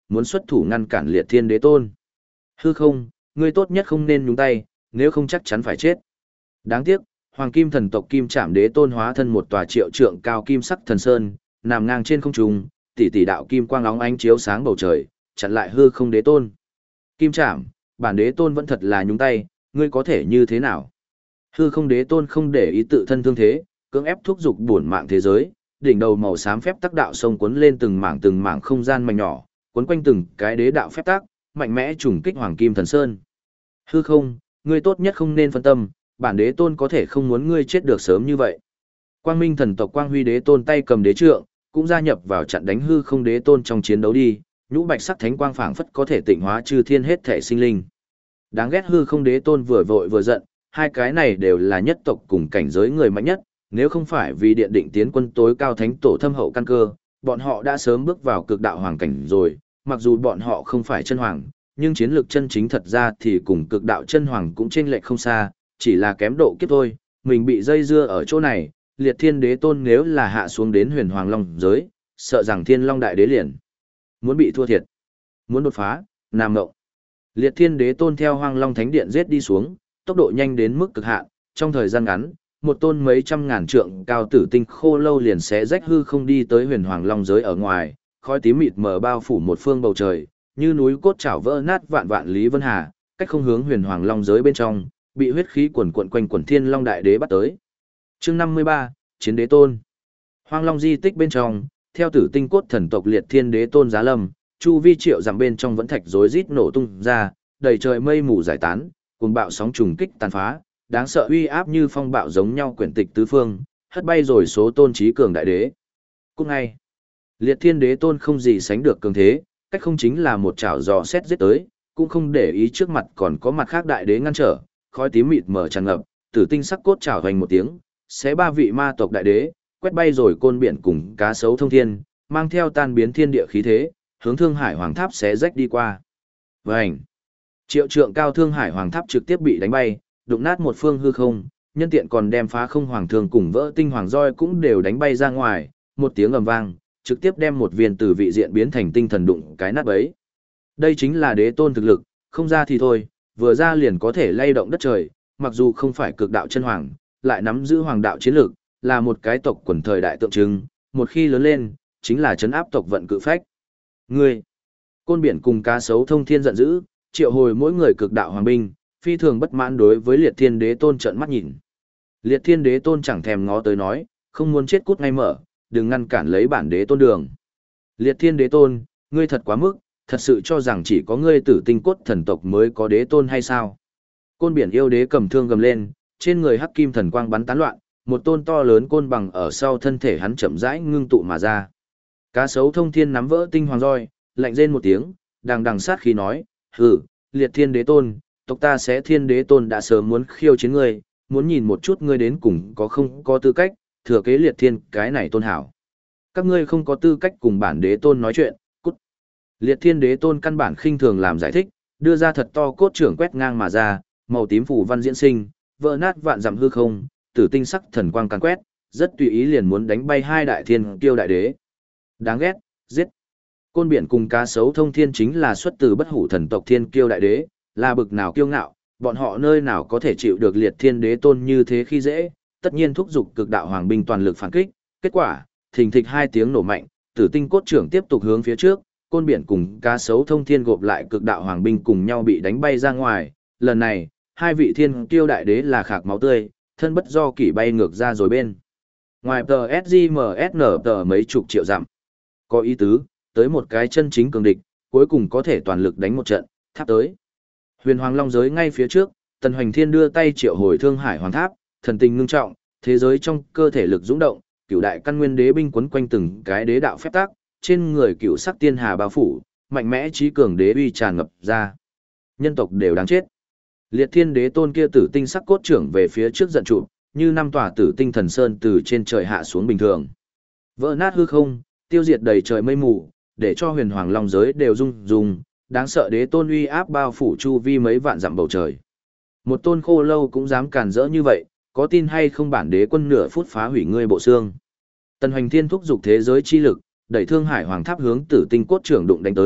muốn xuất thủ ngăn cản Liệt Thiên Đế Tôn. Hư không, ngươi tốt nhất không nên nhúng tay, nếu không chắc chắn phải chết. Đáng tiếc, Hoàng Kim thần tộc Kim Trảm Đế Tôn hóa thân một tòa triệu trượng cao kim sắc thần sơn, nằm ngang trên không trung, tỷ tỷ đạo kim quang óng ánh chiếu sáng bầu trời, chặn lại hư không đế tôn. Kim Trảm, bản đế tôn vẫn thật là nhúng tay, ngươi có thể như thế nào? Hư không đế tôn không để ý tự thân thương thế, cưỡng ép thúc giục bổn mạng thế giới, đỉnh đầu màu xám phép tắc đạo sông cuốn lên từng mảng không gian mảnh nhỏ, cuốn quanh từng cái đế đạo phép tắc, mạnh mẽ trùng kích Hoàng Kim thần sơn. Hư không, ngươi tốt nhất không nên phân tâm, bản đế tôn có thể không muốn ngươi chết được sớm như vậy. Quang Minh thần tộc Quang Huy đế tôn tay cầm đế trượng, cũng gia nhập vào trận đánh hư không đế tôn trong chiến đấu đi, nhũ bạch sắc thánh quang phảng phất có thể tịnh hóa chư thiên hết thể sinh linh. Đáng ghét hư không đế tôn vừa vội vừa giận, hai cái này đều là nhất tộc cùng cảnh giới người mạnh nhất, nếu không phải vì điện định tiến quân tối cao thánh tổ thâm hậu căn cơ, bọn họ đã sớm bước vào cực đạo hoàng cảnh rồi, mặc dù bọn họ không phải chân hoàng, nhưng chiến lược chân chính thật ra thì cùng cực đạo chân hoàng cũng chênh lệch không xa, chỉ là kém độ kiếp thôi, mình bị dây dưa ở chỗ này, Liệt Thiên Đế Tôn nếu là hạ xuống đến Huyền Hoàng Long giới, sợ rằng Thiên Long Đại Đế liền muốn bị thua thiệt, muốn đột phá, nam ngộng. Liệt Thiên Đế Tôn theo Hoang Long Thánh Điện giết đi xuống, tốc độ nhanh đến mức cực hạn, trong thời gian ngắn, một tôn mấy trăm ngàn trượng cao tử tinh khô lâu liền sẽ rách hư không đi tới Huyền Hoàng Long giới ở ngoài, khói tím mịt mờ bao phủ một phương bầu trời, như núi cốt chảo vỡ nát vạn vạn lý vân hà, cách không hướng Huyền Hoàng Long giới bên trong, bị huyết khí quần quần quanh quần Thiên Long Đại Đế bắt tới. Chương 53, Chiến Đế Tôn. Hoang Long di tích bên trong, theo tử tinh cốt thần tộc Liệt Thiên Đế Tôn giá lâm, chu vi triệu dặm bên trong vẫn thạch rối rít nổ tung ra, đầy trời mây mù giải tán, cuồng bạo sóng trùng kích tàn phá, đáng sợ uy áp như phong bạo giống nhau quyển tịch tứ phương, hất bay rồi số tôn trí cường đại đế. Cũng ngay, Liệt Thiên Đế Tôn không gì sánh được cường thế, cách không chính là một chảo giò xét giết tới, cũng không để ý trước mặt còn có mặt khác đại đế ngăn trở, khói tím mịt mờ tràn ngập, tử tinh sắc cốt chảo hoành một tiếng, xé ba vị ma tộc đại đế, quét bay rồi côn biển cùng cá sấu thông thiên, mang theo tan biến thiên địa khí thế, hướng Thương Hải Hoàng Tháp xé rách đi qua. Vành! Triệu trượng cao Thương Hải Hoàng Tháp trực tiếp bị đánh bay, đụng nát một phương hư không, nhân tiện còn đem phá không hoàng thương cùng vỡ tinh hoàng roi cũng đều đánh bay ra ngoài, một tiếng ầm vang, trực tiếp đem một viên từ vị diện biến thành tinh thần đụng cái nát bấy. Đây chính là đế tôn thực lực, không ra thì thôi, vừa ra liền có thể lay động đất trời, mặc dù không phải cực đạo chân hoàng, lại nắm giữ hoàng đạo chiến lược, là một cái tộc quần thời đại tượng trưng, một khi lớn lên, chính là trấn áp tộc vận cự phách. Ngươi, côn biển cùng cá sấu thông thiên giận dữ, triệu hồi mỗi người cực đạo hoàng binh, phi thường bất mãn đối với Liệt Thiên Đế Tôn trợn mắt nhìn. Liệt Thiên Đế Tôn chẳng thèm ngó tới nói, không muốn chết cút ngay mở, đừng ngăn cản lấy bản đế tôn đường. Liệt Thiên Đế Tôn, ngươi thật quá mức, thật sự cho rằng chỉ có ngươi tử tinh cốt thần tộc mới có đế tôn hay sao? Côn biển yêu đế cầm thương gầm lên, trên người hắc kim thần quang bắn tán loạn, một tôn to lớn côn bằng ở sau thân thể hắn chậm rãi ngưng tụ mà ra. Cá sấu thông thiên nắm vỡ tinh hoàng roi, lạnh rên một tiếng, đằng đằng sát khí nói, hừ, Liệt Thiên Đế Tôn, tộc ta sẽ Thiên Đế Tôn đã sớm muốn khiêu chiến ngươi, muốn nhìn một chút ngươi đến cùng có không có tư cách, thừa kế Liệt Thiên cái này tôn hảo. Các ngươi không có tư cách cùng bản đế tôn nói chuyện, cút. Liệt Thiên Đế Tôn căn bản khinh thường làm giải thích, đưa ra thật to cốt trưởng quét ngang mà ra, màu tím phủ văn diễn sinh, vỡ nát vạn dặm hư không, tử tinh sắc thần quang càn quét, rất tùy ý liền muốn đánh bay hai đại thiên kiêu đại đế. Đáng ghét, giết. Côn biển cùng cá sấu thông thiên chính là xuất từ bất hủ thần tộc thiên kiêu đại đế, là bực nào kiêu ngạo, bọn họ nơi nào có thể chịu được Liệt Thiên Đế Tôn như thế khi dễ, tất nhiên thúc giục cực đạo hoàng binh toàn lực phản kích, kết quả, thình thịch hai tiếng nổ mạnh, tử tinh cốt trưởng tiếp tục hướng phía trước, côn biển cùng cá sấu thông thiên gộp lại cực đạo hoàng binh cùng nhau bị đánh bay ra ngoài, lần này, hai vị thiên kiêu đại đế là khạc máu tươi, thân bất do kỷ bay ngược ra rồi bên. Ngoài TSGMSN tờ mấy chục triệu dặm. Có ý tứ, tới một cái chân chính cường địch, cuối cùng có thể toàn lực đánh một trận, tháp tới. Huyền Hoàng Long giới ngay phía trước, Tần Hoành Thiên đưa tay triệu hồi Thương Hải Hoàng Tháp, thần tình ngưng trọng, thế giới trong cơ thể lực dũng động, cửu đại căn nguyên đế binh quấn quanh từng cái đế đạo phép tắc, trên người cửu sắc tiên hà bao phủ, mạnh mẽ trí cường đế uy tràn ngập ra. Nhân tộc đều đáng chết. Liệt Thiên Đế Tôn kia tử tinh sắc cốt trưởng về phía trước giận trụ, như năm tòa tử tinh thần sơn từ trên trời hạ xuống bình thường. Vỡ nát hư không, tiêu diệt đầy trời mây mù, để cho Huyền Hoàng Long giới đều rung rung, đáng sợ đế tôn uy áp bao phủ chu vi mấy vạn dặm bầu trời. Một tôn khô lâu cũng dám càn rỡ như vậy, có tin hay không bản đế quân nửa phút phá hủy ngươi bộ xương. Tần Hoành Thiên thúc giục thế giới chi lực, đẩy Thương Hải Hoàng Tháp hướng tử tinh cốt trưởng đụng đánh tới,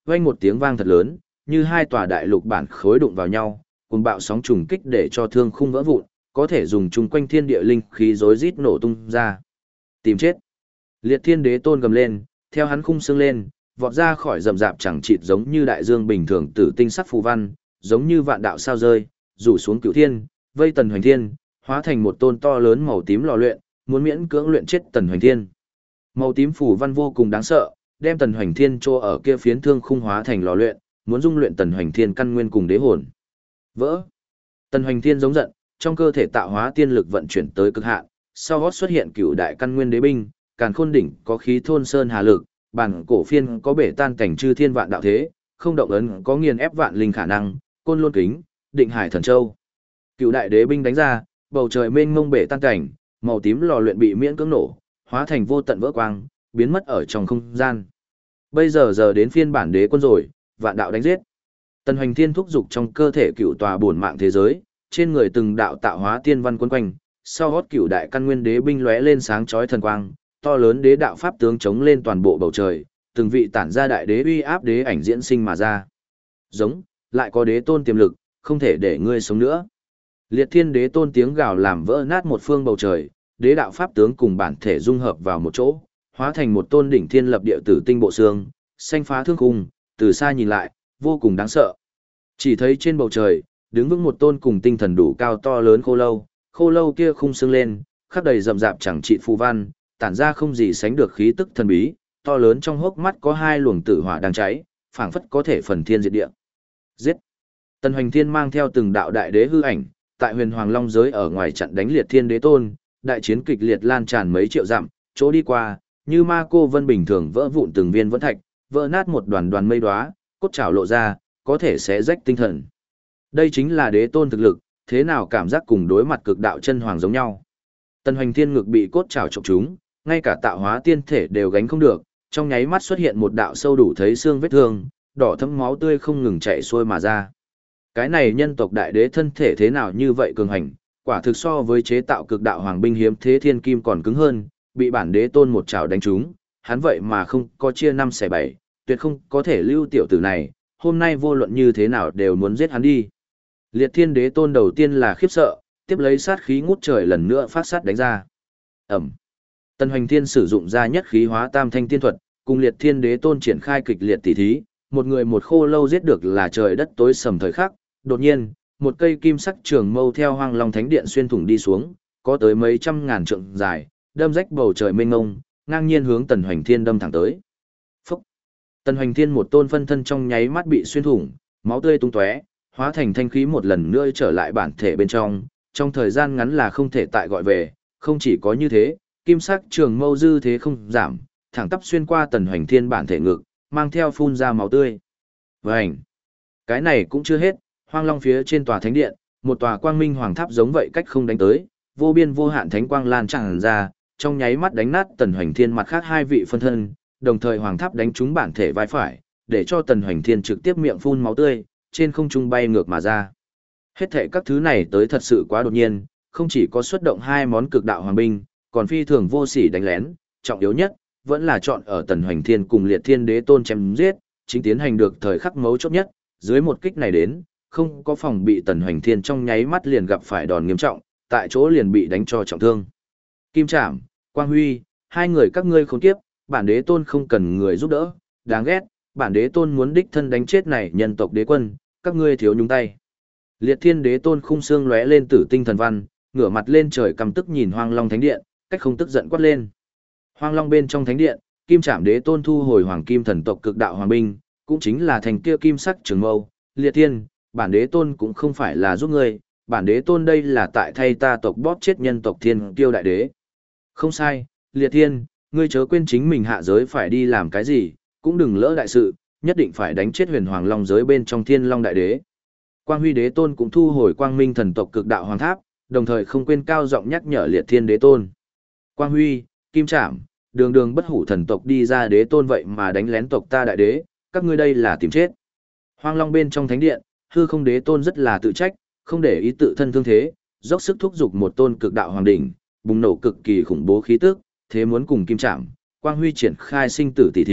vang một tiếng vang thật lớn, như hai tòa đại lục bản khối đụng vào nhau, cuồng bạo sóng trùng kích để cho thương khung vỡ vụn, có thể dùng chung quanh thiên địa linh khí rối rít nổ tung ra. Tìm chết. Liệt Thiên Đế Tôn gầm lên, theo hắn khung xương lên, vọt ra khỏi rậm rạp chẳng chịt giống như đại dương bình thường tử tinh sắc phù văn, giống như vạn đạo sao rơi, rủ xuống cửu thiên, vây Tần Hoành Thiên, hóa thành một tôn to lớn màu tím lò luyện, muốn miễn cưỡng luyện chết Tần Hoành Thiên. Màu tím phù văn vô cùng đáng sợ, đem Tần Hoành Thiên trô ở kia phiến thương khung hóa thành lò luyện, muốn dung luyện Tần Hoành Thiên căn nguyên cùng đế hồn. Vỡ. Tần Hoành Thiên giống giận, trong cơ thể tạo hóa tiên lực vận chuyển tới cực hạn, sau gót xuất hiện cửu đại căn nguyên đế binh, càn khôn đỉnh có khí thôn sơn hà lực, bản cổ phiên có bể tan cảnh chư thiên vạn đạo thế, không động ấn có nghiền ép vạn linh khả năng, côn lôn kính, định hải thần châu. Cửu đại đế binh đánh ra, bầu trời mênh mông bể tan cảnh, màu tím lò luyện bị miễn cưỡng nổ, hóa thành vô tận vỡ quang, biến mất ở trong không gian. Bây giờ đến phiên bản đế quân rồi, vạn đạo đánh giết. Tần Hoành Thiên thúc dục trong cơ thể cựu tòa bổn mạng thế giới, trên người từng đạo tạo hóa tiên văn quấn quanh, sau gót cựu đại căn nguyên đế binh lóe lên sáng chói thần quang, to lớn đế đạo pháp tướng chống lên toàn bộ bầu trời, từng vị tản ra đại đế uy áp đế ảnh diễn sinh mà ra. Giống, lại có đế tôn tiềm lực, không thể để ngươi sống nữa. Liệt Thiên Đế Tôn tiếng gào làm vỡ nát một phương bầu trời, đế đạo pháp tướng cùng bản thể dung hợp vào một chỗ, hóa thành một tôn đỉnh thiên lập địa tử tinh bộ xương, xanh phá thương khung, từ xa nhìn lại, vô cùng đáng sợ. Chỉ thấy trên bầu trời, đứng vững một tôn cùng tinh thần đủ cao to lớn khô lâu kia khung xương lên, khắp đầy rậm rạp chẳng trị phù văn, tản ra không gì sánh được khí tức thần bí, to lớn trong hốc mắt có hai luồng tử hỏa đang cháy, phảng phất có thể phần thiên diệt địa. Giết! Tần Hoành Thiên mang theo từng đạo đại đế hư ảnh, tại Huyền Hoàng Long giới ở ngoài chặn đánh Liệt Thiên Đế Tôn, đại chiến kịch liệt lan tràn mấy triệu dặm, chỗ đi qua, như ma cô vân bình thường vỡ vụn từng viên vẫn thạch, vỡ nát một đoàn đoàn mây đóa, cốt trảo lộ ra, có thể xé rách tinh thần. Đây chính là đế tôn thực lực, thế nào cảm giác cùng đối mặt cực đạo chân hoàng giống nhau. Tần Hoành Thiên ngực bị cốt trảo chọc trúng, ngay cả tạo hóa tiên thể đều gánh không được, trong nháy mắt xuất hiện một đạo sâu đủ thấy xương vết thương, đỏ thẫm máu tươi không ngừng chảy xuôi mà ra. Cái này nhân tộc đại đế thân thể thế nào như vậy cường hành, quả thực so với chế tạo cực đạo hoàng binh hiếm thế thiên kim còn cứng hơn, bị bản đế tôn một chảo đánh trúng, hắn vậy mà không có chia 5/7, tuyệt không có thể lưu tiểu tử này, hôm nay vô luận như thế nào đều muốn giết hắn đi. Liệt Thiên Đế Tôn đầu tiên là khiếp sợ, tiếp lấy sát khí ngút trời lần nữa phát sát đánh ra. Ẩm. Tần Hoành Thiên sử dụng ra nhất khí hóa tam thanh tiên thuật, cùng Liệt Thiên Đế Tôn triển khai kịch liệt tỉ thí, một người một khô lâu giết được là trời đất tối sầm thời khắc, đột nhiên, một cây kim sắc trường mâu theo Hoang Long Thánh Điện xuyên thủng đi xuống, có tới mấy trăm ngàn trượng dài, đâm rách bầu trời mênh mông, ngang nhiên hướng Tần Hoành Thiên đâm thẳng tới. Phúc! Tần Hoành Thiên một tôn phân thân trong nháy mắt bị xuyên thủng, máu tươi tung tóe, hóa thành thanh khí một lần nữa trở lại bản thể bên trong thời gian ngắn là không thể tại gọi về, không chỉ có như thế, kim sắc trường mâu dư thế không giảm, thẳng tắp xuyên qua Tần Hoành Thiên bản thể ngực, mang theo phun ra máu tươi. Vành! Cái này cũng chưa hết, Hoang Long phía trên tòa thánh điện, một tòa quang minh hoàng tháp giống vậy cách không đánh tới, vô biên vô hạn thánh quang lan tràn ra, trong nháy mắt đánh nát Tần Hoành Thiên mặt khác hai vị phân thân, đồng thời hoàng tháp đánh trúng bản thể vai phải, để cho Tần Hoành Thiên trực tiếp miệng phun máu tươi, trên không trung bay ngược mà ra. Hết thảy các thứ này tới thật sự quá đột nhiên, không chỉ có xuất động hai món cực đạo hoàng binh, còn phi thường vô sỉ đánh lén, trọng yếu nhất vẫn là chọn ở Tần Hoành Thiên cùng Liệt Thiên Đế Tôn chém giết, chính tiến hành được thời khắc mấu chốt nhất, dưới một kích này đến, không có phòng bị Tần Hoành Thiên trong nháy mắt liền gặp phải đòn nghiêm trọng, tại chỗ liền bị đánh cho trọng thương. Kim Trảm, Quang Huy, hai người các ngươi khốn kiếp, bản đế tôn không cần người giúp đỡ, đáng ghét, bản đế tôn muốn đích thân đánh chết này nhân tộc đế quân, các ngươi thiếu nhúng tay. Liệt Thiên Đế Tôn khung xương lóe lên tử tinh thần văn, ngửa mặt lên trời căm tức nhìn Hoang Long Thánh Điện, cách không tức giận quát lên. Hoang Long bên trong thánh điện, Kim Trảm Đế Tôn thu hồi Hoàng Kim thần tộc cực đạo hoàng binh, cũng chính là thành kia kim sắc trường mâu, Liệt Thiên, bản đế tôn cũng không phải là giúp ngươi, bản đế tôn đây là tại thay ta tộc bóp chết nhân tộc Thiên Kiêu đại đế. Không sai, Liệt Thiên, ngươi chớ quên chính mình hạ giới phải đi làm cái gì, cũng đừng lỡ đại sự, nhất định phải đánh chết Huyền Hoàng Long giới bên trong Thiên Long đại đế. Quang Huy Đế Tôn cũng thu hồi Quang Minh thần tộc cực đạo hoàng tháp, đồng thời không quên cao giọng nhắc nhở Liệt Thiên Đế Tôn. Quang Huy, Kim Trảm, đường đường bất hủ thần tộc đi ra đế tôn vậy mà đánh lén tộc ta đại đế, các ngươi đây là tìm chết. Hoang Long bên trong thánh điện, Hư Không Đế Tôn rất là tự trách, không để ý tự thân thương thế, dốc sức thúc giục một tôn cực đạo hoàng đỉnh, bùng nổ cực kỳ khủng bố khí tức, thế muốn cùng Kim Trảm, Quang Huy triển khai sinh tử tỷ thí,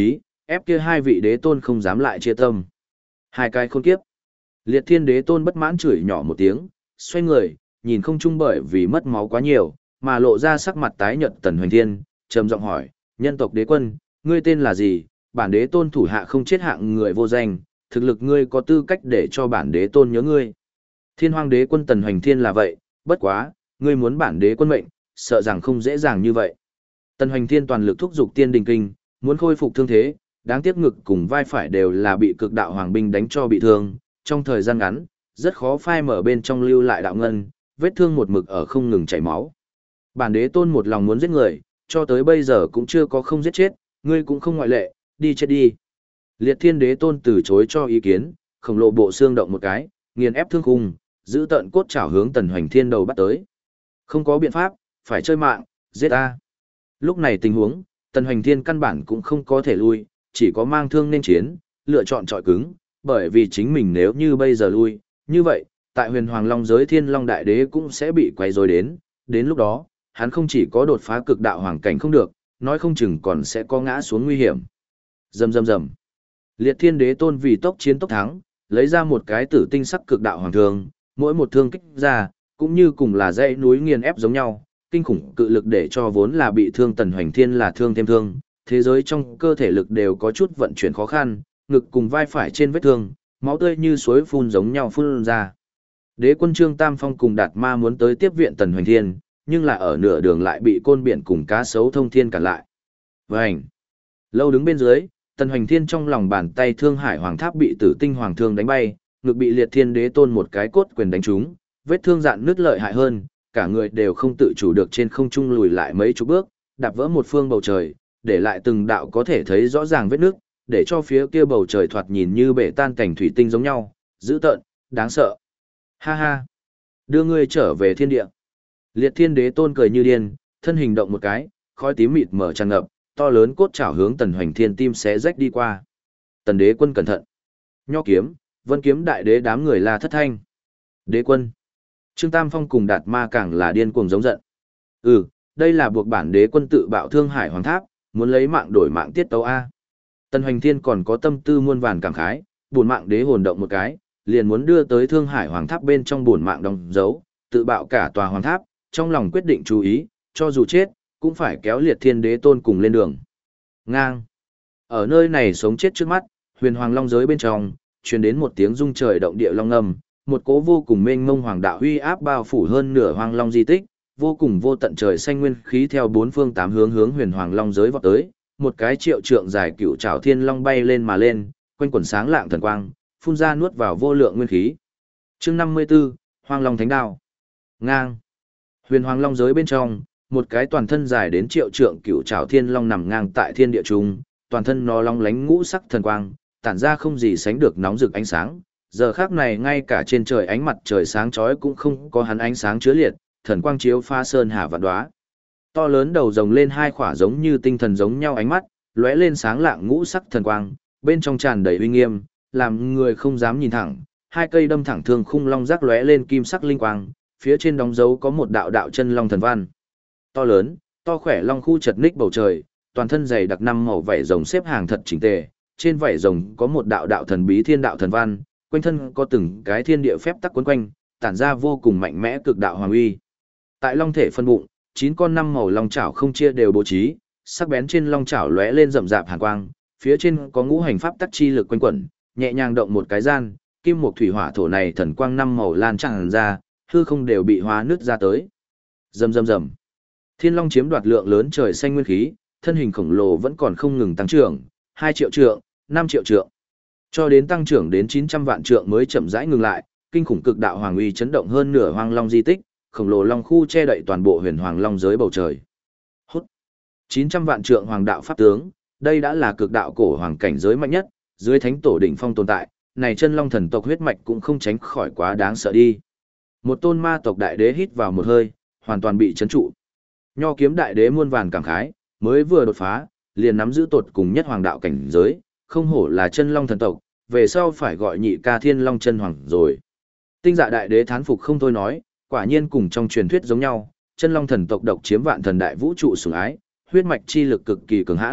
ép kia hai vị đế tôn không dám lại chia tâm. Hai cái khôn kiếp. Liệt Thiên Đế Tôn bất mãn chửi nhỏ một tiếng, xoay người, nhìn không trung bởi vì mất máu quá nhiều, mà lộ ra sắc mặt tái nhợt Tần Hoành Thiên, trầm giọng hỏi, nhân tộc đế quân, ngươi tên là gì? Bản đế tôn thủ hạ không chết hạng người vô danh, thực lực ngươi có tư cách để cho bản đế tôn nhớ ngươi. Thiên Hoang Đế Quân Tần Hoành Thiên là vậy, bất quá, ngươi muốn bản đế quân mệnh, sợ rằng không dễ dàng như vậy. Tần Hoành Thiên toàn lực thúc giục Tiên Đình Kinh, muốn khôi phục thương thế, đáng tiếc ngực cùng vai phải đều là bị cực đạo hoàng binh đánh cho bị thương, trong thời gian ngắn, rất khó phai mở bên trong lưu lại đạo ngân, vết thương một mực ở không ngừng chảy máu. Bản đế tôn một lòng muốn giết người, cho tới bây giờ cũng chưa có không giết chết, ngươi cũng không ngoại lệ, đi chết đi. Liệt Thiên Đế Tôn từ chối cho ý kiến, khổng lồ bộ xương động một cái, nghiền ép thương khung, giữ tận cốt chảo hướng Tần Hoành Thiên đầu bắt tới. Không có biện pháp, phải chơi mạng, giết ta. Lúc này tình huống, Tần Hoành Thiên căn bản cũng không có thể lui, chỉ có mang thương nên chiến, lựa chọn trọi cứng, bởi vì chính mình nếu như bây giờ lui, như vậy, tại Huyền Hoàng Long giới Thiên Long Đại Đế cũng sẽ bị quấy rối đến lúc đó, hắn không chỉ có đột phá cực đạo hoàng cảnh không được, nói không chừng còn sẽ có ngã xuống nguy hiểm. Rầm rầm rầm. Liệt Thiên Đế Tôn vì tốc chiến tốc thắng, lấy ra một cái tử tinh sắc cực đạo hoàng thương, mỗi một thương kích ra, cũng như cùng là dãy núi nghiền ép giống nhau, kinh khủng cự lực để cho vốn là bị thương Tần Hoành Thiên là thương thêm thương, thế giới trong cơ thể lực đều có chút vận chuyển khó khăn, ngực cùng vai phải trên vết thương, máu tươi như suối phun giống nhau phun ra. Đế quân Trương Tam Phong cùng Đạt Ma muốn tới tiếp viện Tần Hoành Thiên, nhưng là ở nửa đường lại bị côn biển cùng cá sấu thông thiên cản lại. Vành! Lâu đứng bên dưới, Tần Hoành Thiên trong lòng bàn tay Thương Hải Hoàng Tháp bị Tử Tinh Hoàng Thương đánh bay, ngực bị Liệt Thiên Đế Tôn một cái cốt quyền đánh trúng, vết thương dạn nứt lợi hại hơn, cả người đều không tự chủ được trên không trung lùi lại mấy chục bước, đạp vỡ một phương bầu trời, để lại từng đạo có thể thấy rõ ràng vết nước, để cho phía kia bầu trời thoạt nhìn như bể tan cảnh thủy tinh giống nhau, dữ tợn, đáng sợ. Ha ha! Đưa ngươi trở về thiên địa. Liệt Thiên Đế Tôn cười như điên, thân hình động một cái, khói tím mịt mở tràn ngập, to lớn cốt chảo hướng Tần Hoành Thiên tim xé rách đi qua. Tần Đế Quân cẩn thận. Nho kiếm, Vân kiếm đại đế đám người la thất thanh. Đế Quân. Trương Tam Phong cùng Đạt Ma càng là điên cuồng giống giận. Đây là buộc bản Đế Quân tự bạo Thương Hải Hoàng Tháp, muốn lấy mạng đổi mạng tiết tấu a. Tần Hoành Thiên còn có tâm tư muôn vàn cảm khái, buồn mạng đế hồn động một cái, liền muốn đưa tới Thương Hải Hoàng Tháp bên trong buồn mạng đóng dấu, tự bạo cả tòa hoàng tháp, trong lòng quyết định chú ý, cho dù chết, cũng phải kéo Liệt Thiên Đế Tôn cùng lên đường. Ngang. Ở nơi này sống chết trước mắt, Huyền Hoàng Long giới bên trong, truyền đến một tiếng rung trời động địa long ngâm, một cỗ vô cùng mênh mông hoàng đạo huy áp bao phủ hơn nửa Hoàng Long di tích, vô cùng vô tận trời xanh nguyên khí theo bốn phương tám hướng hướng Huyền Hoàng Long giới vọt tới, một cái triệu trượng dài cựu trảo thiên long bay lên mà lên, quanh quần sáng lạng thần quang, phun ra nuốt vào vô lượng nguyên khí. Chương 54, Hoàng Long Thánh Đao. Ngang. Huyền Hoàng Long giới bên trong, một cái toàn thân dài đến triệu trượng cựu trảo thiên long nằm ngang tại thiên địa trung, toàn thân nó long lánh ngũ sắc thần quang, tản ra không gì sánh được nóng rực ánh sáng. Giờ khác này ngay cả trên trời ánh mặt trời sáng chói cũng không có hắn ánh sáng chứa liệt, thần quang chiếu pha sơn hà vạn đóa. To lớn đầu rồng lên hai khỏa giống như tinh thần giống nhau ánh mắt, lóe lên sáng lạng ngũ sắc thần quang, bên trong tràn đầy uy nghiêm, làm người không dám nhìn thẳng. Hai cây đâm thẳng thương khung long rác lóe lên kim sắc linh quang, phía trên đóng dấu có một đạo đạo chân long thần văn. To lớn, to khỏe long khu chật ních bầu trời, toàn thân dày đặc năm màu vảy rồng xếp hàng thật chỉnh tề, trên vảy rồng có một đạo đạo thần bí thiên đạo thần văn, quanh thân có từng cái thiên địa phép tắc quấn quanh, tản ra vô cùng mạnh mẽ cực đạo hoàng uy. Tại long thể phân bụng, 9 con năm màu long chảo không chia đều bố trí, sắc bén trên long chảo lóe lên rậm rạp hàn quang, phía trên có ngũ hành pháp tắc chi lực quanh quẩn, nhẹ nhàng động một cái gian, kim mộc thủy hỏa thổ này thần quang năm màu lan tràn ra, hư không đều bị hóa nứt ra tới. Rầm rầm rầm. Thiên Long chiếm đoạt lượng lớn trời xanh nguyên khí, thân hình khổng lồ vẫn còn không ngừng tăng trưởng, 2 triệu trượng, 5 triệu trượng. Cho đến tăng trưởng đến 900 vạn trượng mới chậm rãi ngừng lại, kinh khủng cực đạo hoàng uy chấn động hơn nửa Hoang Long di tích, khổng lồ long khu che đậy toàn bộ Huyền Hoàng Long giới bầu trời. Hút. 900 vạn trượng hoàng đạo pháp tướng, đây đã là cực đạo cổ hoàng cảnh giới mạnh nhất, dưới thánh tổ đỉnh phong tồn tại, này chân long thần tộc huyết mạch cũng không tránh khỏi quá đáng sợ đi. Một tôn ma tộc đại đế hít vào một hơi, hoàn toàn bị chấn trụ. Nho kiếm đại đế muôn vàn cảm khái, mới vừa đột phá, liền nắm giữ tột cùng nhất hoàng đạo cảnh giới, không hổ là chân long thần tộc, về sau phải gọi nhị ca thiên long chân hoàng rồi. Tinh dạ đại đế thán phục không thôi nói, quả nhiên cùng trong truyền thuyết giống nhau, chân long thần tộc độc chiếm vạn thần đại vũ trụ sủng ái, huyết mạch chi lực cực kỳ cường hãn,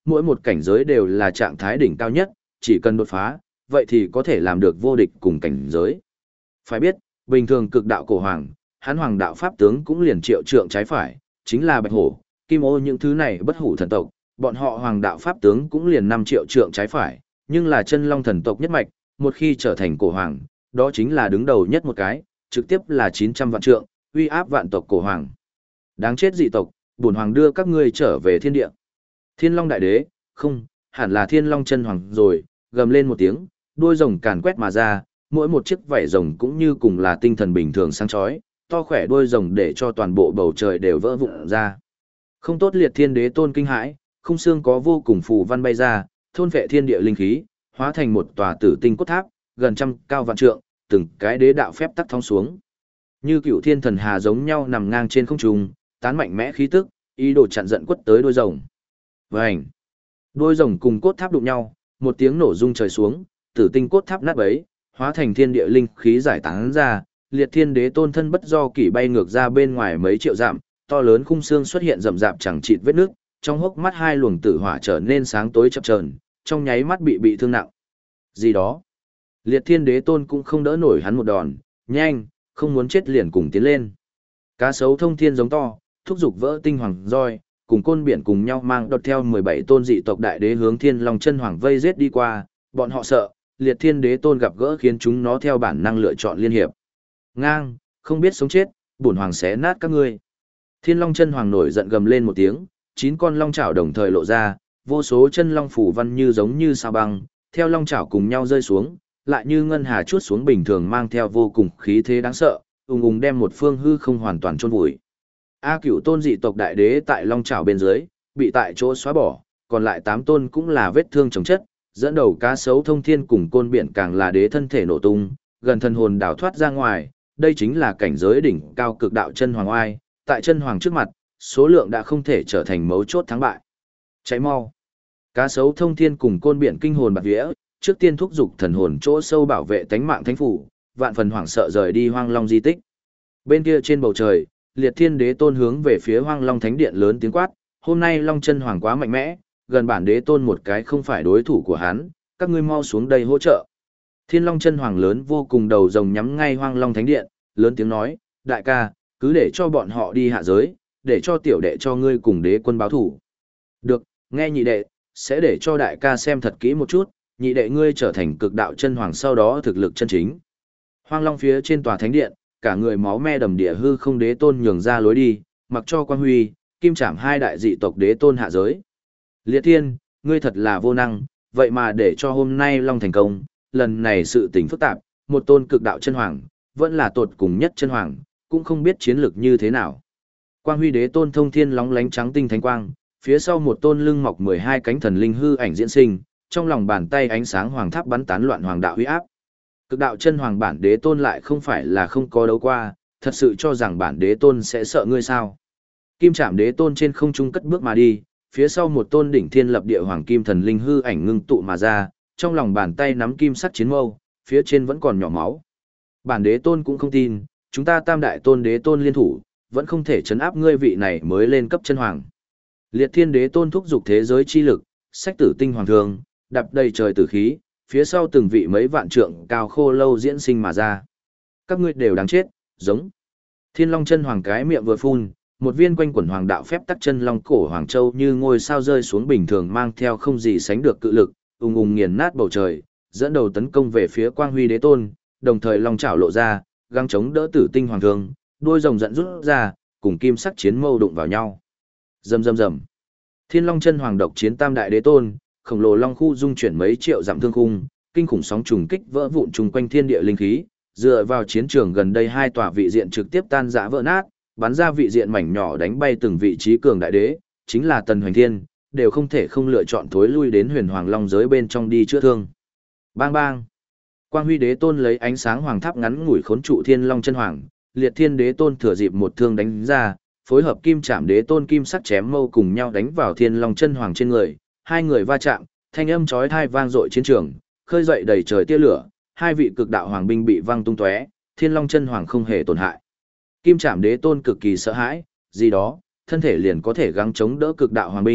mỗi một cảnh giới đều là trạng thái đỉnh cao nhất, chỉ cần đột phá, vậy thì có thể làm được vô địch cùng cảnh giới. Phải biết, bình thường cực đạo cổ hoàng, hắn hoàng đạo pháp tướng cũng liền triệu trượng trái phải, chính là bạch hổ, kim ô những thứ này bất hủ thần tộc, bọn họ hoàng đạo pháp tướng cũng liền 5 triệu trượng trái phải, nhưng là chân long thần tộc nhất mạch, một khi trở thành cổ hoàng, đó chính là đứng đầu nhất một cái, trực tiếp là 900 vạn trượng, uy áp vạn tộc cổ hoàng. Đáng chết dị tộc, bổn hoàng đưa các ngươi trở về thiên địa. Thiên Long đại đế, không, hẳn là Thiên Long chân hoàng rồi, gầm lên một tiếng, đuôi rồng càn quét mà ra, mỗi một chiếc vảy rồng cũng như cùng là tinh thần bình thường sáng chói, to khỏe đuôi rồng để cho toàn bộ bầu trời đều vỡ vụn ra. Không tốt liệt thiên đế tôn kinh hãi, khung xương có vô cùng phù văn bay ra, thôn vệ thiên địa linh khí, hóa thành một tòa tử tinh cốt tháp, gần trăm cao vạn trượng, từng cái đế đạo phép tắc thong xuống. Như cựu thiên thần hà giống nhau nằm ngang trên không trung, tán mạnh mẽ khí tức, ý đồ chặn giận quất tới đuôi rồng. Vành. Đuôi rồng cùng cốt tháp đụng nhau, một tiếng nổ rung trời xuống, tử tinh cốt tháp nát bấy, hóa thành thiên địa linh khí giải tán ra, liệt thiên đế tôn thân bất do kỷ bay ngược ra bên ngoài mấy triệu dặm, to lớn khung xương xuất hiện rậm rạp chẳng chịt vết nước, trong hốc mắt hai luồng tử hỏa trở nên sáng tối chập chờn, trong nháy mắt bị thương nặng. Gì đó? Liệt thiên đế tôn cũng không đỡ nổi hắn một đòn, nhanh, không muốn chết liền cùng tiến lên. Cá sấu thông thiên giống to, thúc giục vỡ tinh hoàng roi, cùng côn biển cùng nhau mang đột theo 17 tôn dị tộc đại đế hướng Thiên Long chân hoàng vây giết đi qua, bọn họ sợ, liệt thiên đế tôn gặp gỡ khiến chúng nó theo bản năng lựa chọn liên hiệp. Ngang, không biết sống chết, bổn hoàng xé nát các ngươi. Thiên Long chân hoàng nổi giận gầm lên một tiếng, 9 con long chảo đồng thời lộ ra, vô số chân long phủ văn như giống như sao băng, theo long chảo cùng nhau rơi xuống, lại như ngân hà chuốt xuống bình thường mang theo vô cùng khí thế đáng sợ, ùng ùng đem một phương hư không hoàn toàn chôn vùi. A Cửu tôn dị tộc đại đế tại long chảo bên dưới, bị tại chỗ xóa bỏ, còn lại 8 tôn cũng là vết thương chồng chất, dẫn đầu cá sấu thông thiên cùng côn biển càng là đế thân thể nổ tung, gần thân hồn đảo thoát ra ngoài, đây chính là cảnh giới đỉnh cao cực đạo chân hoàng oai, tại chân hoàng trước mặt, số lượng đã không thể trở thành mấu chốt thắng bại. Cháy mau. Cá sấu thông thiên cùng côn biển kinh hồn bạt vía, trước tiên thúc giục thần hồn chỗ sâu bảo vệ tánh mạng thánh phủ, vạn phần hoảng sợ rời đi Hoang Long di tích. Bên kia trên bầu trời, liệt thiên đế tôn hướng về phía Hoang Long thánh điện lớn tiếng quát, hôm nay Long chân hoàng quá mạnh mẽ, gần bản đế tôn một cái không phải đối thủ của hắn, các ngươi mau xuống đây hỗ trợ. Thiên Long chân hoàng lớn vô cùng đầu rồng nhắm ngay Hoang Long thánh điện, lớn tiếng nói, đại ca, cứ để cho bọn họ đi hạ giới, để cho tiểu đệ cho ngươi cùng đế quân báo thủ. Được, nghe nhị đệ, sẽ để cho đại ca xem thật kỹ một chút, nhị đệ ngươi trở thành cực đạo chân hoàng sau đó thực lực chân chính. Hoang Long phía trên tòa thánh điện, cả người máu me đầm địa hư không đế tôn nhường ra lối đi, mặc cho Quan Huy, Kim Trảm hai đại dị tộc đế tôn hạ giới. Liệt Thiên, ngươi thật là vô năng, vậy mà để cho hôm nay Long thành công, lần này sự tình phức tạp, một tôn cực đạo chân hoàng, vẫn là tột cùng nhất chân hoàng, cũng không biết chiến lược như thế nào. Quang Huy đế tôn thông thiên lóng lánh trắng tinh thánh quang, phía sau một tôn lưng mọc 12 cánh thần linh hư ảnh diễn sinh, trong lòng bàn tay ánh sáng hoàng tháp bắn tán loạn hoàng đạo uy áp. Cực đạo chân hoàng bản đế tôn lại không phải là không có đấu qua, thật sự cho rằng bản đế tôn sẽ sợ ngươi sao? Kim Trảm đế tôn trên không trung cất bước mà đi, phía sau một tôn đỉnh thiên lập địa hoàng kim thần linh hư ảnh ngưng tụ mà ra, trong lòng bàn tay nắm kim sắc chiến mâu, phía trên vẫn còn nhỏ máu. Bản đế tôn cũng không tin, chúng ta tam đại tôn đế tôn liên thủ, vẫn không thể chấn áp ngươi vị này mới lên cấp chân hoàng. Liệt thiên đế tôn thúc giục thế giới chi lực, sách tử tinh hoàng thường, đạp đầy trời tử khí, phía sau từng vị mấy vạn trượng cao khô lâu diễn sinh mà ra. Các ngươi đều đáng chết, giống. Thiên Long chân hoàng cái miệng vừa phun, một viên quanh quẩn hoàng đạo phép tắc chân long cổ hoàng châu như ngôi sao rơi xuống bình thường mang theo không gì sánh được cự lực, ùng ùng nghiền nát bầu trời, dẫn đầu tấn công về phía Quang Huy đế tôn, đồng thời long chảo lộ ra, găng chống đỡ tử tinh hoàng thương, đuôi rồng giận rút ra, cùng kim sắc chiến mâu đụng vào nhau. Rầm rầm rầm. Thiên Long chân hoàng độc chiến tam đại đế tôn, khổng lồ long khu dung chuyển mấy triệu dặm thương khung, kinh khủng sóng trùng kích vỡ vụn chung quanh thiên địa linh khí, dựa vào chiến trường gần đây hai tòa vị diện trực tiếp tan rã vỡ nát, bắn ra vị diện mảnh nhỏ đánh bay từng vị trí cường đại đế, chính là Tần Hoành Thiên, đều không thể không lựa chọn thối lui đến Huyền Hoàng Long giới bên trong đi chữa thương. Bang bang. Quang Huy đế tôn lấy ánh sáng hoàng tháp ngắn ngủi khốn trụ Thiên Long chân hoàng, Liệt Thiên đế tôn thừa dịp một thương đánh ra, phối hợp Kim Trảm đế tôn kim sắc chém mâu cùng nhau đánh vào Thiên Long chân hoàng trên người, hai người va chạm, thanh âm chói tai vang dội chiến trường, khơi dậy đầy trời tia lửa, hai vị cực đạo hoàng binh bị văng tung tóe, Thiên Long chân hoàng không hề tổn hại. Kim Trảm đế tôn cực kỳ sợ hãi, gì đó, thân thể liền có thể gắng chống đỡ cực đạo hoàng binh,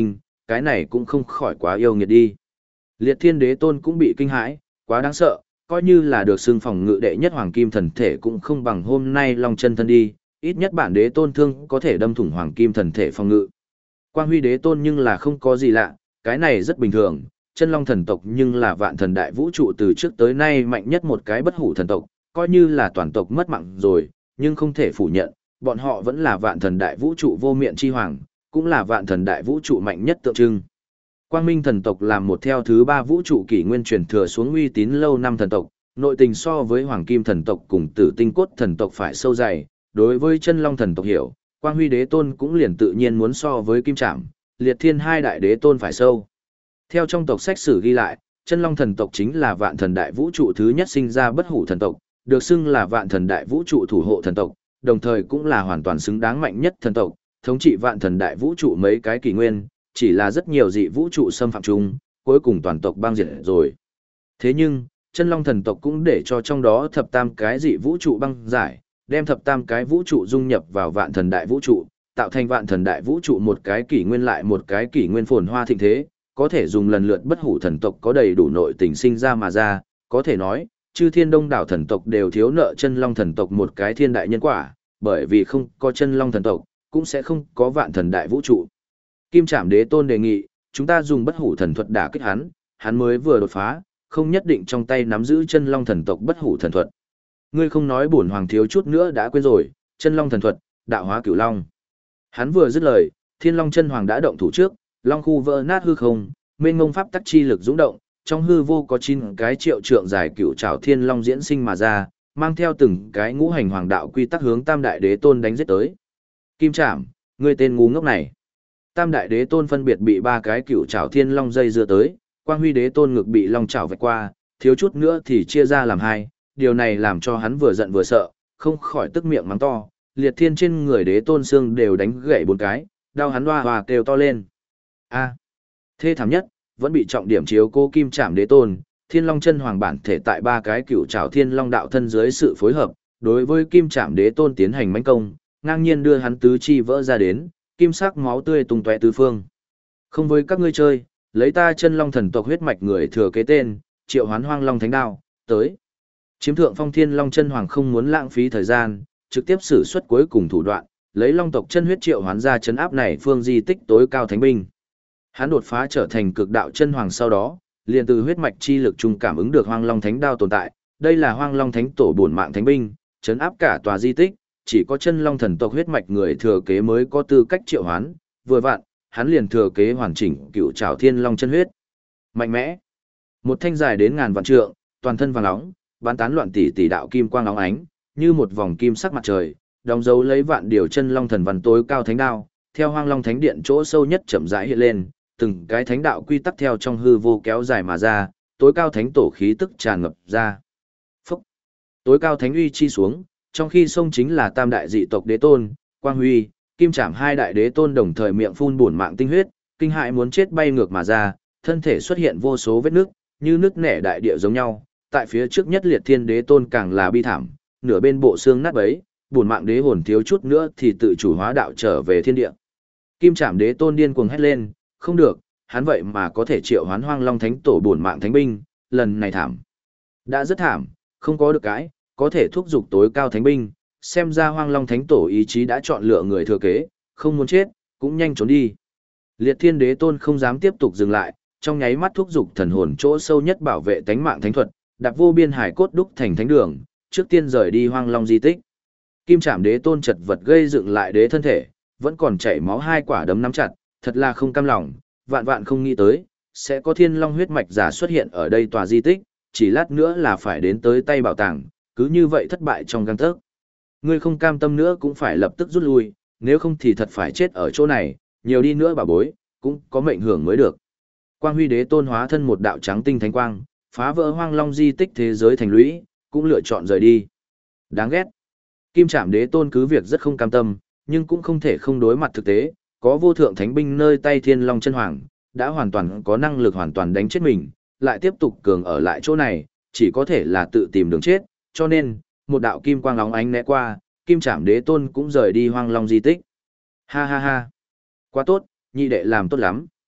cái này cũng không khỏi quá yêu nghiệt đi. Liệt Thiên Đế Tôn cũng bị kinh hãi, quá đáng sợ, coi như là được xưng phòng ngự đệ nhất hoàng kim thần thể cũng không bằng hôm nay Long Chân Thân đi, ít nhất bản đế tôn thương có thể đâm thủng hoàng kim thần thể phòng ngự. Quang Huy Đế Tôn nhưng là không có gì lạ, cái này rất bình thường, chân long thần tộc nhưng là vạn thần đại vũ trụ từ trước tới nay mạnh nhất một cái bất hủ thần tộc, coi như là toàn tộc mất mạng rồi, nhưng không thể phủ nhận, bọn họ vẫn là vạn thần đại vũ trụ vô miệng chi hoàng, cũng là vạn thần đại vũ trụ mạnh nhất tượng trưng. Quang Minh thần tộc làm một theo thứ ba vũ trụ kỷ nguyên truyền thừa xuống uy tín lâu năm thần tộc, nội tình so với hoàng kim thần tộc cùng tử tinh cốt thần tộc phải sâu dày, đối với chân long thần tộc hiểu, Quang Huy Đế Tôn cũng liền tự nhiên muốn so với Kim Trảm, Liệt Thiên hai đại đế tôn phải sâu. Theo trong tộc sách sử ghi lại, chân long thần tộc chính là vạn thần đại vũ trụ thứ nhất sinh ra bất hủ thần tộc, được xưng là vạn thần đại vũ trụ thủ hộ thần tộc, đồng thời cũng là hoàn toàn xứng đáng mạnh nhất thần tộc, thống trị vạn thần đại vũ trụ mấy cái kỷ nguyên, chỉ là rất nhiều dị vũ trụ xâm phạm chung, cuối cùng toàn tộc băng diệt rồi. Thế nhưng, chân long thần tộc cũng để cho trong đó thập tam cái dị vũ trụ băng giải, đem thập tam cái vũ trụ dung nhập vào vạn thần đại vũ trụ, tạo thành vạn thần đại vũ trụ một cái kỷ nguyên lại một cái kỷ nguyên phồn hoa thịnh thế, có thể dùng lần lượt bất hủ thần tộc có đầy đủ nội tình sinh ra mà ra, có thể nói, chư thiên đông đảo thần tộc đều thiếu nợ chân long thần tộc một cái thiên đại nhân quả, bởi vì không có chân long thần tộc, cũng sẽ không có vạn thần đại vũ trụ. Kim Trảm Đế Tôn đề nghị, chúng ta dùng bất hủ thần thuật đả kích hắn mới vừa đột phá, không nhất định trong tay nắm giữ chân long thần tộc bất hủ thần thuật. Ngươi không nói bổn hoàng thiếu chút nữa đã quên rồi, chân long thần thuật, đạo hóa cửu long. Hắn vừa dứt lời, Thiên Long chân hoàng đã động thủ trước, long khu vỡ nát hư không, mênh mông pháp tắc chi lực dũng động, trong hư vô có 9 cái triệu trượng dài cửu trảo thiên long diễn sinh mà ra, mang theo từng cái ngũ hành hoàng đạo quy tắc hướng Tam đại đế tôn đánh giết tới. Kim Trảm, ngươi tên ngu ngốc này. Tam đại đế tôn phân biệt bị 3 cái cửu trảo thiên long dây dưa tới, Quang Huy Đế Tôn ngực bị long trảo vạch qua, thiếu chút nữa thì chia ra làm hai, điều này làm cho hắn vừa giận vừa sợ, không khỏi tức miệng mắng to, Liệt Thiên trên người đế tôn xương đều đánh gãy 4 cái, đau hắn hoa hoa kêu to lên. A, thê thảm nhất, vẫn bị trọng điểm chiếu cố Kim Trảm Đế Tôn, Thiên Long chân hoàng bản thể tại 3 cái cửu trảo thiên long đạo thân dưới sự phối hợp, đối với Kim Trảm Đế Tôn tiến hành mãnh công, ngang nhiên đưa hắn tứ chi vỡ ra đến, kim sắc máu tươi tung tóe tứ phương. Không với các ngươi chơi, lấy ta chân long thần tộc huyết mạch người thừa kế tên, triệu hoán hoang long thánh đao, tới. Chiếm thượng phong Thiên Long chân hoàng không muốn lãng phí thời gian, trực tiếp sử xuất cuối cùng thủ đoạn, lấy long tộc chân huyết triệu hoán ra chấn áp này phương di tích tối cao thánh binh. Hắn đột phá trở thành cực đạo chân hoàng sau đó, liền từ huyết mạch chi lực trung cảm ứng được hoang long thánh đao tồn tại, đây là hoang long thánh tổ bổn mạng thánh binh, chấn áp cả tòa di tích, chỉ có chân long thần tộc huyết mạch người thừa kế mới có tư cách triệu hoán, vừa vặn, hắn liền thừa kế hoàn chỉnh cựu trảo thiên long chân huyết. Mạnh mẽ. Một thanh dài đến ngàn vạn trượng, toàn thân vàng nóng, bán tán loạn tỷ tỷ đạo kim quang óng ánh, như một vòng kim sắc mặt trời, đóng dấu lấy vạn điều chân long thần văn tối cao thánh đao, theo hoang long thánh điện chỗ sâu nhất chậm rãi hiện lên, từng cái thánh đạo quy tắc theo trong hư vô kéo dài mà ra, tối cao thánh tổ khí tức tràn ngập ra. Phúc. Tối cao thánh uy chi xuống, trong khi sông chính là tam đại dị tộc đế tôn, Quang Huy, Kim Trảm hai đại đế tôn đồng thời miệng phun bổn mạng tinh huyết, kinh hại muốn chết bay ngược mà ra, thân thể xuất hiện vô số vết nước, như nước nẻ đại địa giống nhau. Tại phía trước nhất Liệt Thiên đế tôn càng là bi thảm, nửa bên bộ xương nát bấy, bổn mạng đế hồn thiếu chút nữa thì tự chủ hóa đạo trở về thiên địa. Kim Trảm đế tôn điên cuồng hét lên, không được, hắn vậy mà có thể triệu hoán hoang long thánh tổ bổn mạng thánh binh, lần này thảm. Đã rất thảm, không có được cái, có thể thúc giục tối cao thánh binh, xem ra hoang long thánh tổ ý chí đã chọn lựa người thừa kế, không muốn chết, cũng nhanh trốn đi. Liệt Thiên đế tôn không dám tiếp tục dừng lại, trong nháy mắt thúc giục thần hồn chỗ sâu nhất bảo vệ tánh mạng thánh thuật, đạp vô biên hải cốt đúc thành thánh đường, trước tiên rời đi hoang long di tích. Kim Trảm đế tôn chật vật gây dựng lại đế thân thể, vẫn còn chảy máu hai quả đấm nắm chặt, thật là không cam lòng, vạn vạn không nghĩ tới, sẽ có thiên long huyết mạch giả xuất hiện ở đây tòa di tích, chỉ lát nữa là phải đến tới tay bảo tàng, cứ như vậy thất bại trong gang tấc. Ngươi không cam tâm nữa cũng phải lập tức rút lui, nếu không thì thật phải chết ở chỗ này, nhiều đi nữa bà bối, cũng có mệnh hưởng mới được. Quang Huy đế tôn hóa thân một đạo trắng tinh thánh quang, phá vỡ hoang long di tích thế giới thành lũy, cũng lựa chọn rời đi. Đáng ghét. Kim Trảm đế tôn cứ việc rất không cam tâm, nhưng cũng không thể không đối mặt thực tế, có vô thượng thánh binh nơi tay Thiên Long chân hoàng, đã hoàn toàn có năng lực hoàn toàn đánh chết mình, lại tiếp tục cường ở lại chỗ này, chỉ có thể là tự tìm đường chết, cho nên, một đạo kim quang óng ánh né qua, Kim Trảm đế tôn cũng rời đi hoang long di tích. Ha ha ha. Quá tốt, nhị đệ làm tốt lắm.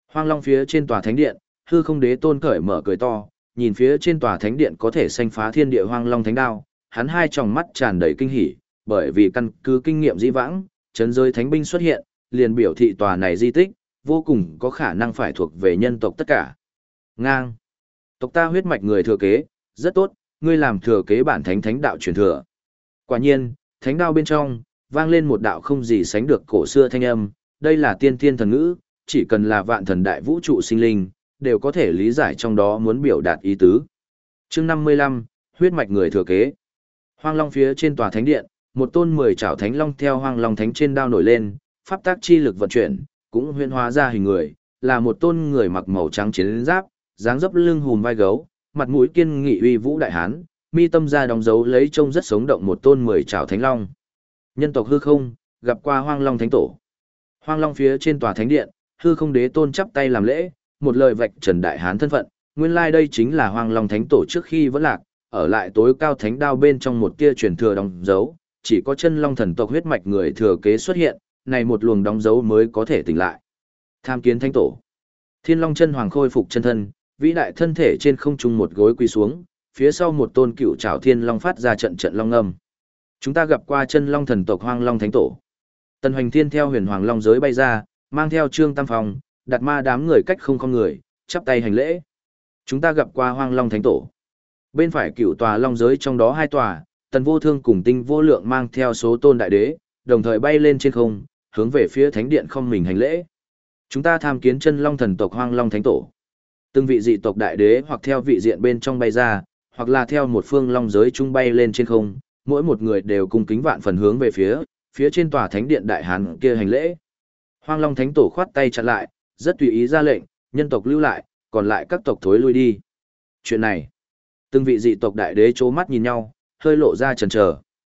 Hoang Long phía trên tòa thánh điện, hư không đế tôn cởi mở cười to, nhìn phía trên tòa thánh điện có thể xanh phá thiên địa Hoang Long thánh đao, hắn hai tròng mắt tràn đầy kinh hỉ, bởi vì căn cứ kinh nghiệm dĩ vãng, chấn giới thánh binh xuất hiện, liền biểu thị tòa này di tích vô cùng có khả năng phải thuộc về nhân tộc tất cả. Ngang. Tộc ta huyết mạch người thừa kế, rất tốt, ngươi làm thừa kế bản thánh đạo truyền thừa. Quả nhiên, thánh đao bên trong vang lên một đạo không gì sánh được cổ xưa thanh âm, đây là tiên thiên thần ngữ, chỉ cần là vạn thần đại vũ trụ sinh linh, đều có thể lý giải trong đó muốn biểu đạt ý tứ. Chương 55, huyết mạch người thừa kế. Hoang Long phía trên tòa thánh điện, một tôn 10 trảo thánh long theo Hoang Long thánh trên đao nổi lên, pháp tác chi lực vận chuyển, cũng huyễn hóa ra hình người, là một tôn người mặc màu trắng chiến giáp, dáng dấp lưng hùm vai gấu, mặt mũi kiên nghị uy vũ đại hán, mi tâm ra đóng dấu lấy trông rất sống động một tôn 10 trảo thánh long. Nhân tộc hư không, gặp qua Hoang Long thánh tổ. Hoang Long phía trên tòa thánh điện, hư không đế tôn chắp tay làm lễ, một lời vạch trần đại hán thân phận, nguyên lai đây chính là Hoang Long thánh tổ trước khi vẫn lạc, ở lại tối cao thánh đao bên trong một tia truyền thừa đóng dấu, chỉ có chân long thần tộc huyết mạch người thừa kế xuất hiện, này một luồng đóng dấu mới có thể tỉnh lại. Tham kiến thánh tổ. Thiên Long chân hoàng khôi phục chân thân, vĩ đại thân thể trên không trung một gối quỳ xuống, phía sau một tôn cựu trảo thiên long phát ra trận trận long âm. Chúng ta gặp qua chân long thần tộc Hoang Long thánh tổ. Tần Hoành Thiên theo huyền hoàng long giới bay ra, mang theo Trương Tam Phong, đặt ma đám người cách không người, chắp tay hành lễ. Chúng ta gặp qua Hoang Long thánh tổ. Bên phải cựu tòa long giới trong đó hai tòa, Tần Vô Thương cùng Tinh Vô Lượng mang theo số tôn đại đế, đồng thời bay lên trên không, hướng về phía thánh điện không mình hành lễ. Chúng ta tham kiến chân long thần tộc Hoang Long thánh tổ. Từng vị dị tộc đại đế hoặc theo vị diện bên trong bay ra, hoặc là theo một phương long giới trung bay lên trên không, mỗi một người đều cung kính vạn phần hướng về phía trên tòa thánh điện đại hán kia hành lễ. Hoang Long thánh tổ khoát tay chặn lại, rất tùy ý ra lệnh, nhân tộc lưu lại, còn lại các tộc thối lui đi. Chuyện này, từng vị dị tộc đại đế chố mắt nhìn nhau, hơi lộ ra chần chờ.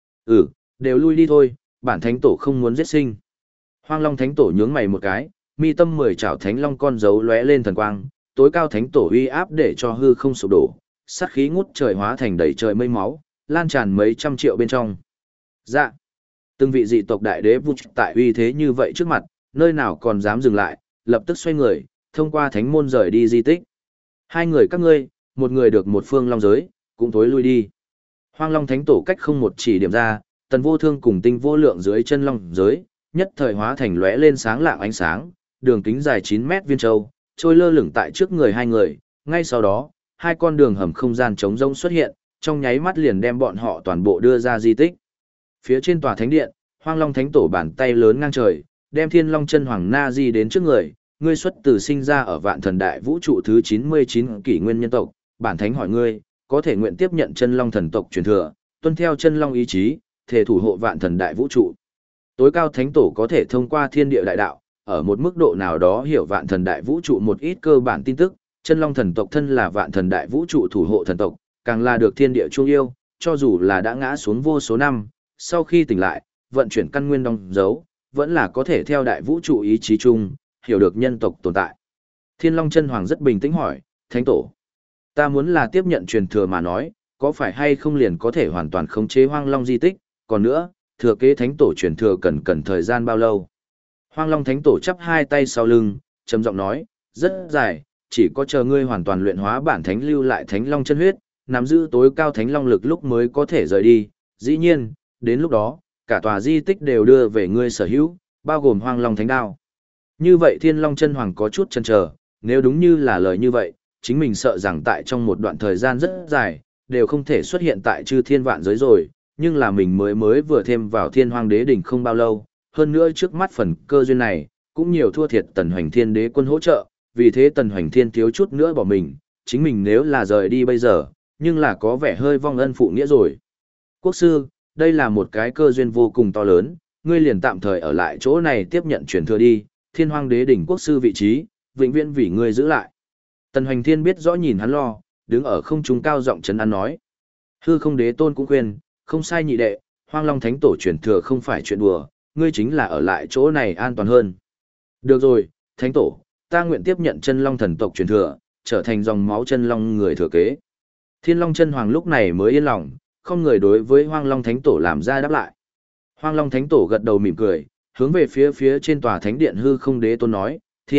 Đều lui đi thôi, bản thánh tổ không muốn giết sinh. Hoang Long thánh tổ nhướng mày một cái, mi tâm 10 trảo thánh long con dấu lóe lên thần quang, tối cao thánh tổ uy áp để cho hư không sụp đổ, sát khí ngút trời hóa thành đầy trời mây máu, lan tràn mấy trăm triệu bên trong. Dạ. Từng vị dị tộc đại đế vụt tại uy thế như vậy trước mặt, nơi nào còn dám dừng lại, lập tức xoay người, thông qua thánh môn rời đi di tích. Hai người các ngươi, một người được một phương long giới, cũng thối lui đi. Hoang Long thánh tổ cách không một chỉ điểm ra, Tần Vô Thương cùng Tinh Vô Lượng dưới chân long giới, nhất thời hóa thành lóe lên sáng lạng ánh sáng, đường kính dài 9 mét viên châu, trôi lơ lửng tại trước người hai người, ngay sau đó, hai con đường hầm không gian trống rỗng xuất hiện, trong nháy mắt liền đem bọn họ toàn bộ đưa ra di tích. Phía trên tòa thánh điện, Hoang Long thánh tổ bàn tay lớn ngang trời, đem Thiên Long chân hoàng na di đến trước người, ngươi xuất từ sinh ra ở vạn thần đại vũ trụ thứ 99 kỷ nguyên nhân tộc, bản thánh hỏi ngươi, có thể nguyện tiếp nhận chân long thần tộc truyền thừa, tuân theo chân long ý chí, thể thủ hộ vạn thần đại vũ trụ. Tối cao thánh tổ có thể thông qua thiên địa đại đạo, ở một mức độ nào đó hiểu vạn thần đại vũ trụ một ít cơ bản tin tức, chân long thần tộc thân là vạn thần đại vũ trụ thủ hộ thần tộc, càng là được thiên địa chuông yêu, cho dù là đã ngã xuống vô số năm, sau khi tỉnh lại, vận chuyển căn nguyên đóng dấu, vẫn là có thể theo đại vũ trụ ý chí chung, hiểu được nhân tộc tồn tại. Thiên Long chân hoàng rất bình tĩnh hỏi, thánh tổ, ta muốn là tiếp nhận truyền thừa mà nói, có phải hay không liền có thể hoàn toàn khống chế Hoang Long di tích, còn nữa, thừa kế thánh tổ truyền thừa cần thời gian bao lâu? Hoang Long thánh tổ chắp hai tay sau lưng, trầm giọng nói, rất dài, chỉ có chờ ngươi hoàn toàn luyện hóa bản thánh lưu lại thánh long chân huyết, nắm giữ tối cao thánh long lực lúc mới có thể rời đi. Dĩ nhiên, đến lúc đó, cả tòa di tích đều đưa về ngươi sở hữu, bao gồm Hoang Long thánh đao. Như vậy Thiên Long chân hoàng có chút chần chờ, nếu đúng như là lời như vậy, chính mình sợ rằng tại trong một đoạn thời gian rất dài, đều không thể xuất hiện tại chư thiên vạn giới rồi, nhưng là mình mới vừa thêm vào Thiên Hoang đế đỉnh không bao lâu, hơn nữa trước mắt phần cơ duyên này, cũng nhiều thua thiệt Tần Hoành Thiên đế quân hỗ trợ, vì thế Tần Hoành Thiên thiếu chút nữa bỏ mình, chính mình nếu là rời đi bây giờ, nhưng là có vẻ hơi vong ân phụ nghĩa rồi. Quốc sư, đây là một cái cơ duyên vô cùng to lớn, ngươi liền tạm thời ở lại chỗ này tiếp nhận truyền thừa đi, Thiên Hoang đế đỉnh quốc sư vị trí, vĩnh viễn vì ngươi giữ lại. Tần Hoành Thiên biết rõ nhìn hắn lo, đứng ở không trung cao giọng trấn an nói. Hư không đế tôn cũng khuyên, không sai nhị đệ, Hoang Long thánh tổ truyền thừa không phải chuyện đùa, ngươi chính là ở lại chỗ này an toàn hơn. Được rồi, thánh tổ, ta nguyện tiếp nhận chân long thần tộc truyền thừa, trở thành dòng máu chân long người thừa kế. Thiên Long chân hoàng lúc này mới yên lòng, không người đối với Hoang Long thánh tổ làm ra đáp lại. Hoang Long thánh tổ gật đầu mỉm cười, hướng về phía trên tòa thánh điện hư không đế tôn nói, thiện,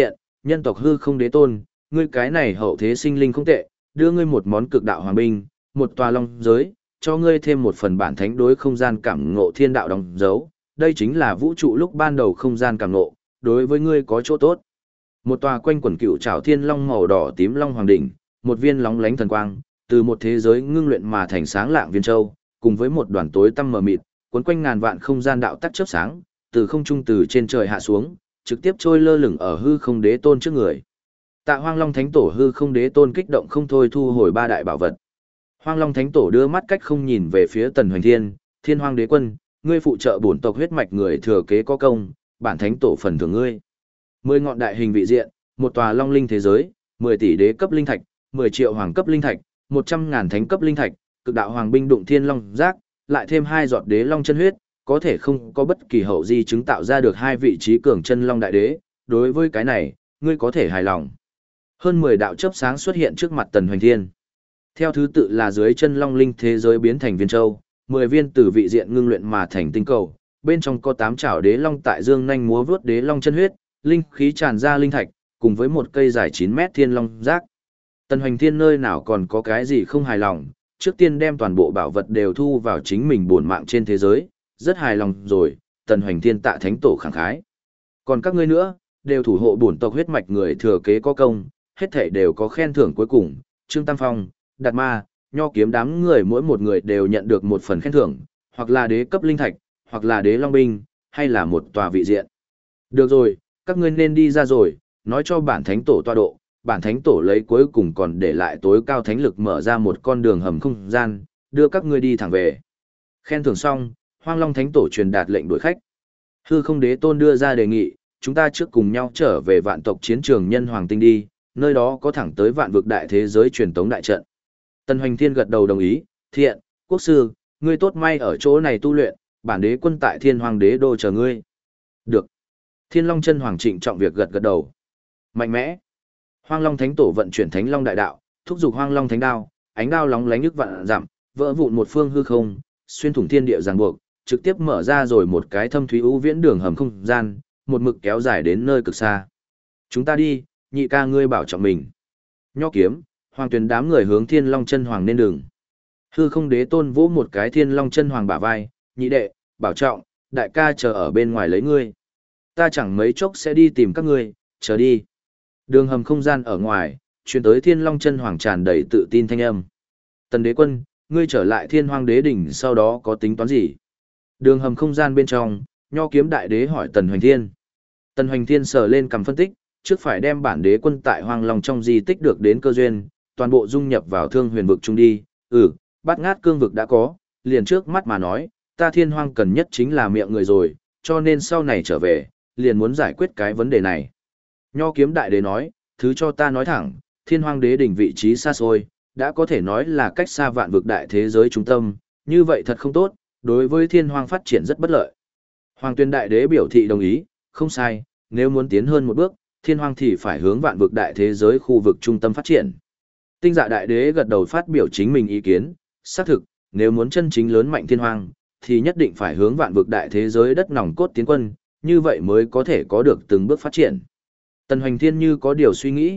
nhân tộc hư không đế tôn, ngươi cái này hậu thế sinh linh không tệ, đưa ngươi một món cực đạo hoàng binh, một tòa long giới, cho ngươi thêm một phần bản thánh đối không gian cảm ngộ thiên đạo đóng dấu, đây chính là vũ trụ lúc ban đầu không gian cảm ngộ, đối với ngươi có chỗ tốt. Một tòa quanh quần cựu trảo thiên long màu đỏ tím long hoàng đỉnh, một viên lóng lánh thần quang, từ một thế giới ngưng luyện mà thành sáng lạng viên châu, cùng với một đoàn tối tăm mờ mịt, cuốn quanh ngàn vạn không gian đạo tắc chớp sáng, từ không trung từ trên trời hạ xuống, trực tiếp trôi lơ lửng ở hư không đế tôn trước người. Tạ Hoang Long Thánh Tổ hư không đế tôn kích động không thôi thu hồi ba đại bảo vật. Hoang Long Thánh Tổ đưa mắt cách không nhìn về phía Tần Hoành Thiên, Thiên Hoang Đế Quân, ngươi phụ trợ bổn tộc huyết mạch người thừa kế có công, bản thánh tổ phần thưởng ngươi. 10 ngọn đại hình vị diện, một tòa long linh thế giới, 10 tỷ đế cấp linh thạch, 10 triệu hoàng cấp linh thạch, 100.000 thánh cấp linh thạch, cực đạo hoàng binh đụng thiên long giác, lại thêm 2 giọt đế long chân huyết, có thể không có bất kỳ hậu di chứng tạo ra được 2 vị trí cường chân long đại đế, đối với cái này, ngươi có thể hài lòng. Hơn 10 đạo chớp sáng xuất hiện trước mặt Tần Hoành Thiên. Theo thứ tự là dưới chân long linh thế giới biến thành viên châu, 10 viên từ vị diện ngưng luyện mà thành tinh cầu, bên trong có 8 chảo đế long tại dương nhanh múa vướt đế long chân huyết, linh khí tràn ra linh thạch, cùng với một cây dài 9 mét thiên long giác. Tần Hoành Thiên nơi nào còn có cái gì không hài lòng, trước tiên đem toàn bộ bảo vật đều thu vào chính mình bổn mạng trên thế giới, rất hài lòng rồi, Tần Hoành Thiên tạ thánh tổ khẳng khái. Còn các ngươi nữa, đều thủ hộ bổn tộc huyết mạch người thừa kế có công, hết thảy đều có khen thưởng cuối cùng, Trương Tam Phong, Đạt Ma, Nho Kiếm đám người mỗi một người đều nhận được một phần khen thưởng, hoặc là đế cấp linh thạch, hoặc là đế long binh, hay là một tòa vị diện. Được rồi, các ngươi nên đi ra rồi, nói cho bản thánh tổ tọa độ, bản thánh tổ lấy cuối cùng còn để lại tối cao thánh lực mở ra một con đường hầm không gian, đưa các ngươi đi thẳng về. Khen thưởng xong, Hoang Long thánh tổ truyền đạt lệnh đuổi khách. Hư không đế tôn đưa ra đề nghị, chúng ta trước cùng nhau trở về vạn tộc chiến trường nhân hoàng tinh đi, nơi đó có thẳng tới vạn vực đại thế giới truyền tống đại trận. Tần Hoành Thiên gật đầu đồng ý, thiện, quốc sư, ngươi tốt may ở chỗ này tu luyện, bản đế quân tại thiên hoàng đế đô chờ ngươi. Được. Thiên Long chân hoàng trịnh trọng việc gật gật đầu. Mạnh mẽ. Hoang Long thánh tổ vận chuyển thánh long đại đạo, thúc giục Hoang Long thánh đao, ánh đao lóng lánh nhức vạn dặm, vỡ vụn một phương hư không, xuyên thủng thiên địa ràng buộc, trực tiếp mở ra rồi một cái thâm thúy u viễn đường hầm không gian, một mực kéo dài đến nơi cực xa. Chúng ta đi, nhị ca ngươi bảo trọng mình. Nho Kiếm, Hoàng Tuyền đám người hướng Thiên Long chân hoàng nên đường. Hư không đế tôn vỗ một cái Thiên Long chân hoàng bả vai, nhị đệ, bảo trọng, đại ca chờ ở bên ngoài lấy ngươi. Ta chẳng mấy chốc sẽ đi tìm các ngươi, chờ đi. Đường hầm không gian ở ngoài, truyền tới Thiên Long chân hoàng tràn đầy tự tin thanh âm. Tần đế quân, ngươi trở lại Thiên Hoang đế đỉnh sau đó có tính toán gì? Đường hầm không gian bên trong, Nho Kiếm đại đế hỏi Tần Hoành Thiên. Tần Hoành Thiên sờ lên cầm phân tích, trước phải đem bản đế quân tại Hoang Long trong di tích được đến cơ duyên, toàn bộ dung nhập vào Thương Huyền vực chung đi. Bát Ngát cương vực đã có, liền trước mắt mà nói, ta Thiên Hoang cần nhất chính là miệng người rồi, cho nên sau này trở về, liền muốn giải quyết cái vấn đề này. Nho Kiếm đại đế nói, thứ cho ta nói thẳng, Thiên Hoang đế đỉnh vị trí xa xôi, đã có thể nói là cách xa vạn vực đại thế giới trung tâm, như vậy thật không tốt, đối với Thiên Hoang phát triển rất bất lợi. Hoàng Tuyên đại đế biểu thị đồng ý, không sai, nếu muốn tiến hơn một bước, Thiên Hoang thì phải hướng vạn vực đại thế giới khu vực trung tâm phát triển. Tinh Dạ đại đế gật đầu phát biểu chính mình ý kiến, xác thực, nếu muốn chân chính lớn mạnh Thiên Hoang, thì nhất định phải hướng vạn vực đại thế giới đất nòng cốt tiến quân, như vậy mới có thể có được từng bước phát triển. Tần Hoành Thiên như có điều suy nghĩ,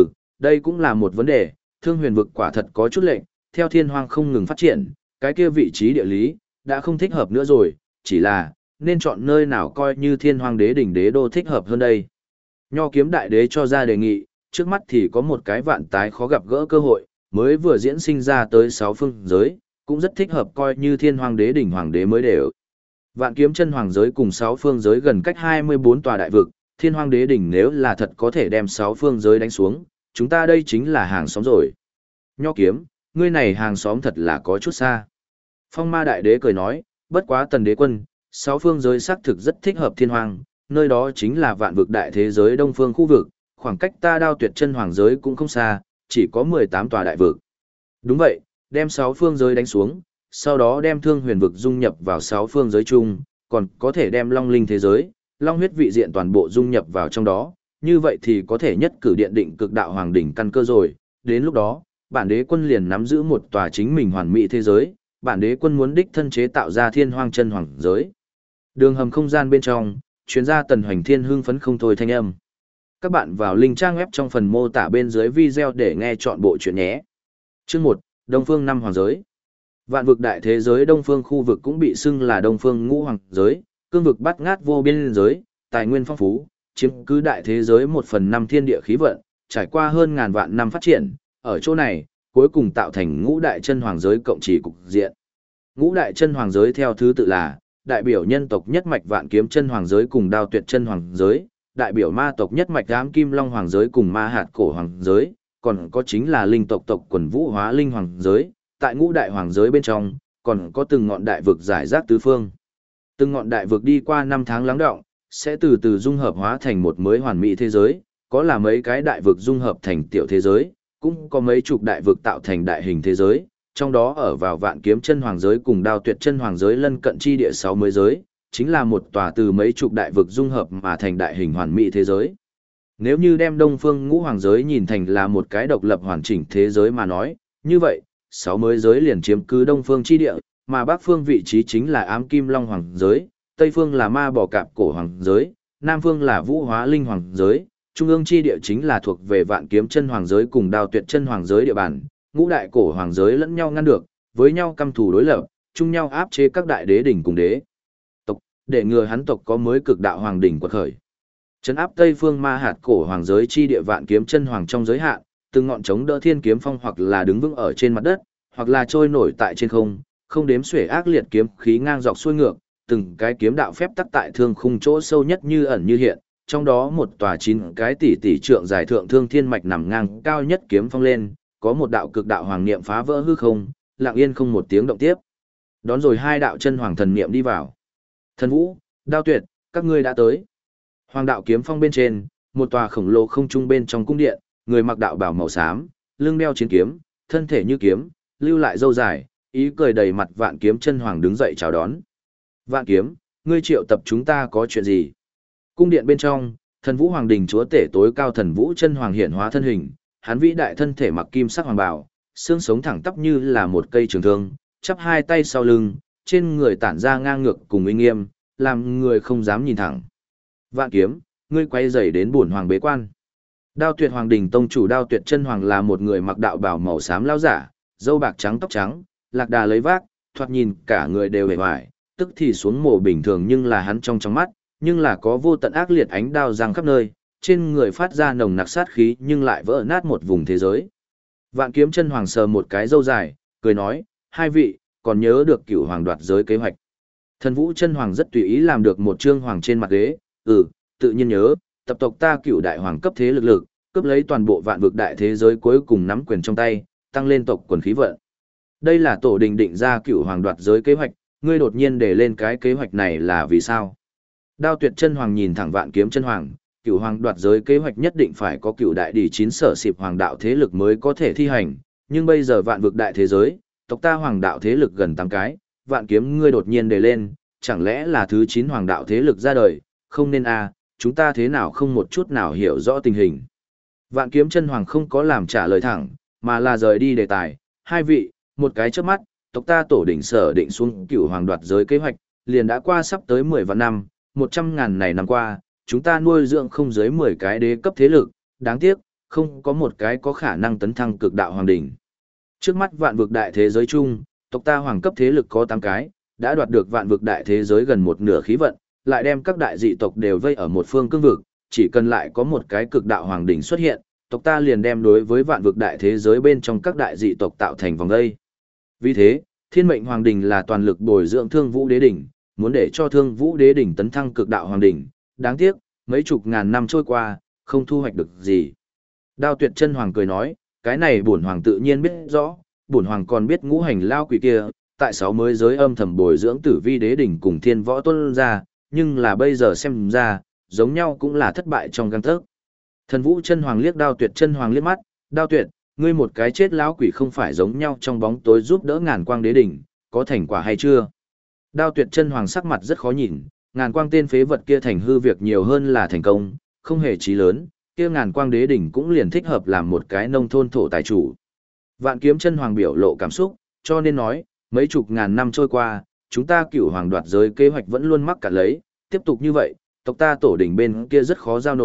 đây cũng là một vấn đề, Thương Huyền vực quả thật có chút lệnh, theo Thiên Hoang không ngừng phát triển, cái kia vị trí địa lý, đã không thích hợp nữa rồi, chỉ là, nên chọn nơi nào coi như Thiên Hoang đế đỉnh đế đô thích hợp hơn đây. Nho Kiếm đại đế cho ra đề nghị, trước mắt thì có một cái vạn tái khó gặp gỡ cơ hội, mới vừa diễn sinh ra tới 6 phương giới, cũng rất thích hợp coi như Thiên Hoang đế đỉnh hoàng đế mới đều. Vạn Kiếm chân hoàng giới cùng 6 phương giới gần cách 24 tòa đại vực, Thiên Hoang đế đỉnh nếu là thật có thể đem 6 phương giới đánh xuống, chúng ta đây chính là hàng xóm rồi. Nho Kiếm, ngươi này hàng xóm thật là có chút xa. Phong Ma đại đế cười nói, bất quá Tần đế quân, 6 phương giới xác thực rất thích hợp Thiên Hoang, nơi đó chính là vạn vực đại thế giới đông phương khu vực, khoảng cách ta Đao Tuyệt chân hoàng giới cũng không xa, chỉ có 18 tòa đại vực. Đúng vậy, đem 6 phương giới đánh xuống, sau đó đem Thương Huyền vực dung nhập vào 6 phương giới chung, còn có thể đem Long Linh thế giới, Long huyết vị diện toàn bộ dung nhập vào trong đó, như vậy thì có thể nhất cử điện định cực đạo hoàng đỉnh căn cơ rồi, đến lúc đó, bản đế quân liền nắm giữ một tòa chính mình hoàn mỹ thế giới, bản đế quân muốn đích thân chế tạo ra Thiên Hoang chân hoàng giới. Đường hầm không gian bên trong, chuyên gia Tần Hoành Thiên hưng phấn không thôi thanh âm. Các bạn vào link trang web trong phần mô tả bên dưới video để nghe chọn bộ chuyện nhé. Chương 1, Đông Phương Năm Hoàng Giới. Vạn vực đại thế giới Đông Phương khu vực cũng bị xưng là Đông Phương Ngũ Hoàng Giới, cương vực bát ngát vô biên giới, tài nguyên phong phú, chiếm cứ đại thế giới 1/5 thiên địa khí vận, trải qua hơn ngàn vạn năm phát triển, ở chỗ này, cuối cùng tạo thành Ngũ Đại Chân Hoàng Giới cộng chỉ cục diện. Ngũ Đại Chân Hoàng Giới theo thứ tự là đại biểu nhân tộc nhất mạch Vạn Kiếm Chân Hoàng Giới cùng Đao Tuyệt Chân Hoàng Giới, đại biểu ma tộc nhất mạch Ám Kim Long Hoàng Giới cùng Ma Hạt Cổ Hoàng Giới, còn có chính là linh tộc tộc quần Vũ Hóa Linh Hoàng Giới. Tại Ngũ Đại Hoàng Giới bên trong, còn có từng ngọn đại vực giải rác tứ phương. Từng ngọn đại vực đi qua 5 tháng lắng đọng, sẽ từ từ dung hợp hóa thành một mới hoàn mỹ thế giới, có là mấy cái đại vực dung hợp thành tiểu thế giới, cũng có mấy chục đại vực tạo thành đại hình thế giới, trong đó ở vào Vạn Kiếm Chân Hoàng Giới cùng Đao Tuyệt Chân Hoàng Giới lân cận chi địa 6 mới giới, chính là một tòa từ mấy chục đại vực dung hợp mà thành đại hình hoàn mỹ thế giới. Nếu như đem Đông Phương Ngũ Hoàng Giới nhìn thành là một cái độc lập hoàn chỉnh thế giới mà nói, như vậy, 6 mới giới liền chiếm cứ Đông Phương chi địa, mà Bắc phương vị trí chính là Ám Kim Long Hoàng Giới, Tây phương là Ma Bò Cạp Cổ Hoàng Giới, Nam phương là Vũ Hóa Linh Hoàng Giới, Trung ương chi địa chính là thuộc về Vạn Kiếm Chân Hoàng Giới cùng Đao Tuyệt Chân Hoàng Giới địa bàn, ngũ đại cổ hoàng giới lẫn nhau ngăn được, với nhau căm thù đối lập, chung nhau áp chế các đại đế đỉnh cùng đế tộc, để ngừa hắn tộc có mới cực đạo hoàng đỉnh quật khởi. Trấn áp Tây phương Ma Hạt Cổ Hoàng Giới chi địa Vạn Kiếm Chân Hoàng trong giới hạn, từng ngọn chống đỡ thiên kiếm phong hoặc là đứng vững ở trên mặt đất, hoặc là trôi nổi tại trên không, không đếm xuể ác liệt kiếm khí ngang dọc xuôi ngược, từng cái kiếm đạo phép tắc tại thương khung chỗ sâu nhất như ẩn như hiện, trong đó một tòa 9 cái tỷ trượng dài thượng thương thiên mạch nằm ngang cao nhất kiếm phong lên, có một đạo cực đạo hoàng niệm phá vỡ hư không, lặng yên không một tiếng động tiếp. Đón rồi 2 đạo chân hoàng thần niệm đi vào. Thần Vũ, Đao Tuyệt, các ngươi đã tới. Hoàng đạo kiếm phong bên trên, một tòa khổng lồ không trung bên trong cung điện, người mặc đạo bào màu xám, lưng đeo chiến kiếm, thân thể như kiếm, lưu lại râu dài, ý cười đầy mặt Vạn Kiếm Chân Hoàng đứng dậy chào đón. Vạn Kiếm, ngươi triệu tập chúng ta có chuyện gì? Cung điện bên trong, Thần Vũ Hoàng Đình chúa tể tối cao Thần Vũ Chân Hoàng hiện hóa thân hình, hắn vĩ đại thân thể mặc kim sắc hoàng bào, xương sống thẳng tắp như là một cây trường thương, chắp hai tay sau lưng, trên người tản ra ngang ngược cùng uy nghiêm, làm người không dám nhìn thẳng. Vạn Kiếm, ngươi quay dày đến bổn hoàng bế quan. Đao Tuyệt Hoàng Đình tông chủ Đao Tuyệt Chân Hoàng là một người mặc đạo bào màu xám lão giả, râu bạc trắng tóc trắng, lạc đà lấy vác, thoạt nhìn cả người đều vẻ vải, tức thì xuống mồ bình thường nhưng là hắn trong mắt, nhưng là có vô tận ác liệt ánh đao giăng khắp nơi, trên người phát ra nồng nặc sát khí nhưng lại vỡ nát một vùng thế giới. Vạn Kiếm Chân Hoàng sờ một cái râu dài, cười nói, 2 vị, còn nhớ được Cửu Hoàng đoạt giới kế hoạch. Thần Vũ Chân Hoàng rất tùy ý làm được một trương hoàng trên mặt ghế, tự nhiên nhớ, tập tộc ta Cửu đại hoàng cấp thế lực, cướp lấy toàn bộ vạn vực đại thế giới cuối cùng nắm quyền trong tay, tăng lên tộc quần khí vận. Đây là tổ đình định ra Cửu Hoàng đoạt giới kế hoạch, ngươi đột nhiên để lên cái kế hoạch này là vì sao? Đao Tuyệt Chân Hoàng nhìn thẳng Vạn Kiếm Chân Hoàng, Cửu Hoàng đoạt giới kế hoạch nhất định phải có Cửu đại đỉ 9 sở xịp hoàng đạo thế lực mới có thể thi hành, nhưng bây giờ vạn vực đại thế giới, tộc ta hoàng đạo thế lực gần 8 cái, Vạn Kiếm ngươi đột nhiên đề lên, chẳng lẽ là thứ 9 hoàng đạo thế lực ra đời, không nên chúng ta thế nào không một chút nào hiểu rõ tình hình. Vạn Kiếm Chân Hoàng không có làm trả lời thẳng, mà là rời đi đề tài, 2 vị, một cái chớp mắt, tộc ta tổ đỉnh sở định xuống Cửu Hoàng đoạt giới kế hoạch, liền đã qua sắp tới 10 vạn năm, 100.000 này năm qua, chúng ta nuôi dưỡng không dưới 10 cái đế cấp thế lực, đáng tiếc, không có một cái có khả năng tấn thăng cực đạo hoàng đỉnh. Trước mắt vạn vực đại thế giới chung, tộc ta hoàng cấp thế lực có 8 cái, đã đoạt được vạn vực đại thế giới gần một nửa khí vận, lại đem các đại dị tộc đều vây ở một phương cương vực, chỉ cần lại có một cái cực đạo hoàng đỉnh xuất hiện, tộc ta liền đem đối với vạn vực đại thế giới bên trong các đại dị tộc tạo thành vòng vây. Vì thế, Thiên Mệnh Hoàng Đình là toàn lực bồi dưỡng Thương Vũ Đế đỉnh, muốn để cho Thương Vũ Đế đỉnh tấn thăng cực đạo hoàng đỉnh, đáng tiếc, mấy chục ngàn năm trôi qua, không thu hoạch được gì. Đao Tuyệt Chân Hoàng cười nói, cái này bổn hoàng tự nhiên biết rõ, bổn hoàng còn biết ngũ hành lao quỷ kia, tại 6 mới giới âm thầm bồi dưỡng Tử Vi Đế đỉnh cùng Thiên Võ Tôn ra, nhưng là bây giờ xem ra, giống nhau cũng là thất bại trong gang tấc. Thần Vũ Chân Hoàng liếc Đao Tuyệt Chân Hoàng liếc mắt, Đao Tuyệt, ngươi một cái chết lão quỷ không phải giống nhau trong bóng tối giúp đỡ Ngàn Quang Đế đỉnh, có thành quả hay chưa? Đao Tuyệt Chân Hoàng sắc mặt rất khó nhìn, Ngàn Quang tên phế vật kia thành hư việc nhiều hơn là thành công, không hề chí lớn, kia Ngàn Quang Đế đỉnh cũng liền thích hợp làm một cái nông thôn thổ tài chủ. Vạn Kiếm Chân Hoàng biểu lộ cảm xúc, cho nên nói, mấy chục ngàn năm trôi qua, chúng ta Cửu Hoàng đoạt giới kế hoạch vẫn luôn mắc cả lấy, tiếp tục như vậy, tộc ta tổ đỉnh bên kia rất khó giao nộp,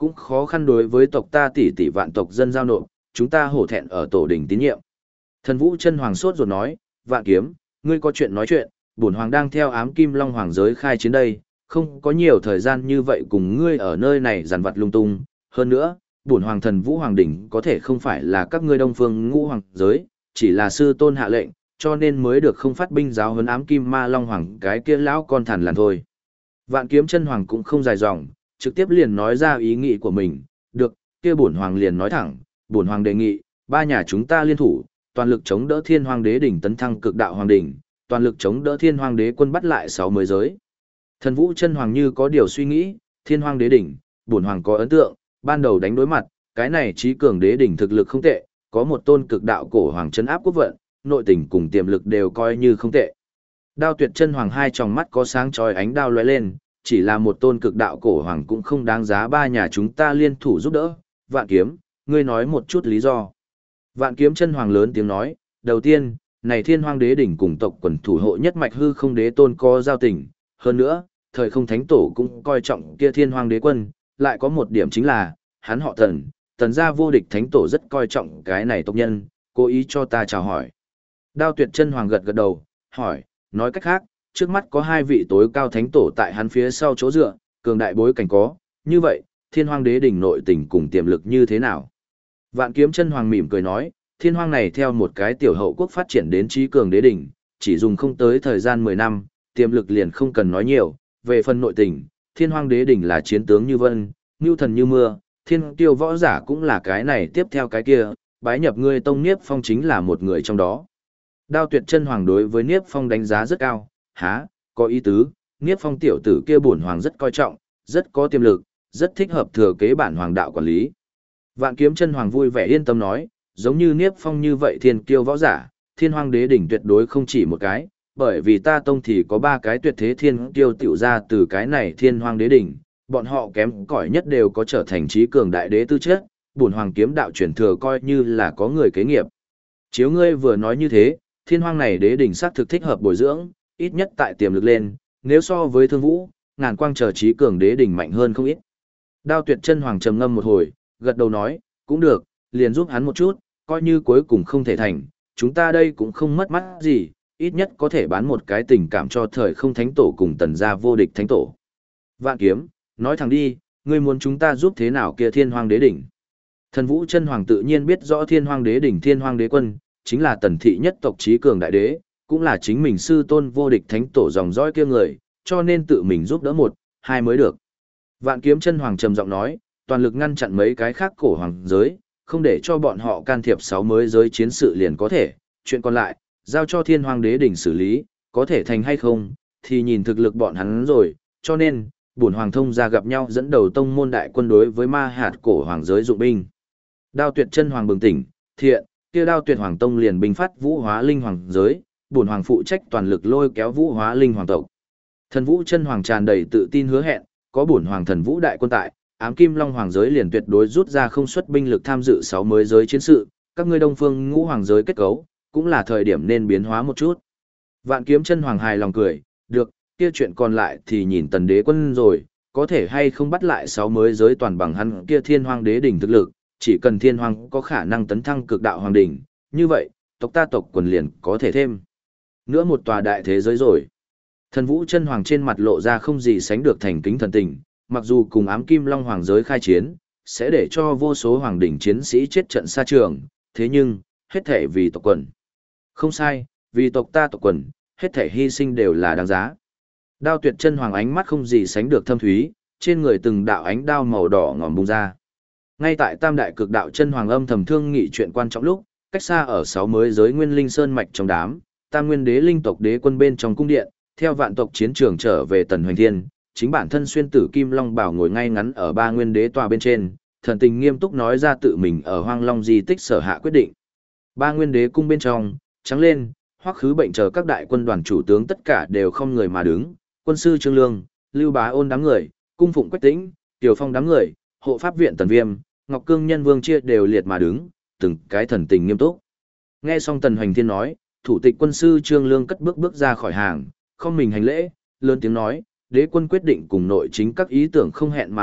cũng khó khăn đối với tộc ta tỷ tỷ vạn tộc dân giao nộp, chúng ta hổ thẹn ở tổ đình tín nhiệm. Thần Vũ Chân Hoàng sốt ruột nói, Vạn Kiếm, ngươi có chuyện nói chuyện, bổn hoàng đang theo ám kim long hoàng giới khai chiến đây, không có nhiều thời gian như vậy cùng ngươi ở nơi này giàn vặt lung tung, hơn nữa, bổn hoàng Thần Vũ Hoàng đỉnh có thể không phải là các ngươi Đông Phương Ngũ Hoàng giới, chỉ là sư tôn hạ lệnh, cho nên mới được không phát binh giáo huấn ám kim ma long hoàng cái kia lão con thằn lằn thôi. Vạn Kiếm Chân Hoàng cũng không dài dòng, trực tiếp liền nói ra ý nghĩ của mình, được, kia bổn hoàng liền nói thẳng, bổn hoàng đề nghị, ba nhà chúng ta liên thủ, toàn lực chống đỡ Thiên Hoàng Đế đỉnh tấn thăng cực đạo hoàng đỉnh, toàn lực chống đỡ Thiên Hoàng Đế quân bắt lại 6 mới giới. Thần Vũ Chân Hoàng như có điều suy nghĩ, Thiên Hoàng Đế đỉnh, bổn hoàng có ấn tượng, ban đầu đánh đối mặt, cái này trí cường đế đỉnh thực lực không tệ, có một tôn cực đạo cổ hoàng trấn áp quốc vận, nội tình cùng tiềm lực đều coi như không tệ. Đao Tuyệt Chân Hoàng hai tròng mắt có sáng chói ánh đao lóe lên, chỉ là một tôn cực đạo cổ hoàng cũng không đáng giá ba nhà chúng ta liên thủ giúp đỡ. Vạn Kiếm, ngươi nói một chút lý do. Vạn Kiếm Chân Hoàng lớn tiếng nói, đầu tiên, này Thiên Hoàng Đế đỉnh cùng tộc quần thủ hộ nhất mạch hư không đế tôn có giao tình, hơn nữa, thời không thánh tổ cũng coi trọng kia Thiên Hoàng Đế quân, lại có một điểm chính là, hắn họ Tần, Tần gia vô địch thánh tổ rất coi trọng cái này tộc nhân, cố ý cho ta chào hỏi. Đao Tuyệt Chân Hoàng gật gật đầu, hỏi, nói cách khác, trước mắt có hai vị tối cao thánh tổ tại hắn phía sau chỗ dựa, cường đại bối cảnh có, như vậy, Thiên Hoàng Đế đỉnh nội tình cùng tiềm lực như thế nào? Vạn Kiếm Chân Hoàng mỉm cười nói, Thiên Hoàng này theo một cái tiểu hậu quốc phát triển đến trí cường đế đỉnh, chỉ dùng không tới thời gian 10 năm, tiềm lực liền không cần nói nhiều, về phần nội tình, Thiên Hoàng Đế đỉnh là chiến tướng như vân, nhu thần như mưa, thiên tiêu võ giả cũng là cái này tiếp theo cái kia, bái nhập ngươi tông Niếp Phong chính là một người trong đó. Đao Tuyệt Chân Hoàng đối với Niếp Phong đánh giá rất cao, há, có ý tứ, Niếp Phong tiểu tử kia bổn hoàng rất coi trọng, rất có tiềm lực, rất thích hợp thừa kế bản hoàng đạo quản lý. Vạn Kiếm Chân Hoàng vui vẻ yên tâm nói, giống như Niếp Phong như vậy thiên kiêu võ giả, Thiên Hoàng Đế đỉnh tuyệt đối không chỉ một cái, bởi vì ta tông thì có 3 cái tuyệt thế thiên kiêu tiểu ra từ cái này Thiên Hoàng Đế đỉnh, bọn họ kém cỏi nhất đều có trở thành trí cường đại đế tư chất, bổn hoàng kiếm đạo truyền thừa coi như là có người kế nghiệp. Chiếu ngươi vừa nói như thế, Thiên Hoàng này đế đỉnh xác thực thích hợp bồi dưỡng, ít nhất tại tiềm lực lên, nếu so với Thương Vũ, Ngàn Quang chờ trí cường đế đỉnh mạnh hơn không ít. Đao Tuyệt Chân Hoàng trầm ngâm một hồi, gật đầu nói, cũng được, liền giúp hắn một chút, coi như cuối cùng không thể thành, chúng ta đây cũng không mất mắt gì, ít nhất có thể bán một cái tình cảm cho thời không thánh tổ cùng Tần gia vô địch thánh tổ. Vạn Kiếm, nói thẳng đi, ngươi muốn chúng ta giúp thế nào kia Thiên Hoàng Đế đỉnh? Thần Vũ Chân Hoàng tự nhiên biết rõ Thiên Hoàng Đế đỉnh Thiên Hoàng Đế quân, chính là Tần thị nhất tộc trí cường đại đế, cũng là chính mình sư tôn vô địch thánh tổ dòng dõi kia người, cho nên tự mình giúp đỡ một, hai mới được. Vạn Kiếm Chân Hoàng trầm giọng nói, toàn lực ngăn chặn mấy cái khác cổ hoàng giới, không để cho bọn họ can thiệp 6 mới giới chiến sự liền có thể, chuyện còn lại, giao cho Thiên Hoàng Đế đỉnh xử lý, có thể thành hay không, thì nhìn thực lực bọn hắn rồi, cho nên, bổn hoàng thông ra gặp nhau dẫn đầu tông môn đại quân đối với ma hạt cổ hoàng giới dụng binh. Đao Tuyệt Chân Hoàng bừng tỉnh, thiện, kia Đao Tuyệt Hoàng tông liền binh phát Vũ Hóa Linh hoàng giới, bổn hoàng phụ trách toàn lực lôi kéo Vũ Hóa Linh hoàng tộc. Thần Vũ Chân Hoàng tràn đầy tự tin hứa hẹn, có bổn hoàng Thần Vũ đại quân tại, ám kim long hoàng giới liền tuyệt đối rút ra không xuất binh lực tham dự 6 mới giới chiến sự, các ngươi Đông Phương Ngũ hoàng giới kết cấu, cũng là thời điểm nên biến hóa một chút. Vạn Kiếm Chân Hoàng hài lòng cười, được, kia chuyện còn lại thì nhìn Tần đế quân rồi, có thể hay không bắt lại 6 mới giới toàn bằng hắn kia Thiên Hoàng Đế đỉnh thực lực, chỉ cần Thiên Hoàng có khả năng tấn thăng cực đạo hoàng đỉnh, như vậy, tộc ta tộc quần liền có thể thêm nữa một tòa đại thế giới rồi. Thần Vũ Chân Hoàng trên mặt lộ ra không gì sánh được thành kính thần tình, mặc dù cùng ám kim long hoàng giới khai chiến, sẽ để cho vô số hoàng đỉnh chiến sĩ chết trận xa trường, thế nhưng, hết thể vì tộc quần. Không sai, vì tộc ta tộc quần, hết thể hy sinh đều là đáng giá. Đao Tuyệt Chân Hoàng ánh mắt không gì sánh được thâm thúy, trên người từng đạo ánh đao màu đỏ ngòm bung ra. Ngay tại Tam đại cực đạo chân hoàng âm thầm thương nghị chuyện quan trọng lúc, cách xa ở 6 mới giới Nguyên Linh Sơn mạch trong đám, Tam Nguyên Đế linh tộc đế quân bên trong cung điện, theo vạn tộc chiến trường trở về Tần Hoành Thiên, chính bản thân xuyên tử kim long bảo ngồi ngay ngắn ở Ba Nguyên Đế tòa bên trên, thần tình nghiêm túc nói ra tự mình ở Hoang Long di tích sở hạ quyết định. Ba Nguyên Đế cung bên trong, trắng lên, Hoắc Khứ Bệnh chờ các đại quân đoàn chủ tướng tất cả đều không người mà đứng, quân sư Trương Lương, Lưu Bá Ôn đám người, cung phụng Quách Tĩnh, Tiểu Phong đám người, hộ pháp viện Tần Viêm, Ngọc Cương Nhân Vương chia đều liệt mà đứng, từng cái thần tình nghiêm túc. Nghe xong Tần Hoành Thiên nói, thủ tịch quân sư Trương Lương cất bước bước ra khỏi hàng, không mình hành lễ, lớn tiếng nói, đế quân quyết định cùng nội chính các ý tưởng không hẹn mà hợp,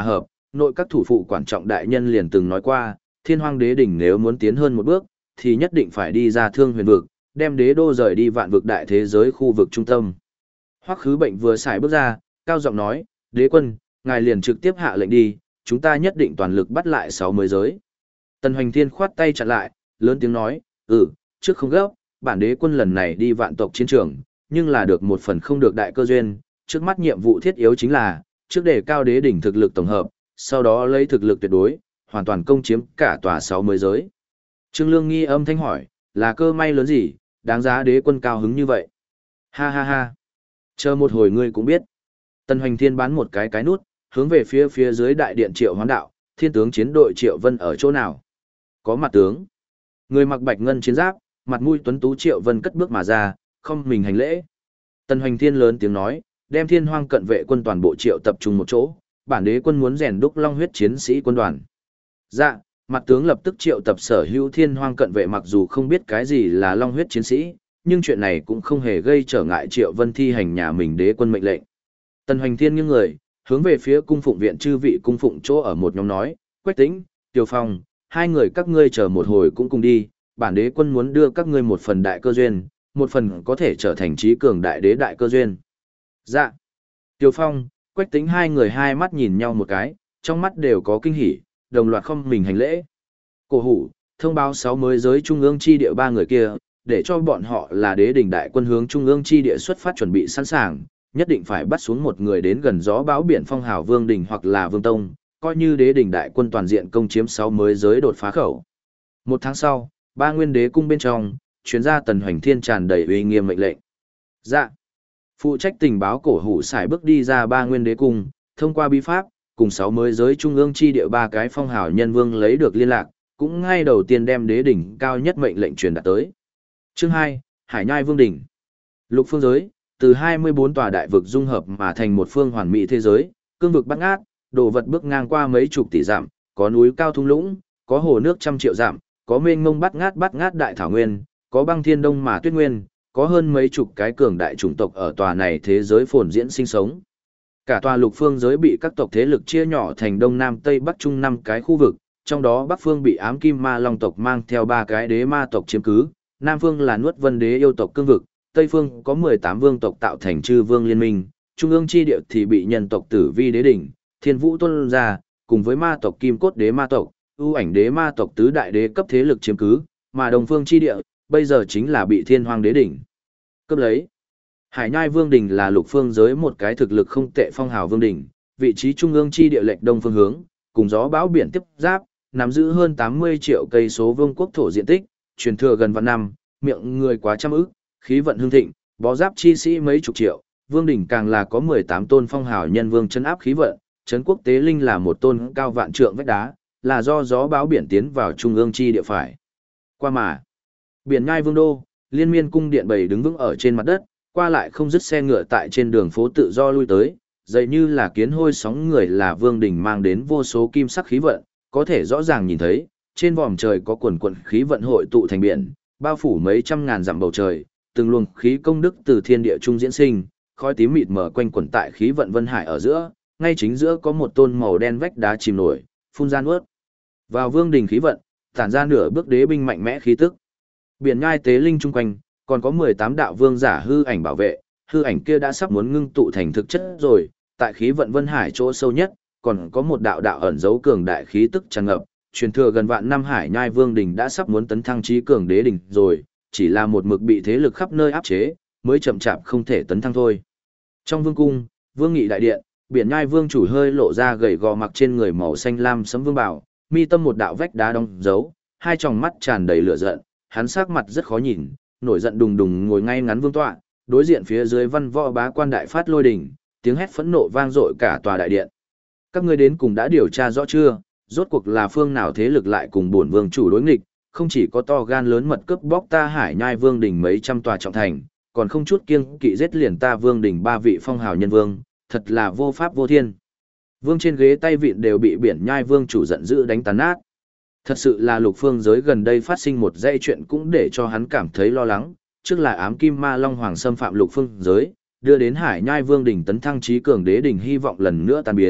nội các thủ phụ quản trọng đại nhân liền từng nói qua, Thiên Hoang Đế đỉnh nếu muốn tiến hơn một bước, thì nhất định phải đi ra Thương Huyền vực, đem đế đô rời đi vạn vực đại thế giới khu vực trung tâm. Hoắc Khứ Bệnh vừa xài bước ra, cao giọng nói, đế quân, ngài liền trực tiếp hạ lệnh đi, chúng ta nhất định toàn lực bắt lại 6 mới giới. Tần Hoành Thiên khoát tay chặn lại, lớn tiếng nói, trước không gấp, bản đế quân lần này đi vạn tộc chiến trường, nhưng là được một phần không được đại cơ duyên, trước mắt nhiệm vụ thiết yếu chính là, trước đề cao đế đỉnh thực lực tổng hợp, sau đó lấy thực lực tuyệt đối, hoàn toàn công chiếm cả tòa 6 mới giới. Trương Lương nghi âm thanh hỏi, là cơ may lớn gì, đáng giá đế quân cao hứng như vậy? Ha ha ha. Chờ một hồi ngươi cũng biết. Tần Hoành Thiên bán một cái nút, hướng về phía dưới đại điện Triệu Hoán Đạo, thiên tướng chiến đội Triệu Vân ở chỗ nào? Có mặt tướng. Người mặc bạch ngân chiến giáp, mặt mũi tuấn tú Triệu Vân cất bước mà ra, không mình hành lễ. Tần Hoành Thiên lớn tiếng nói, đem Thiên Hoang cận vệ quân toàn bộ triệu tập trung một chỗ, bản đế quân muốn rèn đúc long huyết chiến sĩ quân đoàn. Dạ, mặt tướng lập tức triệu tập sở hữu Thiên Hoang cận vệ, mặc dù không biết cái gì là long huyết chiến sĩ, nhưng chuyện này cũng không hề gây trở ngại Triệu Vân thi hành nhà mình đế quân mệnh lệnh. Tần Hoành Thiên nghiêng người, hướng về phía cung phụng viện chư vị cung phụng chỗ ở một nhóm nói, Quách Tĩnh, Tiêu Phong, hai người các ngươi chờ một hồi cũng cùng đi, bản đế quân muốn đưa các ngươi một phần đại cơ duyên, một phần có thể trở thành trí cường đại đế đại cơ duyên. Dạ. Tiêu Phong, Quách Tĩnh hai người hai mắt nhìn nhau một cái, trong mắt đều có kinh hỉ, đồng loạt không mình hành lễ. Cổ Hủ, thông báo 6 mới giới trung ương chi địa ba người kia, để cho bọn họ là đế đỉnh đại quân hướng trung ương chi địa xuất phát chuẩn bị sẵn sàng, nhất định phải bắt xuống một người đến gần gió bão biển phong hào Vương Đình hoặc là Vương Tông, coi như đế đỉnh đại quân toàn diện công chiếm 6 mới giới đột phá khẩu. Một tháng sau, ba nguyên đế cung bên trong, chuyến ra Tần Hoành Thiên tràn đầy uy nghiêm mệnh lệnh. Dạ. Phụ trách tình báo Cổ Hủ xài bước đi ra ba nguyên đế cung, thông qua bí pháp, cùng 6 mới giới trung ương chi địa ba cái phong hào nhân vương lấy được liên lạc, cũng ngay đầu tiên đem đế đỉnh cao nhất mệnh lệnh truyền đạt tới. Chương 2, Hải Nhai Vương đỉnh. Lục phương giới, từ 24 tòa đại vực dung hợp mà thành một phương hoàn mỹ thế giới, cương vực bát ngát, đồ vật bước ngang qua mấy chục tỷ dặm, có núi cao thung lũng, có hồ nước trăm triệu dặm, có mênh mông bát ngát đại thảo nguyên, có băng thiên đông mà tuyết nguyên, có hơn mấy chục cái cường đại chủng tộc ở tòa này thế giới phồn diễn sinh sống. Cả tòa lục phương giới bị các tộc thế lực chia nhỏ thành đông nam tây bắc trung 5 cái khu vực, trong đó bắc phương bị ám kim ma long tộc mang theo 3 cái đế ma tộc chiếm cứ, nam phương là nuốt vân đế yêu tộc cương vực, tây phương có 18 vương tộc tạo thành chư vương liên minh, trung ương chi địa thì bị nhân tộc tử vi đế đỉnh, thiên vũ tuân gia, cùng với ma tộc kim cốt đế ma tộc, ưu ảnh đế ma tộc tứ đại đế cấp thế lực chiếm cứ, mà đông phương chi địa, bây giờ chính là bị thiên hoang đế đỉnh cướp lấy. Hải Nhai Vương đỉnh là lục phương giới một cái thực lực không tệ phong hào vương đỉnh, vị trí trung ương chi địa lệch đông phương hướng, cùng gió bão biển tiếp giáp, nắm giữ hơn 80 triệu cây số vương quốc thổ diện tích, truyền thừa gần vạn năm, miệng người quá trăm ức, khí vận hưng thịnh, bó giáp chi sĩ mấy chục triệu, vương đỉnh càng là có 18 tôn phong hào nhân vương trấn áp khí vận, trấn quốc tế linh là một tôn cao vạn trượng vách đá, là do gió bão biển tiến vào trung ương chi địa phải. Qua mà, biển Nhai Vương đô, liên miên cung điện bầy đứng vững ở trên mặt đất, qua lại không dứt xe ngựa tại trên đường phố tự do lui tới, dậy như là kiến hôi sóng người là vương đỉnh mang đến vô số kim sắc khí vận, có thể rõ ràng nhìn thấy, trên vòm trời có quần quần khí vận hội tụ thành biển, bao phủ mấy trăm ngàn dặm bầu trời, từng luồng khí công đức từ thiên địa trung diễn sinh, khói tím mịt mờ quanh quẩn tại khí vận vân hải ở giữa, ngay chính giữa có một tôn màu đen vách đá chìm nổi, phun ra nuốt vào vương đỉnh khí vận, tản ra nửa bước đế binh mạnh mẽ khí tức. Biển Nhai tế linh chung quanh, còn có 18 đạo vương giả hư ảnh bảo vệ, hư ảnh kia đã sắp muốn ngưng tụ thành thực chất rồi, tại khí vận vân hải chỗ sâu nhất, còn có một đạo đạo ẩn dấu cường đại khí tức tràn ngập, truyền thừa gần vạn năm Hải Nhai Vương đỉnh đã sắp muốn tấn thăng chí cường đế đỉnh rồi, chỉ là một mực bị thế lực khắp nơi áp chế, mới chậm chạp không thể tấn thăng thôi. Trong vương cung, vương nghị đại điện, Biển Nhai Vương chủ hơi lộ ra gầy gò mặc trên người màu xanh lam sẫm vương bảo, mi tâm một đạo vách đá đóng dấu, hai tròng mắt tràn đầy lửa giận, hắn sắc mặt rất khó nhìn, nổi giận đùng đùng ngồi ngay ngắn vương tọa, đối diện phía dưới văn võ bá quan đại phát lôi đỉnh, tiếng hét phẫn nộ vang dội cả tòa đại điện. Các ngươi đến cùng đã điều tra rõ chưa? Rốt cuộc là phương nào thế lực lại cùng bổn vương chủ đối nghịch, không chỉ có to gan lớn mật cướp bóc ta Hải Nhai Vương đỉnh mấy trăm tòa trọng thành, còn không chút kiêng kỵ giết liền ta Vương đỉnh 3 vị phong hào nhân vương, thật là vô pháp vô thiên. Vương trên ghế tay vịn đều bị Biển Nhai Vương chủ giận dữ đánh tàn nát. Thật sự là lục phương giới gần đây phát sinh một dãy chuyện cũng để cho hắn cảm thấy lo lắng, trước là ám kim ma long hoàng xâm phạm lục phương giới, đưa đến Hải Nhai Vương đỉnh tấn thăng chí cường đế đỉnh hy vọng lần nữa tan biến,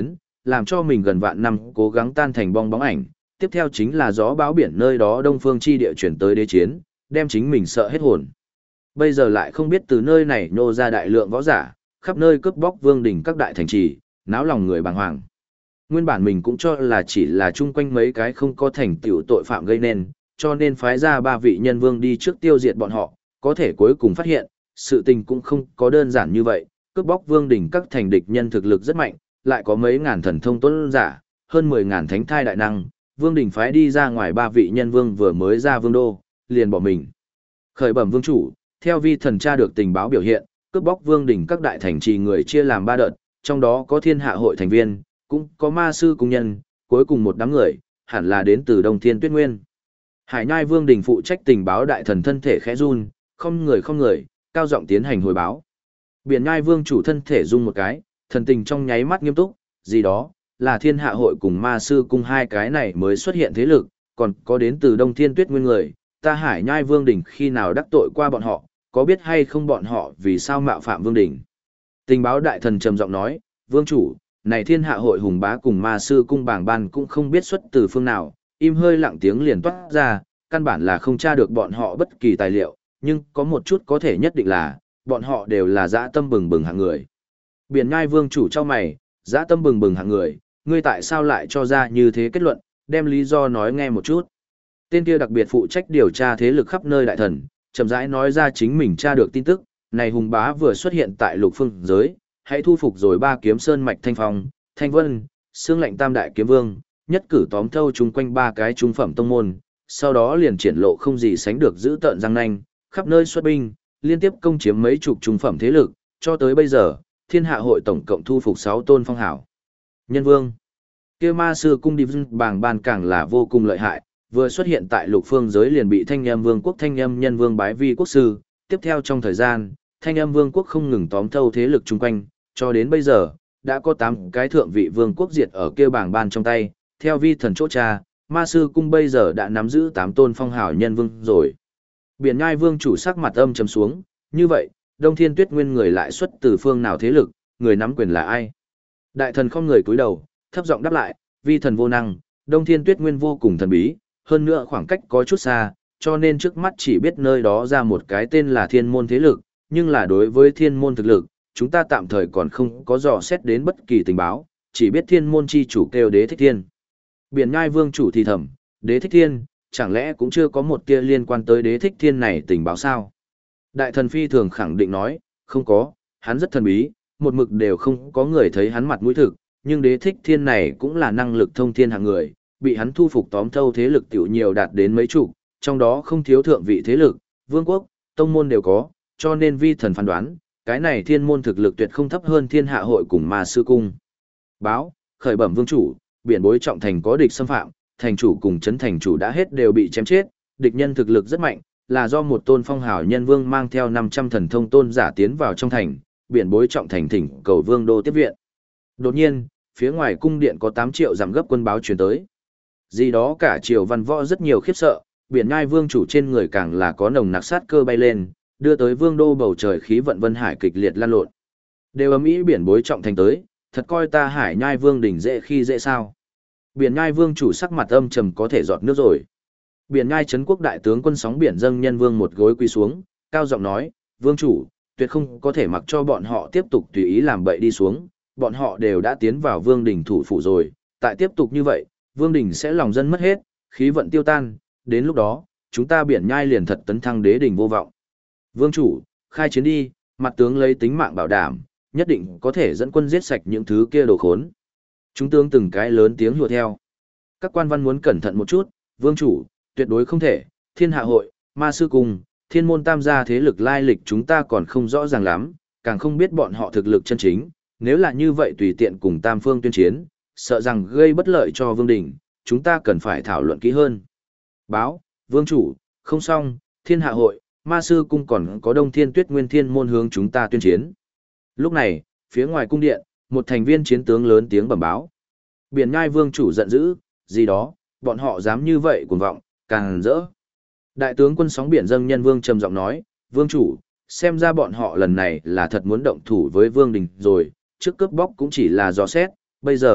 làm cho mình gần vạn năm cố gắng tan thành bong bóng ảnh. Tiếp theo chính là gió bão biển nơi đó Đông Phương chi địa chuyển tới đế chiến, đem chính mình sợ hết hồn. Bây giờ lại không biết từ nơi này nô ra đại lượng võ giả, khắp nơi cướp bóc vương đỉnh các đại thành trì, náo lòng người bàng hoàng. Nguyên bản mình cũng cho là chỉ là chung quanh mấy cái không có thành tựu tội phạm gây nên, cho nên phái ra 3 vị nhân vương đi trước tiêu diệt bọn họ, có thể cuối cùng phát hiện, sự tình cũng không có đơn giản như vậy, cướp bóc vương đỉnh các thành địch nhân thực lực rất mạnh, lại có mấy ngàn thần thông tuấn giả, hơn 10.000 thánh thai đại năng, vương đỉnh phái đi ra ngoài 3 vị nhân vương vừa mới ra vương đô, liền bỏ mình. Khởi bẩm vương chủ, theo vi thần tra được tình báo biểu hiện, cướp bóc vương đỉnh các đại thành trì người chia làm 3 đợt, trong đó có thiên hạ hội thành viên, cũng có ma sư cung nhân, cuối cùng một đám người, hẳn là đến từ Đông Thiên Tuyết Nguyên. Hải Nhai Vương đình phụ trách tình báo đại thần thân thể khẽ run, không người, cao giọng tiến hành hồi báo. Biển Nhai Vương chủ thân thể rung một cái, thần tình trong nháy mắt nghiêm túc, gì đó, là thiên hạ hội cùng ma sư cung hai cái này mới xuất hiện thế lực, còn có đến từ Đông Thiên Tuyết Nguyên người, ta Hải Nhai Vương đình khi nào đắc tội qua bọn họ, có biết hay không bọn họ vì sao mạo phạm Vương đình. Tình báo đại thần trầm giọng nói, Vương chủ, này thiên hạ hội hùng bá cùng ma sư cung bảng ban cũng không biết xuất từ phương nào, im hơi lặng tiếng liền toát ra, căn bản là không tra được bọn họ bất kỳ tài liệu, nhưng có một chút có thể nhất định là, bọn họ đều là dã tâm bừng bừng hạng người. Biển Nhai Vương chủ cho mày, dã tâm bừng bừng hạng người, ngươi tại sao lại cho ra như thế kết luận, đem lý do nói nghe một chút. Tên kia đặc biệt phụ trách điều tra thế lực khắp nơi đại thần, chậm rãi nói ra chính mình tra được tin tức, này hùng bá vừa xuất hiện tại lục phương giới, hãy thu phục rồi 3 kiếm sơn mạch Thanh Phong, Thanh Vân, Xương Lạnh Tam đại kiếm vương, nhất cử tóm thâu chung quanh 3 cái trung phẩm tông môn, sau đó liền triển lộ không gì sánh được giữ tợn răng nanh, khắp nơi xuất binh, liên tiếp công chiếm mấy chục trung phẩm thế lực, cho tới bây giờ, thiên hạ hội tổng cộng thu phục 6 tôn phong hảo. Nhân vương, kia ma sư cung đi bàng ban càng là vô cùng lợi hại, vừa xuất hiện tại lục phương giới liền bị Thanh Âm Vương quốc Thanh Âm Nhân Vương bái vi quốc sư, tiếp theo trong thời gian, Thanh Âm Vương quốc không ngừng tóm thâu thế lực chung quanh, cho đến bây giờ, đã có 8 cái thượng vị vương quốc diệt ở kia bảng ban trong tay, theo vi thần chỗ cha, ma sư cung bây giờ đã nắm giữ 8 tôn phong hào nhân vương rồi. Biển Nhai Vương chủ sắc mặt âm trầm xuống, như vậy, Đông Thiên Tuyết Nguyên người lại xuất từ phương nào thế lực, người nắm quyền là ai? Đại thần không người cúi đầu, thấp giọng đáp lại, vi thần vô năng, Đông Thiên Tuyết Nguyên vô cùng thần bí, hơn nữa khoảng cách có chút xa, cho nên trước mắt chỉ biết nơi đó ra một cái tên là Thiên Môn thế lực, nhưng là đối với Thiên Môn thực lực, chúng ta tạm thời còn không có dò xét đến bất kỳ tình báo, chỉ biết Thiên Môn chi chủ kêu Đế Thích Thiên. Biển Nhai Vương chủ thì thầm, Đế Thích Thiên, chẳng lẽ cũng chưa có một tia liên quan tới Đế Thích Thiên này tình báo sao? Đại thần phi thường khẳng định nói, không có, hắn rất thần bí, một mực đều không có người thấy hắn mặt mũi thực, nhưng Đế Thích Thiên này cũng là năng lực thông thiên hạng người, bị hắn thu phục tóm thâu thế lực tiểu nhiều đạt đến mấy chục, trong đó không thiếu thượng vị thế lực, vương quốc, tông môn đều có, cho nên vi thần phán đoán, cái này thiên môn thực lực tuyệt không thấp hơn thiên hạ hội cùng ma sư cung. Báo, khởi bẩm vương chủ, biển bối trọng thành có địch xâm phạm, thành chủ cùng chấn thành chủ đã hết đều bị chém chết, địch nhân thực lực rất mạnh, là do một tôn phong hào nhân vương mang theo 500 thần thông tôn giả tiến vào trong thành, biển bối trọng thành thỉnh cầu vương đô tiếp viện. Đột nhiên, phía ngoài cung điện có 8 triệu giảm gấp quân báo truyền tới. Gì đó cả triều văn võ rất nhiều khiếp sợ, biển Nhai Vương chủ trên người càng là có nồng nặc sát cơ bay lên, đưa tới vương đô bầu trời khí vận vân hải kịch liệt lan lộn. Đều ầm ĩ biển bối trọng thành tới, thật coi ta Hải Nhai Vương đỉnh dễ khi dễ sao? Biển Nhai Vương chủ sắc mặt âm trầm có thể giọt nước rồi. Biển Nhai trấn quốc đại tướng quân sóng biển dâng nhân vương một gối quỳ xuống, cao giọng nói, vương chủ, tuyệt không có thể mặc cho bọn họ tiếp tục tùy ý làm bậy đi xuống, bọn họ đều đã tiến vào vương đỉnh thủ phủ rồi, tại tiếp tục như vậy, vương đỉnh sẽ lòng dân mất hết, khí vận tiêu tan, đến lúc đó, chúng ta Biển Nhai liền thật tấn thăng đế đỉnh vô vọng. Vương chủ, khai chiến đi, mặt tướng lấy tính mạng bảo đảm, nhất định có thể dẫn quân giết sạch những thứ kia đồ khốn. Chúng tướng từng cái lớn tiếng hùa theo. Các quan văn muốn cẩn thận một chút, vương chủ, tuyệt đối không thể, thiên hạ hội, ma sư cung, thiên môn tam gia thế lực lai lịch chúng ta còn không rõ ràng lắm, càng không biết bọn họ thực lực chân chính, nếu là như vậy tùy tiện cùng tam phương tuyên chiến, sợ rằng gây bất lợi cho vương đình, chúng ta cần phải thảo luận kỹ hơn. Báo, vương chủ, không xong, thiên hạ hội, ma sư cung còn có Đông Thiên Tuyết Nguyên thiên môn hướng chúng ta tuyên chiến. Lúc này, phía ngoài cung điện, một thành viên chiến tướng lớn tiếng bẩm báo. Biển Nhai Vương chủ giận dữ, gì đó, bọn họ dám như vậy cuồng vọng, càng rỡ. Đại tướng quân sóng biển dâng nhân vương trầm giọng nói, vương chủ, xem ra bọn họ lần này là thật muốn động thủ với vương đình rồi, trước cướp bóc cũng chỉ là dò xét, bây giờ,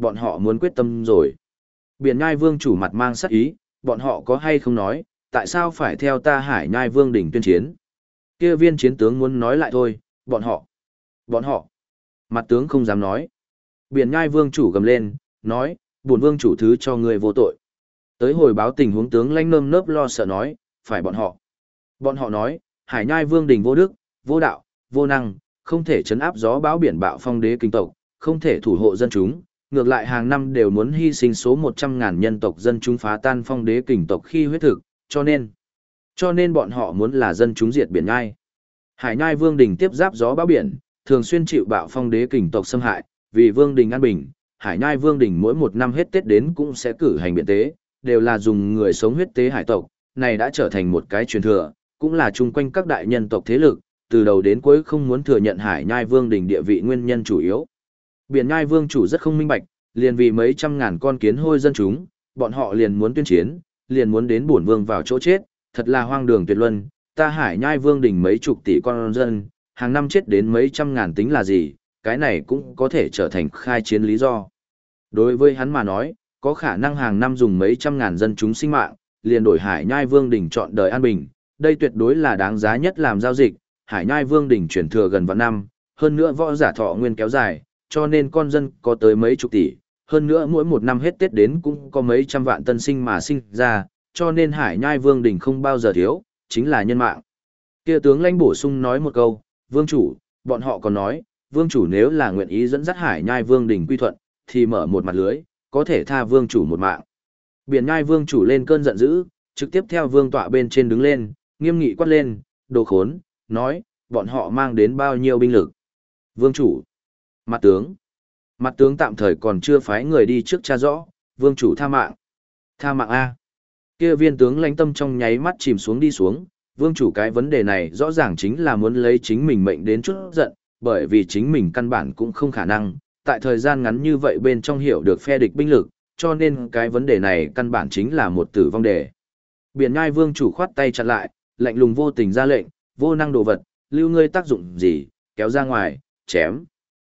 bọn họ muốn quyết tâm rồi. Biển Nhai Vương chủ mặt mang sắc ý, bọn họ có hay không nói, tại sao phải theo ta Hải Nhai Vương đỉnh tuyên chiến? Kia viên chiến tướng muốn nói lại thôi, bọn họ, mặt tướng không dám nói. Biển Nhai Vương chủ gầm lên, nói, bổn vương chủ thứ cho người vô tội. Tới hồi báo tình huống tướng lãnh nơm nớp lo sợ nói, phải bọn họ. Bọn họ nói, Hải Nhai Vương đình vô đức, vô đạo, vô năng, không thể chấn áp gió bão biển bạo phong đế kinh tộc, không thể thủ hộ dân chúng, ngược lại hàng năm đều muốn hy sinh số 100.000 nhân tộc dân chúng phá tan phong đế kình tộc khi huyết thực, cho nên bọn họ muốn là dân chúng diệt biển Nhai. Hải Nhai Vương đình tiếp giáp gió bão biển, thường xuyên chịu bạo phong đế kình tộc xâm hại, vì Vương đình an bình, Hải Nhai Vương đình mỗi một năm hết Tết đến cũng sẽ cử hành biện tế, đều là dùng người sống huyết tế hải tộc, này đã trở thành một cái truyền thừa, cũng là chung quanh các đại nhân tộc thế lực, từ đầu đến cuối không muốn thừa nhận Hải Nhai Vương đình địa vị nguyên nhân chủ yếu. Biển Nhai Vương chủ rất không minh bạch, liền vì mấy trăm ngàn con kiến hôi dân chúng, bọn họ liền muốn tuyên chiến, liền muốn đến bổn vương vào chỗ chết, thật là hoang đường tuyệt luân, ta Hải Nhai Vương đình mấy chục tỷ con dân, hàng năm chết đến mấy trăm ngàn tính là gì, cái này cũng có thể trở thành khai chiến lý do. Đối với hắn mà nói, có khả năng hàng năm dùng mấy trăm ngàn dân chúng sinh mạng, liền đổi Hải Nhai Vương đỉnh chọn đời an bình, đây tuyệt đối là đáng giá nhất làm giao dịch. Hải Nhai Vương đỉnh chuyển thừa gần vạn năm, hơn nữa võ giả thọ nguyên kéo dài, cho nên con dân có tới mấy chục tỷ, hơn nữa mỗi một năm hết Tết đến cũng có mấy trăm vạn tân sinh mà sinh ra, cho nên Hải Nhai Vương đỉnh không bao giờ thiếu, chính là nhân mạng. Kia tướng lãnh bổ sung nói một câu, vương chủ, bọn họ còn nói, vương chủ nếu là nguyện ý dẫn dắt Hải Nhai Vương đỉnh quy thuận, thì mở một mặt lưới, có thể tha vương chủ một mạng. Biển Nhai Vương chủ lên cơn giận dữ, trực tiếp theo vương tọa bên trên đứng lên, nghiêm nghị quát lên, đồ khốn, nói, bọn họ mang đến bao nhiêu binh lực. Vương chủ, mặt tướng tạm thời còn chưa phái người đi trước tra rõ, vương chủ tha mạng. Tha mạng A. Kia viên tướng lãnh tâm trong nháy mắt chìm xuống đi xuống, vương chủ cái vấn đề này rõ ràng chính là muốn lấy chính mình mệnh đến chút giận, bởi vì chính mình căn bản cũng không khả năng, tại thời gian ngắn như vậy bên trong hiểu được phe địch binh lực, cho nên cái vấn đề này căn bản chính là một tử vong đề. Biển Nhai Vương chủ khoát tay chặn lại, lạnh lùng vô tình ra lệnh, vô năng đồ vật, lưu ngươi tác dụng gì, kéo ra ngoài, chém.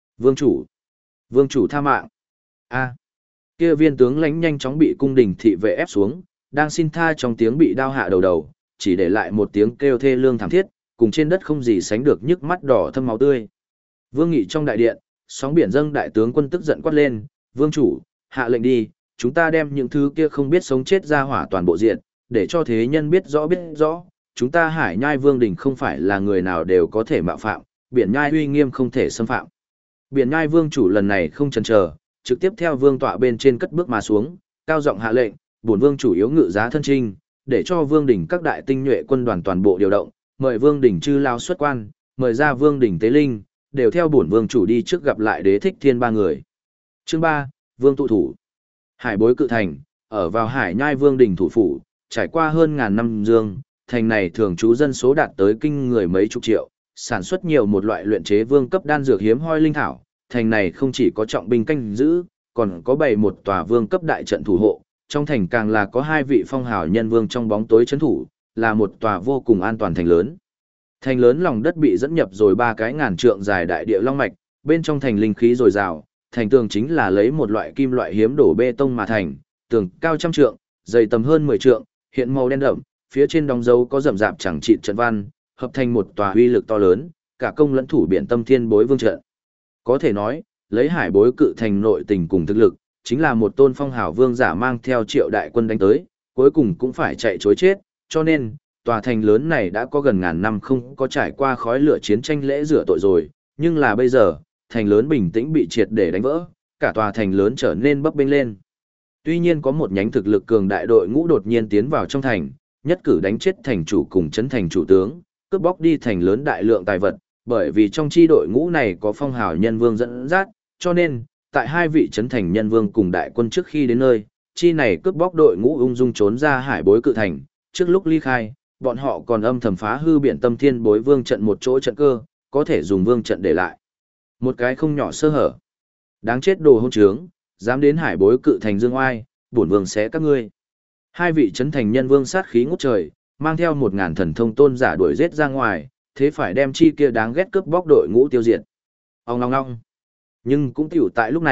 Vương chủ tha mạng. A. Kia viên tướng lãnh nhanh chóng bị cung đình thị vệ ép xuống, đang xin tha trong tiếng bị đao hạ đầu, chỉ để lại một tiếng kêu thê lương thảm thiết, cùng trên đất không gì sánh được nhức mắt đỏ thâm máu tươi. Vương nghị trong đại điện, sóng biển dâng đại tướng quân tức giận quát lên, vương chủ, hạ lệnh đi, chúng ta đem những thứ kia không biết sống chết ra hỏa toàn bộ diện, để cho thế nhân biết rõ, chúng ta Hải Nhai Vương đình không phải là người nào đều có thể mạo phạm, biển nhai uy nghiêm không thể xâm phạm. Biển nhai vương chủ lần này không chần chờ, trực tiếp theo vương tọa bên trên cất bước mà xuống, cao giọng hạ lệnh, bổn vương chủ yếu ngự giá thân trinh, để cho vương đỉnh các đại tinh nhuệ quân đoàn toàn bộ điều động, mời vương đỉnh chư lao xuất quan, mời ra vương đỉnh tế linh, đều theo bổn vương chủ đi trước gặp lại đế thích thiên ba người. Chương 3, vương tụ thủ. Hải bối cự thành, ở vào Hải Nhai Vương đỉnh thủ phủ, trải qua hơn ngàn năm dương, thành này thường trú dân số đạt tới kinh người mấy chục triệu, sản xuất nhiều một loại luyện chế vương cấp đan dược hiếm hoi linh thảo, thành này không chỉ có trọng binh canh giữ, còn có bày một tòa vương cấp đại trận thủ hộ, trong thành càng là có hai vị phong hào nhân vương trong bóng tối trấn thủ, là một tòa vô cùng an toàn thành lớn. Thành lớn lòng đất bị dẫn nhập rồi 3 cái ngàn trượng dài đại địa long mạch, bên trong thành linh khí dồi dào, thành tường chính là lấy một loại kim loại hiếm đổ bê tông mà thành, tường cao trăm trượng, dày tầm hơn 10 trượng, hiện màu đen đậm, phía trên đóng dấu có rậm rạp chẳng trị trận văn, hợp thành một tòa uy lực to lớn, cả công lẫn thủ biển tâm thiên bối vương trận. Có thể nói, lấy hải bối cự thành nội tình cùng thực lực, chính là một tôn phong hào vương giả mang theo triệu đại quân đánh tới, cuối cùng cũng phải chạy chối chết, cho nên, tòa thành lớn này đã có gần ngàn năm không có trải qua khói lửa chiến tranh lễ rửa tội rồi, nhưng là bây giờ, thành lớn bình tĩnh bị triệt để đánh vỡ, cả tòa thành lớn trở nên bấp bênh lên. Tuy nhiên có một nhánh thực lực cường đại đội ngũ đột nhiên tiến vào trong thành, nhất cử đánh chết thành chủ cùng chấn thành chủ tướng, cướp bóc đi thành lớn đại lượng tài vật, bởi vì trong chi đội ngũ này có phong hào nhân vương dẫn dắt, cho nên, tại hai vị chấn thành nhân vương cùng đại quân trước khi đến nơi, chi này cướp bóc đội ngũ ung dung trốn ra hải bối cự thành, trước lúc ly khai, bọn họ còn âm thầm phá hư biển tâm thiên bối vương trận một chỗ trận cơ, có thể dùng vương trận để lại. Một cái không nhỏ sơ hở. Đáng chết đồ hôn trướng, dám đến hải bối cự thành dương oai, bổn vương xé các ngươi. Hai vị chấn thành nhân vương sát khí ngút trời, mang theo 1000 thần thông tôn giả đuổi giết ra ngoài, thế phải đem chi kia đáng ghét cướp bóc đội ngũ tiêu diệt. Ong ong ong. Nhưng cũng tiểu tại lúc này,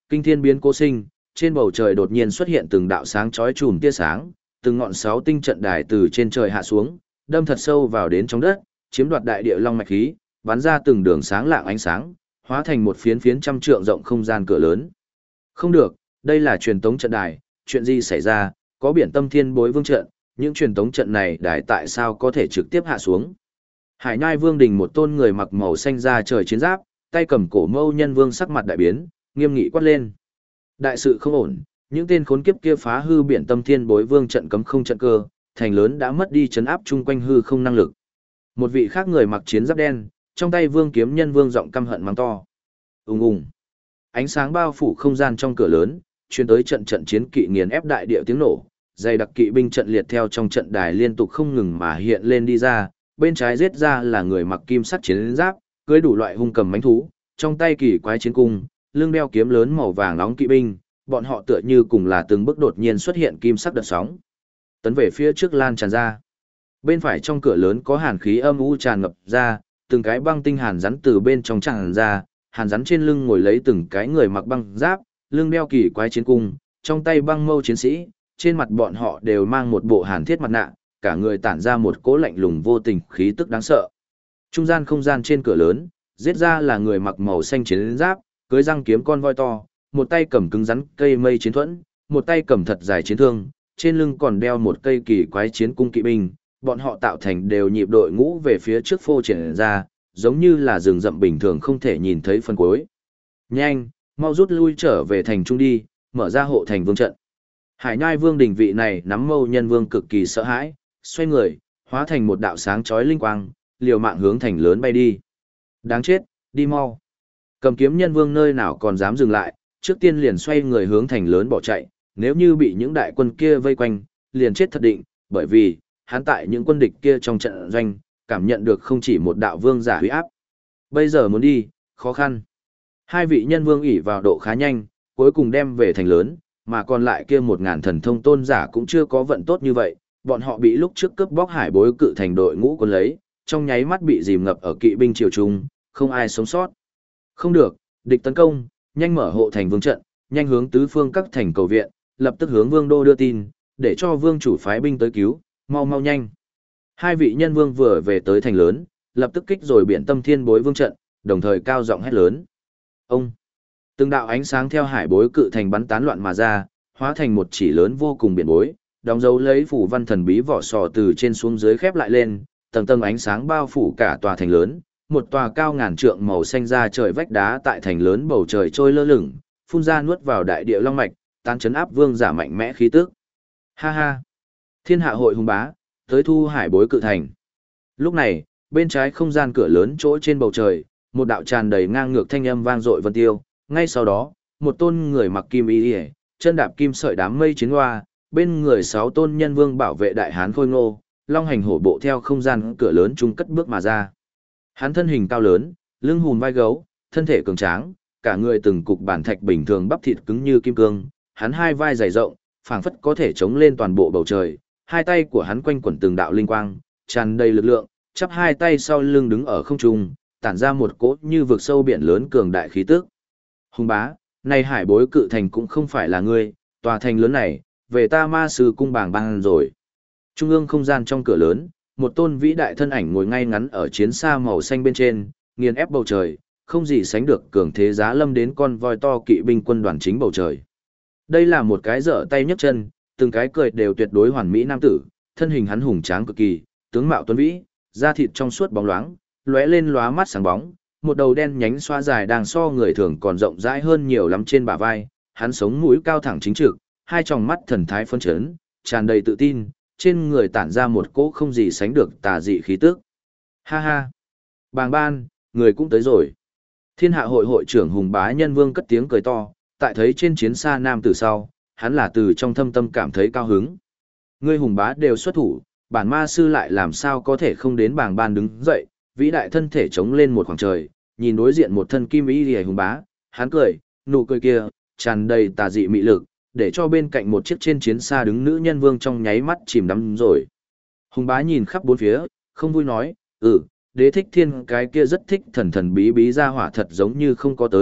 Kinh thiên biến cố sinh, trên bầu trời đột nhiên xuất hiện từng đạo sáng chói chùm tia sáng, từng ngọn sáu tinh trận đài từ trên trời hạ xuống, đâm thật sâu vào đến trong đất, chiếm đoạt đại địa long mạch khí, bắn ra từng đường sáng lạng ánh sáng, hóa thành một phiến phiến trăm trượng rộng không gian cửa lớn. Không được, đây là truyền tống trận đài, chuyện gì xảy ra, có biển tâm thiên bối vương trận, những truyền tống trận này đài tại sao có thể trực tiếp hạ xuống. Hải Nhai Vương Đình một tôn người mặc màu xanh da trời chiến giáp, tay cầm cổ mâu nhân vương sắc mặt đại biến, nghiêm nghị quát lên. Đại sự không ổn, những tên khốn kiếp kia phá hư biển tâm thiên bối vương trận cấm không trận cơ, thành lớn đã mất đi chấn áp chung quanh hư không năng lực. Một vị khác người mặc chiến giáp đen, trong tay vương kiếm nhân vương giọng căm hận mắng to. Ùng ùng. Ánh sáng bao phủ không gian trong cửa lớn, truyền tới trận trận chiến kỵ nghiền ép đại địa tiếng nổ, dày đặc kỵ binh trận liệt theo trong trận đài liên tục không ngừng mà hiện lên đi ra, bên trái giết ra là người mặc kim sắt chiến giáp, cưỡi đủ loại hung cầm mãnh thú, trong tay kỳ quái chiến cung, lưng đeo kiếm lớn màu vàng nóng kỵ binh, bọn họ tựa như cùng là từng bước đột nhiên xuất hiện kim sắc đợt sóng. Tấn về phía trước lan tràn ra. Bên phải trong cửa lớn có hàn khí âm u tràn ngập ra, từng cái băng tinh hàn rắn từ bên trong tràn ra, hàn rắn trên lưng ngồi lấy từng cái người mặc băng giáp, lưng đeo kỳ quái chiến cung, trong tay băng mâu chiến sĩ, trên mặt bọn họ đều mang một bộ hàn thiết mặt nạ, cả người tản ra một cỗ lạnh lùng vô tình khí tức đáng sợ. Trung gian không gian trên cửa lớn, giết ra là người mặc màu xanh chiến giáp, cưỡi răng kiếm con voi to, một tay cầm cứng rắn cây mây chiến thuẫn, một tay cầm thật dài chiến thương, trên lưng còn đeo một cây kỳ quái chiến cung kỵ binh, bọn họ tạo thành đều nhịp đội ngũ về phía trước phô triển ra, giống như là rừng rậm bình thường không thể nhìn thấy phần cuối. Nhanh, mau rút lui trở về thành trung đi, mở ra hộ thành vương trận. Hải Nhai Vương Đình vị này nắm mâu nhân vương cực kỳ sợ hãi, xoay người, hóa thành một đạo sáng chói linh quang, liều mạng hướng thành lớn bay đi. Đáng chết, đi mau. Cầm kiếm nhân vương nơi nào còn dám dừng lại, trước tiên liền xoay người hướng thành lớn bỏ chạy, nếu như bị những đại quân kia vây quanh, liền chết thật định, bởi vì, hắn tại những quân địch kia trong trận doanh, cảm nhận được không chỉ một đạo vương giả huy áp. Bây giờ muốn đi, khó khăn. Hai vị nhân vương ỷ vào độ khá nhanh, cuối cùng đem về thành lớn, mà còn lại kia 1000 thần thông tôn giả cũng chưa có vận tốt như vậy, bọn họ bị lúc trước cướp bóc hải bối cự thành đội ngũ quân lấy, trong nháy mắt bị dìm ngập ở kỵ binh triều trung, không ai sống sót. Không được, địch tấn công, nhanh mở hộ thành vương trận, nhanh hướng tứ phương các thành cầu viện, lập tức hướng vương đô đưa tin, để cho vương chủ phái binh tới cứu, mau mau nhanh. Hai vị nhân vương vừa về tới thành lớn, lập tức kích rồi biển tâm thiên bối vương trận, đồng thời cao giọng hét lớn. Ông! Từng đạo ánh sáng theo hải bối cự thành bắn tán loạn mà ra, hóa thành một chỉ lớn vô cùng biển bối, đóng dấu lấy phủ văn thần bí vỏ sò từ trên xuống dưới khép lại lên, tầng tầng ánh sáng bao phủ cả tòa thành lớn, một tòa cao ngàn trượng màu xanh ra trời vách đá tại thành lớn bầu trời trôi lơ lửng, phun ra nuốt vào đại địa long mạch, tán chấn áp vương giả mạnh mẽ khí tức. Ha ha! Thiên hạ hội hùng bá, tới thu hải bối cự thành. Lúc này, bên trái không gian cửa lớn chỗ trên bầu trời, một đạo tràn đầy ngang ngược thanh âm vang dội vân tiêu, ngay sau đó, một tôn người mặc kim y, chân đạp kim sợi đám mây chiến hoa, bên người 6 tôn nhân vương bảo vệ đại hán khôi ngô, long hành hổ bộ theo không gian cửa lớn trung cất bước mà ra. Hắn thân hình cao lớn, lưng hùn vai gấu, thân thể cường tráng, cả người từng cục bản thạch bình thường bắp thịt cứng như kim cương, hắn hai vai dày rộng, phảng phất có thể chống lên toàn bộ bầu trời, hai tay của hắn quanh quẩn từng đạo linh quang, tràn đầy lực lượng, chắp hai tay sau lưng đứng ở không trung, tản ra một cỗ như vực sâu biển lớn cường đại khí tức. Hùng bá, này hải bối cự thành cũng không phải là ngươi, tòa thành lớn này, về ta ma sư cung bàng bang rồi. Trung ương không gian trong cửa lớn, một tôn vĩ đại thân ảnh ngồi ngay ngắn ở chiến xa màu xanh bên trên, nghiền ép bầu trời, không gì sánh được cường thế giá lâm đến con voi to kỵ binh quân đoàn chính bầu trời. Đây là một cái giở tay nhấc chân, từng cái cười đều tuyệt đối hoàn mỹ nam tử, thân hình hắn hùng tráng cực kỳ, tướng mạo tuấn vĩ, da thịt trong suốt bóng loáng, lóe lên lóa mắt sáng bóng, một đầu đen nhánh xoa dài đang so người thường còn rộng rãi hơn nhiều lắm trên bả vai, hắn sống mũi cao thẳng chính trực, hai tròng mắt thần thái phấn chấn, tràn đầy tự tin, trên người tản ra một cỗ không gì sánh được tà dị khí tức. Ha ha! Bàng ban, người cũng tới rồi. Thiên hạ hội hội trưởng Hùng Bá Nhân Vương cất tiếng cười to, tại thấy trên chiến xa nam tử sau, hắn là từ trong thâm tâm cảm thấy cao hứng. Ngươi Hùng Bá đều xuất thủ, bản ma sư lại làm sao có thể không đến Bàng ban đứng dậy, vĩ đại thân thể chống lên một khoảng trời, nhìn đối diện một thân kim y liễu Hùng Bá, hắn cười, nụ cười kia tràn đầy tà dị mị lực, để cho bên cạnh một chiếc trên chiến xa đứng nữ nhân vương trong nháy mắt chìm đắm rồi. Hùng Bá nhìn khắp bốn phía, không vui nói, đế thích thiên cái kia rất thích thần thần bí bí ra hỏa thật giống như không có tới,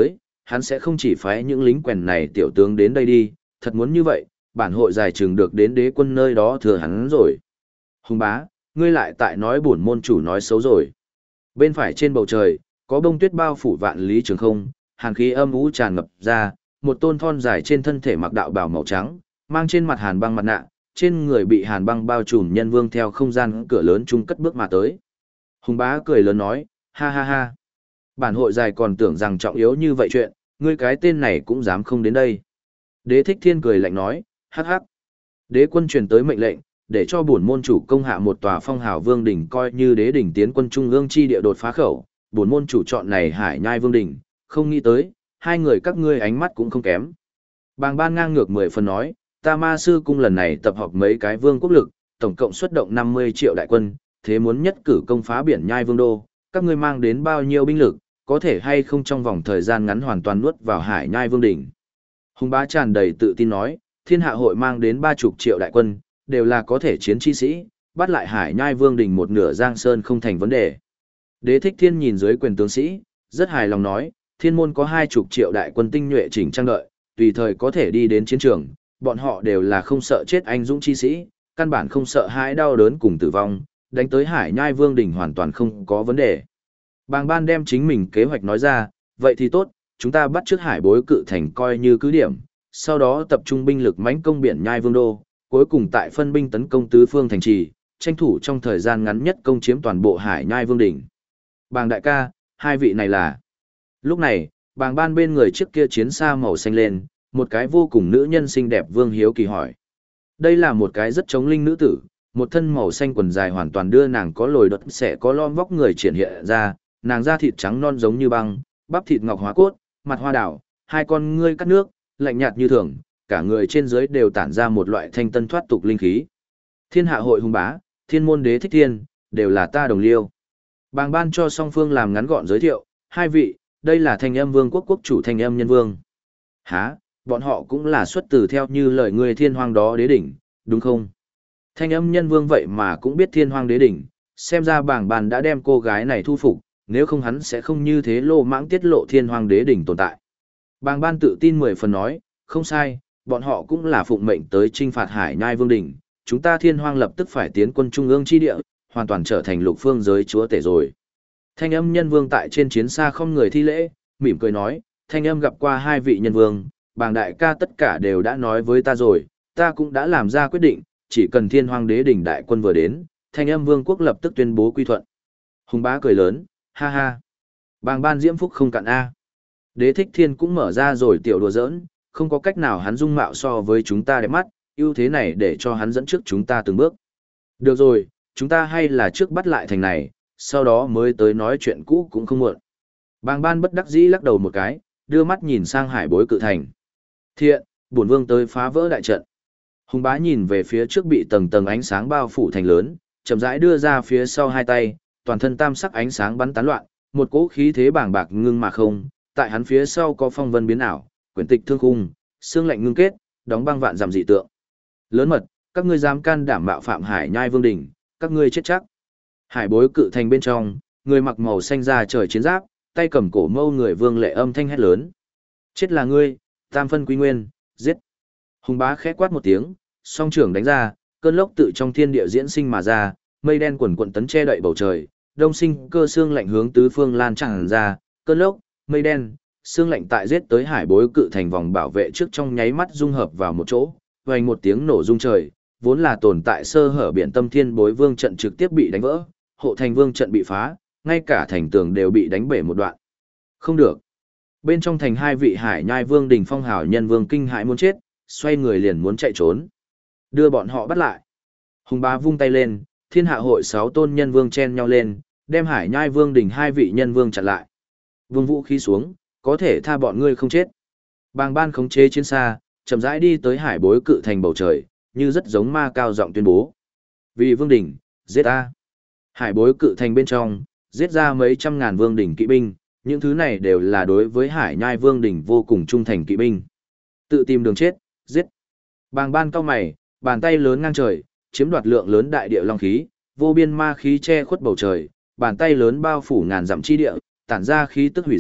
hắn sẽ không chỉ phái những lính quèn này tiểu tướng đến đây đi, thật muốn như vậy, bản hội dài trường được đến đế quân nơi đó thừa hắn rồi. Hùng bá, ngươi lại tại nói bổn môn chủ nói xấu rồi. Bên phải trên bầu trời, có bông tuyết bao phủ vạn lý trường không, hàn khí âm u tràn ngập ra, một tôn thon dài trên thân thể mặc đạo bào màu trắng, mang trên mặt hàn băng mặt nạ, trên người bị hàn băng bao trùm nhân vương theo không gian cửa lớn trung cất bước mà tới. Hùng bá cười lớn nói, ha ha ha. Bản hội dài còn tưởng rằng trọng yếu như vậy chuyện, ngươi cái tên này cũng dám không đến đây. Đế thích thiên cười lạnh nói, hắc hắc. Đế quân truyền tới mệnh lệnh, để cho bổn môn chủ công hạ một tòa phong hào vương đỉnh coi như đế đỉnh tiến quân trung ương chi địa đột phá khẩu, bổn môn chủ chọn này hải nhai vương đỉnh, không nghĩ tới, hai người các ngươi ánh mắt cũng không kém. Bàng ban ngang ngược 10 phần nói, ta ma sư cung lần này tập hợp mấy cái vương quốc lực, tổng cộng xuất động 50 triệu đại quân, thế muốn nhất cử công phá biển nhai vương đô, các ngươi mang đến bao nhiêu binh lực, có thể hay không trong vòng thời gian ngắn hoàn toàn nuốt vào hải nhai vương đỉnh. Hùng bá tràn đầy tự tin nói, thiên hạ hội mang đến 30 triệu đại quân, đều là có thể chiến chi sĩ, bắt lại hải nhai vương đỉnh một nửa giang sơn không thành vấn đề. Đế thích thiên nhìn dưới quyền tướng sĩ, rất hài lòng nói, thiên môn có 20 triệu đại quân tinh nhuệ chỉnh trang đợi, tùy thời có thể đi đến chiến trường, bọn họ đều là không sợ chết anh dũng chi sĩ, căn bản không sợ hãi đau đớn cùng tử vong, đánh tới hải nhai vương đỉnh hoàn toàn không có vấn đề. Bàng ban đem chính mình kế hoạch nói ra, vậy thì tốt, chúng ta bắt trước hải bối cự thành coi như cứ điểm, sau đó tập trung binh lực mãnh công biển nhai vương đô, cuối cùng tại phân binh tấn công tứ phương thành trì, tranh thủ trong thời gian ngắn nhất công chiếm toàn bộ hải nhai vương đỉnh. Bàng đại ca, hai vị này là... Lúc này, bàng ban bên người chiếc kia chiến xa màu xanh lên, một cái vô cùng nữ nhân xinh đẹp Vương Hiếu Kỳ hỏi. Đây là một cái rất chống linh nữ tử, một thân màu xanh quần dài hoàn toàn đưa nàng có lồi đột sẽ có lom vóc người triển hiện ra, nàng da thịt trắng non giống như băng, bắp thịt ngọc hóa cốt, mặt hoa đảo, hai con ngươi cắt nước, lạnh nhạt như thường, cả người trên dưới đều tản ra một loại thanh tân thoát tục linh khí. Thiên hạ hội hùng bá, thiên môn đế thích thiên, đều là ta đồng liêu. Bàng ban cho song phương làm ngắn gọn giới thiệu, hai vị, đây là thanh âm vương quốc quốc chủ thanh âm nhân vương. Hả, bọn họ cũng là xuất từ theo như lời người thiên hoàng đó đế đỉnh, đúng không? Thanh âm nhân vương vậy mà cũng biết thiên hoàng đế đỉnh, xem ra bàng ban đã đem cô gái này thu phục, nếu không hắn sẽ không như thế lô mãng tiết lộ thiên hoàng đế đỉnh tồn tại. Bàng ban tự tin 10 phần nói, không sai, bọn họ cũng là phụng mệnh tới trinh phạt hải nhai vương đỉnh, chúng ta thiên hoàng lập tức phải tiến quân trung ương chi địa, hoàn toàn trở thành lục phương giới chúa tể rồi. Thanh âm nhân vương tại trên chiến xa không người thi lễ, mỉm cười nói, thanh âm gặp qua hai vị nhân vương, bàng đại ca tất cả đều đã nói với ta rồi, ta cũng đã làm ra quyết định, chỉ cần thiên hoàng đế đỉnh đại quân vừa đến, thanh âm vương quốc lập tức tuyên bố quy thuận. Hùng bá cười lớn, ha ha. Bàng ban diễm phúc không cạn A. Đế thích thiên cũng mở ra rồi tiểu đùa giỡn, không có cách nào hắn dung mạo so với chúng ta đẹp mắt, ưu thế này để cho hắn dẫn trước chúng ta từng bước. Được rồi, chúng ta hay là trước bắt lại thành này, sau đó mới tới nói chuyện cũ cũng không muộn. Bàng ban bất đắc dĩ lắc đầu một cái, đưa mắt nhìn sang hải bối cự thành. Thiện, bổn vương tới phá vỡ đại trận. Hùng bá nhìn về phía trước bị tầng tầng ánh sáng bao phủ thành lớn, chậm rãi đưa ra phía sau hai tay, toàn thân tam sắc ánh sáng bắn tán loạn, một cỗ khí thế bàng bạc ngưng mà không, tại hắn phía sau có phong vân biến ảo, quyển tịch thương khung, xương lạnh ngưng kết, đóng băng vạn dặm dị tượng. Lớn mật, các ngươi dám can đảm mạo phạm hải nhai vương đỉnh, các ngươi chết chắc. Hải bối cự thành bên trong, người mặc màu xanh da trời chiến giáp, tay cầm cổ mâu người vương lệ âm thanh hét lớn. Chết là ngươi, tam phân quy nguyên, giết. Hùng bá khẽ quát một tiếng, song trưởng đánh ra, cơn lốc tự trong thiên địa diễn sinh mà ra, mây đen quần quần tấn che đậy bầu trời, đông sinh cơ xương lạnh hướng tứ phương lan tràn ra, cơn lốc, mây đen, xương lạnh tại giết tới hải bối cự thành vòng bảo vệ trước trong nháy mắt dung hợp vào một chỗ, vang một tiếng nổ rung trời, vốn là tồn tại sơ hở biển tâm thiên bối vương trận trực tiếp bị đánh vỡ, hộ thành vương trận bị phá, ngay cả thành tường đều bị đánh bể một đoạn. Không được. Bên trong thành hai vị hải nhai vương đỉnh phong hào nhân vương kinh hãi muốn chết, xoay người liền muốn chạy trốn. Đưa bọn họ bắt lại. Hùng bá vung tay lên, thiên hạ hội 6 tôn nhân vương chen nhau lên, đem hải nhai vương đỉnh hai vị nhân vương chặn lại. Vương vũ khí xuống, có thể tha bọn ngươi không chết. Bàng ban khống chế chiến xa, chậm rãi đi tới hải bối cự thành bầu trời, như rất giống ma cao giọng tuyên bố. Vì vương đỉnh, giết ta. Hải bối cự thành bên trong, giết ra mấy trăm ngàn vương đỉnh kỵ binh, những thứ này đều là đối với hải nhai vương đỉnh vô cùng trung thành kỵ binh. Tự tìm đường chết, giết. Bàng ban cao mày, bàn tay lớn ngang trời, chiếm đoạt lượng lớn đại địa long khí, vô biên ma khí che khuất bầu trời, bàn tay lớn bao phủ ngàn dặm chi địa, tản ra khí tức hủy diệt,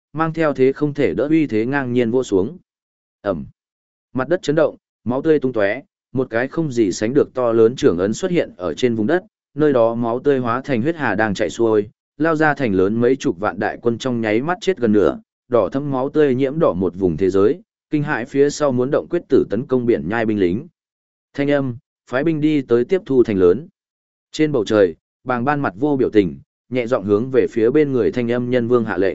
mang theo thế không thể đỡ uy thế ngang nhiên vỗ xuống. Ẩm. Mặt đất chấn động, máu tươi tung tóe, một cái không gì sánh được to lớn trưởng ấn xuất hiện ở trên vùng đất, nơi đó máu tươi hóa thành huyết hà đang chảy xuôi, lao ra thành lớn mấy chục vạn đại quân trong nháy mắt chết gần nửa, đỏ thẫm máu tươi nhiễm đỏ một vùng thế giới, kinh hãi phía sau muốn động quyết tử tấn công biển nhai binh lính. Thanh âm, phái binh đi tới tiếp thu thành lớn. Trên bầu trời, Bàng Ban mặt vô biểu tình, nhẹ giọng hướng về phía bên người Thanh âm Nhân Vương hạ lệnh.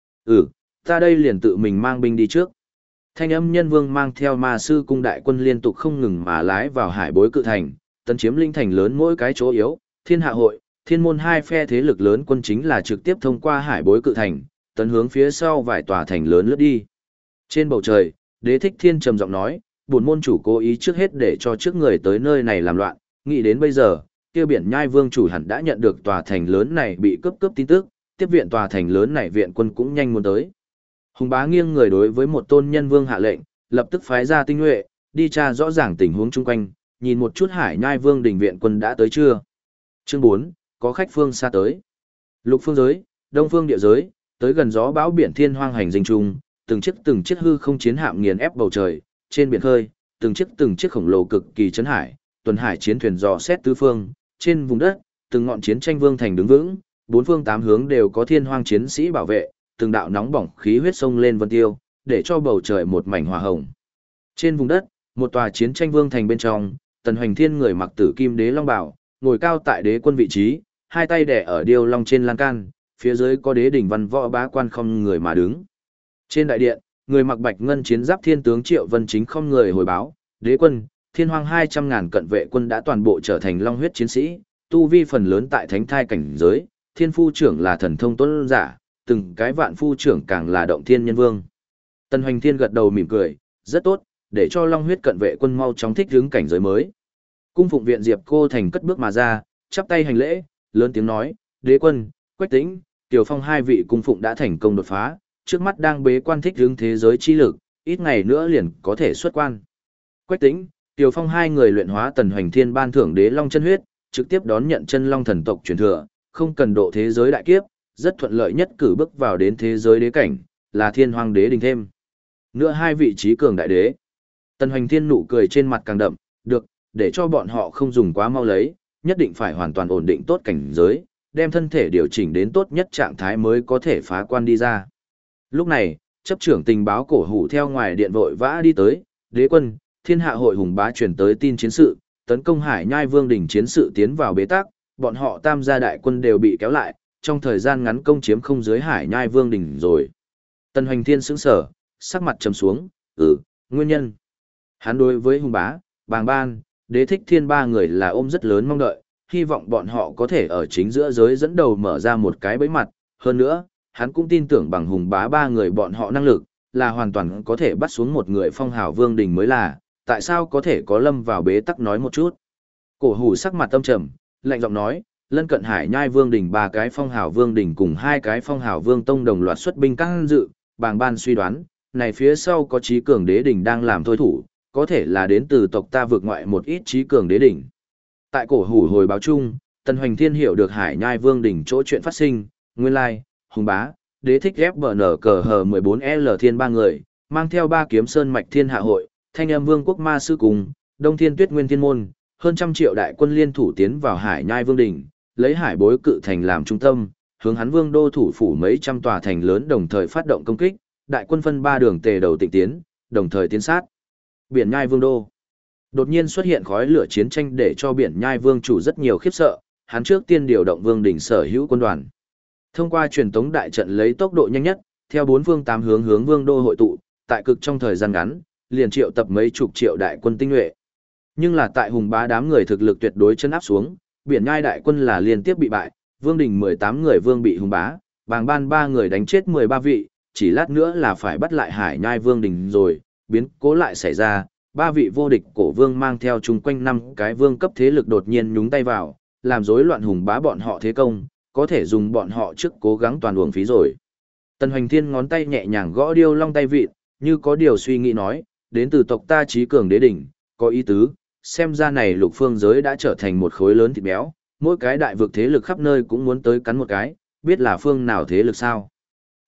Ta đây liền tự mình mang binh đi trước. Thanh âm Nhân Vương mang theo Ma Sư cung đại quân liên tục không ngừng mà lái vào Hải Bối Cự thành, tấn chiếm linh thành lớn mỗi cái chỗ yếu, Thiên Hạ hội, Thiên môn hai phe thế lực lớn quân chính là trực tiếp thông qua Hải Bối Cự thành, tấn hướng phía sau vài tòa thành lớn lướt đi. Trên bầu trời, Đế Thích Thiên trầm giọng nói, bổn môn chủ cố ý trước hết để cho trước người tới nơi này làm loạn, nghĩ đến bây giờ, kia biển nhai vương chủ hẳn đã nhận được tòa thành lớn này bị cướp tin tức, tiếp viện tòa thành lớn này viện quân cũng nhanh muốn tới. Hùng Bá nghiêng người đối với một tôn nhân vương hạ lệnh, lập tức phái ra tinh nhuệ, đi tra rõ ràng tình huống chung quanh, nhìn một chút Hải Nhai Vương đình viện quân đã tới chưa. Chương 4, có khách phương xa tới. Lục phương giới, đông phương địa giới, tới gần gió bão biển thiên hoang hành dinh trung, từng chiếc hư không chiến hạm nghiền ép bầu trời, trên biển khơi, từng chiếc khổng lồ cực kỳ chấn hải, tuần hải chiến thuyền dò xét tứ phương, trên vùng đất, từng ngọn chiến tranh vương thành đứng vững, bốn phương tám hướng đều có thiên hoang chiến sĩ bảo vệ, từng đạo nóng bỏng khí huyết sông lên vân tiêu, để cho bầu trời một mảnh hỏa hồng. Trên vùng đất, một tòa chiến tranh vương thành bên trong, Tần Hoành Thiên người mặc tử kim đế long bào, ngồi cao tại đế quân vị trí, hai tay đè ở điêu long trên lan can, phía dưới có đế đỉnh văn võ bá quan không người mà đứng. Trên đại điện, người mặc bạch ngân chiến giáp thiên tướng Triệu Vân Chính không người hồi báo, đế quân, thiên hoang 200.000 cận vệ quân đã toàn bộ trở thành long huyết chiến sĩ, tu vi phần lớn tại thánh thai cảnh giới, thiên phu trưởng là thần thông tuấn giả, từng cái vạn phu trưởng càng là động thiên nhân vương. Tần Hoành Thiên gật đầu mỉm cười, rất tốt, để cho long huyết cận vệ quân mau chóng thích ứng cảnh giới mới. Cung phụng viện Diệp Cô Thành cất bước mà ra, chắp tay hành lễ, lớn tiếng nói, đế quân, Quách Tĩnh, Tiểu Phong hai vị cung phụng đã thành công đột phá, trước mắt đang bế quan thích ứng thế giới chi lực, ít ngày nữa liền có thể xuất quan. Quách Tĩnh, Tiểu Phong hai người luyện hóa Tần Hoành Thiên ban thưởng đế long chân huyết, trực tiếp đón nhận chân long thần tộc truyền thừa, không cần độ thế giới đại kiếp, rất thuận lợi nhất cử bước vào đến thế giới đế cảnh, là thiên hoang đế đình thêm. Nữa hai vị trí cường đại đế. Tần Hoành Thiên nụ cười trên mặt càng đậm, được, để cho bọn họ không dùng quá mau lấy, nhất định phải hoàn toàn ổn định tốt cảnh giới, đem thân thể điều chỉnh đến tốt nhất trạng thái mới có thể phá quan đi ra. Lúc này, chấp trưởng tình báo cổ hủ theo ngoài điện vội vã đi tới, đế quân, thiên hạ hội hùng bá truyền tới tin chiến sự, tấn công Hải Nhai Vương đỉnh chiến sự tiến vào bế tắc, bọn họ tam gia đại quân đều bị kéo lại, trong thời gian ngắn công chiếm không dưới Hải Nhai Vương đỉnh rồi. Tần Hoành Thiên sững sờ, sắc mặt trầm xuống, nguyên nhân. Hắn đối với hùng bá, Bàng Ban, Đế Thích Thiên ba người là ôm rất lớn mong đợi, hy vọng bọn họ có thể ở chính giữa giới dẫn đầu mở ra một cái bẫy mặt, hơn nữa, hắn cũng tin tưởng bằng hùng bá ba người bọn họ năng lực, là hoàn toàn có thể bắt xuống một người phong hào vương đình mới là, tại sao có thể có lâm vào bế tắc nói một chút. Cổ hủ sắc mặt tâm trầm, lạnh giọng nói, lân cận Hải Nhai Vương đỉnh ba cái phong hào vương đỉnh cùng hai cái phong hào vương tông đồng loạt xuất binh các dự, Bàng Ban suy đoán, này phía sau có trí cường đế đỉnh đang làm thôi thủ, có thể là đến từ tộc ta vượt ngoại một ít trí cường đế đỉnh. Tại cổ hủ hồi báo chung, Tần Hoành Thiên hiểu được Hải Nhai Vương đỉnh chỗ chuyện phát sinh, nguyên lai, hùng bá, đế thích FBN cờ hờ 14L thiên ba người, mang theo ba kiếm sơn mạch thiên hạ hội, thanh âm vương quốc ma sư cùng, đông thiên tuyết nguyên thiên môn, hơn 100 triệu đại quân liên thủ tiến vào Hải Nhai Vương đỉnh, lấy Hải Bối Cự thành làm trung tâm, hướng hắn vương đô thủ phủ mấy trăm tòa thành lớn đồng thời phát động công kích, đại quân phân ba đường tề đầu tịnh tiến, đồng thời tiến sát. Biển Nhai Vương đô. Đột nhiên xuất hiện khói lửa chiến tranh để cho Biển Nhai Vương chủ rất nhiều khiếp sợ, hắn trước tiên điều động vương đỉnh sở hữu quân đoàn. Thông qua truyền tống đại trận lấy tốc độ nhanh nhất, theo bốn phương tám hướng hướng vương đô hội tụ, tại cực trong thời gian ngắn, liền triệu tập mấy chục triệu đại quân tinh nhuệ. Nhưng là tại hùng bá đám người thực lực tuyệt đối chân áp xuống, Biển Nhai đại quân là liên tiếp bị bại, vương đỉnh 18 người vương bị hùng bá, Bàng Ban 3 người đánh chết 13 vị, chỉ lát nữa là phải bắt lại Hải Nhai Vương đỉnh rồi, biến cố lại xảy ra, ba vị vô địch cổ vương mang theo chung quanh 5 cái vương cấp thế lực đột nhiên nhúng tay vào, làm rối loạn hùng bá bọn họ thế công, có thể dùng bọn họ trước cố gắng toàn uổng phí rồi. Tần Hoành Thiên ngón tay nhẹ nhàng gõ điêu long tay vịt, như có điều suy nghĩ nói, đến từ tộc ta trí cường đế đỉnh, có ý tứ, xem ra này lục phương giới đã trở thành một khối lớn thịt béo, mỗi cái đại vực thế lực khắp nơi cũng muốn tới cắn một cái, biết là phương nào thế lực sao.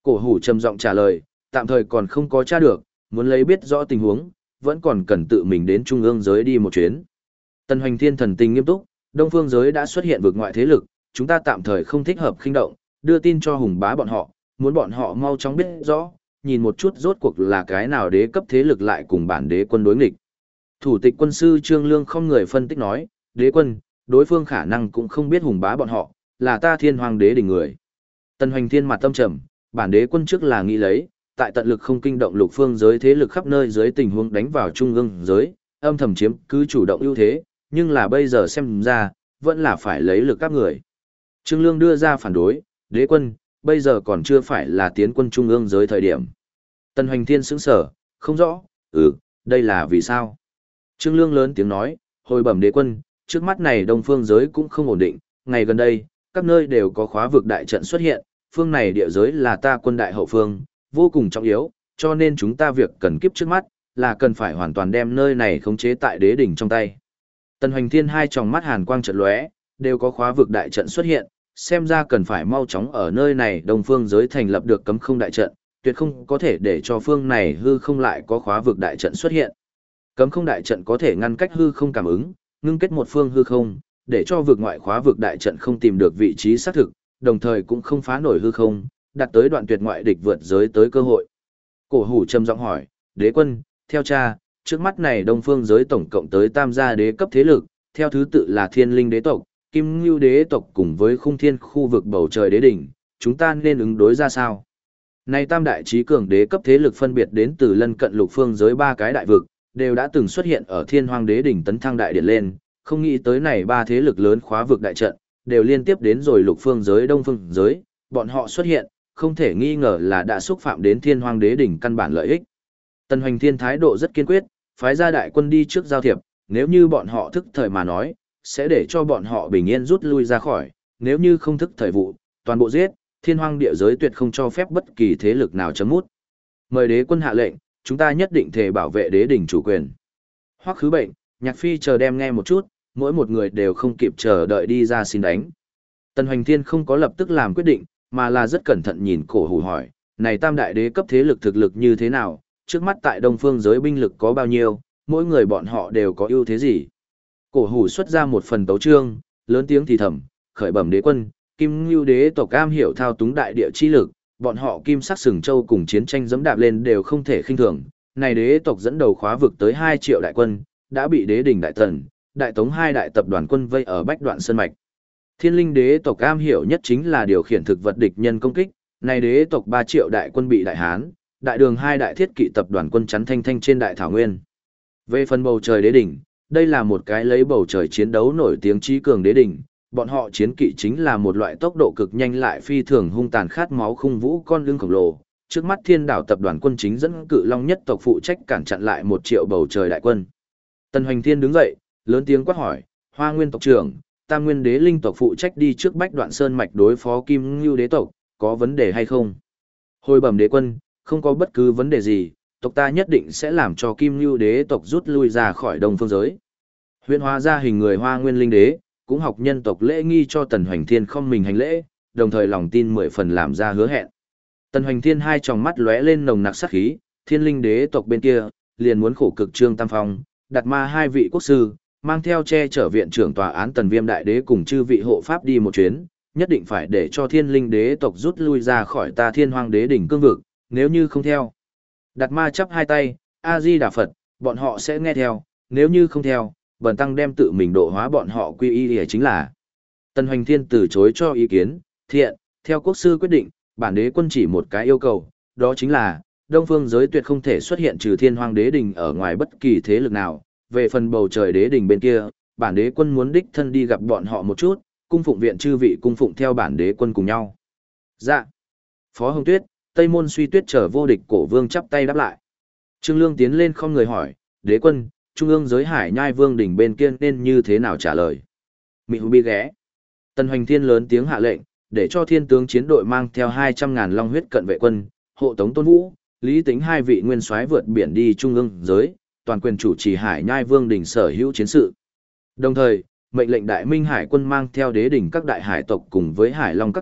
Cổ hủ trầm giọng trả lời, tạm thời còn không có tra được, muốn lấy biết rõ tình huống, vẫn còn cần tự mình đến trung ương giới đi một chuyến. Tần Hoành Thiên thần tình nghiêm túc, Đông Phương giới đã xuất hiện vực ngoại thế lực, chúng ta tạm thời không thích hợp khinh động, đưa tin cho hùng bá bọn họ, muốn bọn họ mau chóng biết rõ, nhìn một chút rốt cuộc là cái nào đế cấp thế lực lại cùng bản đế quân đối nghịch. Thủ tịch quân sư Trương Lương không người phân tích nói, đế quân, đối phương khả năng cũng không biết hùng bá bọn họ, là ta Thiên Hoàng đế đỉnh người. Tần Hoành Thiên mặt tâm trầm, bản đế quân trước là nghĩ lấy, tại tận lực không kinh động lục phương giới thế lực khắp nơi dưới tình huống đánh vào trung ương giới, âm thầm chiếm cứ chủ động ưu thế, nhưng là bây giờ xem ra, vẫn là phải lấy lực các người. Trương Lương đưa ra phản đối, đế quân, bây giờ còn chưa phải là tiến quân trung ương giới thời điểm. Tần Hoành Thiên sững sở, không rõ, đây là vì sao? Trương Lương lớn tiếng nói, hồi bẩm đế quân, trước mắt này đông phương giới cũng không ổn định, ngày gần đây, các nơi đều có khóa vực đại trận xuất hiện, phương này địa giới là ta quân đại hậu phương, vô cùng trọng yếu, cho nên chúng ta việc cần kiếp trước mắt, là cần phải hoàn toàn đem nơi này khống chế tại đế đỉnh trong tay. Tần Hoành Thiên hai tròng mắt hàn quang chợt lóe, đều có khóa vực đại trận xuất hiện, xem ra cần phải mau chóng ở nơi này đông phương giới thành lập được cấm không đại trận, tuyệt không có thể để cho phương này hư không lại có khóa vực đại trận xuất hiện. Cấm không đại trận có thể ngăn cách hư không cảm ứng, ngưng kết một phương hư không, để cho vực ngoại khóa vực đại trận không tìm được vị trí xác thực, đồng thời cũng không phá nổi hư không, đạt tới đoạn tuyệt ngoại địch vượt giới tới cơ hội. Cổ hủ trầm giọng hỏi, đế quân, theo cha, trước mắt này đông phương giới tổng cộng tới tam gia đế cấp thế lực, theo thứ tự là thiên linh đế tộc, kim ngưu đế tộc cùng với khung thiên khu vực bầu trời đế đỉnh, chúng ta nên ứng đối ra sao? Này tam đại trí cường đế cấp thế lực phân biệt đến từ lân cận lục phương giới ba cái đại vực, đều đã từng xuất hiện ở thiên hoang đế đỉnh tấn thăng đại điện lên, không nghĩ tới này ba thế lực lớn khóa vực đại trận, đều liên tiếp đến rồi lục phương giới đông phương giới, bọn họ xuất hiện, không thể nghi ngờ là đã xúc phạm đến thiên hoang đế đỉnh căn bản lợi ích. Tần Hoành Thiên thái độ rất kiên quyết, phái ra đại quân đi trước giao thiệp, nếu như bọn họ thức thời mà nói, sẽ để cho bọn họ bình yên rút lui ra khỏi, nếu như không thức thời vụ, toàn bộ giết, thiên hoang địa giới tuyệt không cho phép bất kỳ thế lực nào chấm mút. Mời đế quân hạ lệnh, chúng ta nhất định thể bảo vệ đế đỉnh chủ quyền. Hoắc Khứ Bệnh, Nhạc Phi chờ đem nghe một chút, mỗi một người đều không kịp chờ đợi đi ra xin đánh. Tần Hoành Thiên không có lập tức làm quyết định, mà là rất cẩn thận nhìn cổ hủ hỏi, này tam đại đế cấp thế lực thực lực như thế nào, trước mắt tại đông phương giới binh lực có bao nhiêu, mỗi người bọn họ đều có ưu thế gì. Cổ hủ xuất ra một phần tấu chương, lớn tiếng thì thầm, khởi bẩm đế quân, kim ngưu đế tộc am hiểu thao túng đại địa chi lực, bọn họ kim sắc sừng châu cùng chiến tranh dẫm đạp lên đều không thể khinh thường. Này đế tộc dẫn đầu khóa vực tới 2 triệu đại quân, đã bị đế đình đại tần, đại tống hai đại tập đoàn quân vây ở bách đoạn sơn mạch. Thiên linh đế tộc am hiểu nhất chính là điều khiển thực vật địch nhân công kích, này đế tộc 3 triệu đại quân bị đại hán, đại đường hai đại thiết kỵ tập đoàn quân chắn thanh thanh trên đại thảo nguyên. Về phần bầu trời đế đỉnh, đây là một cái lấy bầu trời chiến đấu nổi tiếng trí cường đế đỉnh, bọn họ chiến kỵ chính là một loại tốc độ cực nhanh lại phi thường hung tàn khát máu khung vũ con lưng khổng lồ. Trước mắt Thiên Đảo tập đoàn quân chính dẫn Cự Long nhất tộc phụ trách cản chặn lại 1 triệu bầu trời đại quân. Tần Hoành Thiên đứng dậy, lớn tiếng quát hỏi, Hoa Nguyên tộc trưởng, Tam Nguyên đế linh tộc phụ trách đi trước Bách Đoạn Sơn mạch đối phó Kim Ngưu đế tộc, có vấn đề hay không? Hồi bẩm đế quân, không có bất cứ vấn đề gì, tộc ta nhất định sẽ làm cho Kim Ngưu đế tộc rút lui ra khỏi đông phương giới. Huyễn hóa ra hình người Hoa Nguyên linh đế, cũng học nhân tộc lễ nghi cho Tần Hoành Thiên không mình hành lễ, đồng thời lòng tin 10 phần làm ra hứa hẹn. Tần Hoành Thiên hai tròng mắt lóe lên nồng nặc sát khí, Thiên linh đế tộc bên kia, liền muốn khổ cực Trương Tam Phong, đặt ma 2 vị quốc sư, mang theo che chở viện trưởng tòa án Tần Viêm đại đế cùng chư vị hộ pháp đi một chuyến, nhất định phải để cho Thiên linh đế tộc rút lui ra khỏi ta Thiên Hoang đế đỉnh cương vực, nếu như không theo. Đặt ma chắp hai tay, A-di Đà Phật, bọn họ sẽ nghe theo, nếu như không theo, bần tăng đem tự mình độ hóa bọn họ quy y để chính là. Tần Hoành Thiên từ chối cho ý kiến, thiện, theo quốc sư quyết định, bản đế quân chỉ một cái yêu cầu, đó chính là, đông phương giới tuyệt không thể xuất hiện trừ Thiên Hoang đế đình ở ngoài bất kỳ thế lực nào, về phần bầu trời đế đình bên kia, bản đế quân muốn đích thân đi gặp bọn họ một chút, cung phụng viện chư vị cung phụng theo bản đế quân cùng nhau. Dạ. Phó Hồng Tuyết, Tây Môn Suy Tuyết trở vô địch cổ vương chắp tay đáp lại. Trương Lương tiến lên không người hỏi, đế quân, trung ương giới hải nhai vương đỉnh bên kia nên như thế nào trả lời. Mị hù bi ghé. Tần Hoành Thiên lớn tiếng hạ lệnh, để cho thiên tướng chiến đội mang theo 200.000 long huyết cận vệ quân, hộ tống Tôn Vũ, Lý Tính hai vị nguyên soái vượt biển đi trung ương giới, toàn quyền chủ trì hải nhai vương đỉnh sở hữu chiến sự. Đồng thời, mệnh lệnh đại minh hải quân mang theo đế đỉnh các đại hải tộc cùng với hải long các tộc,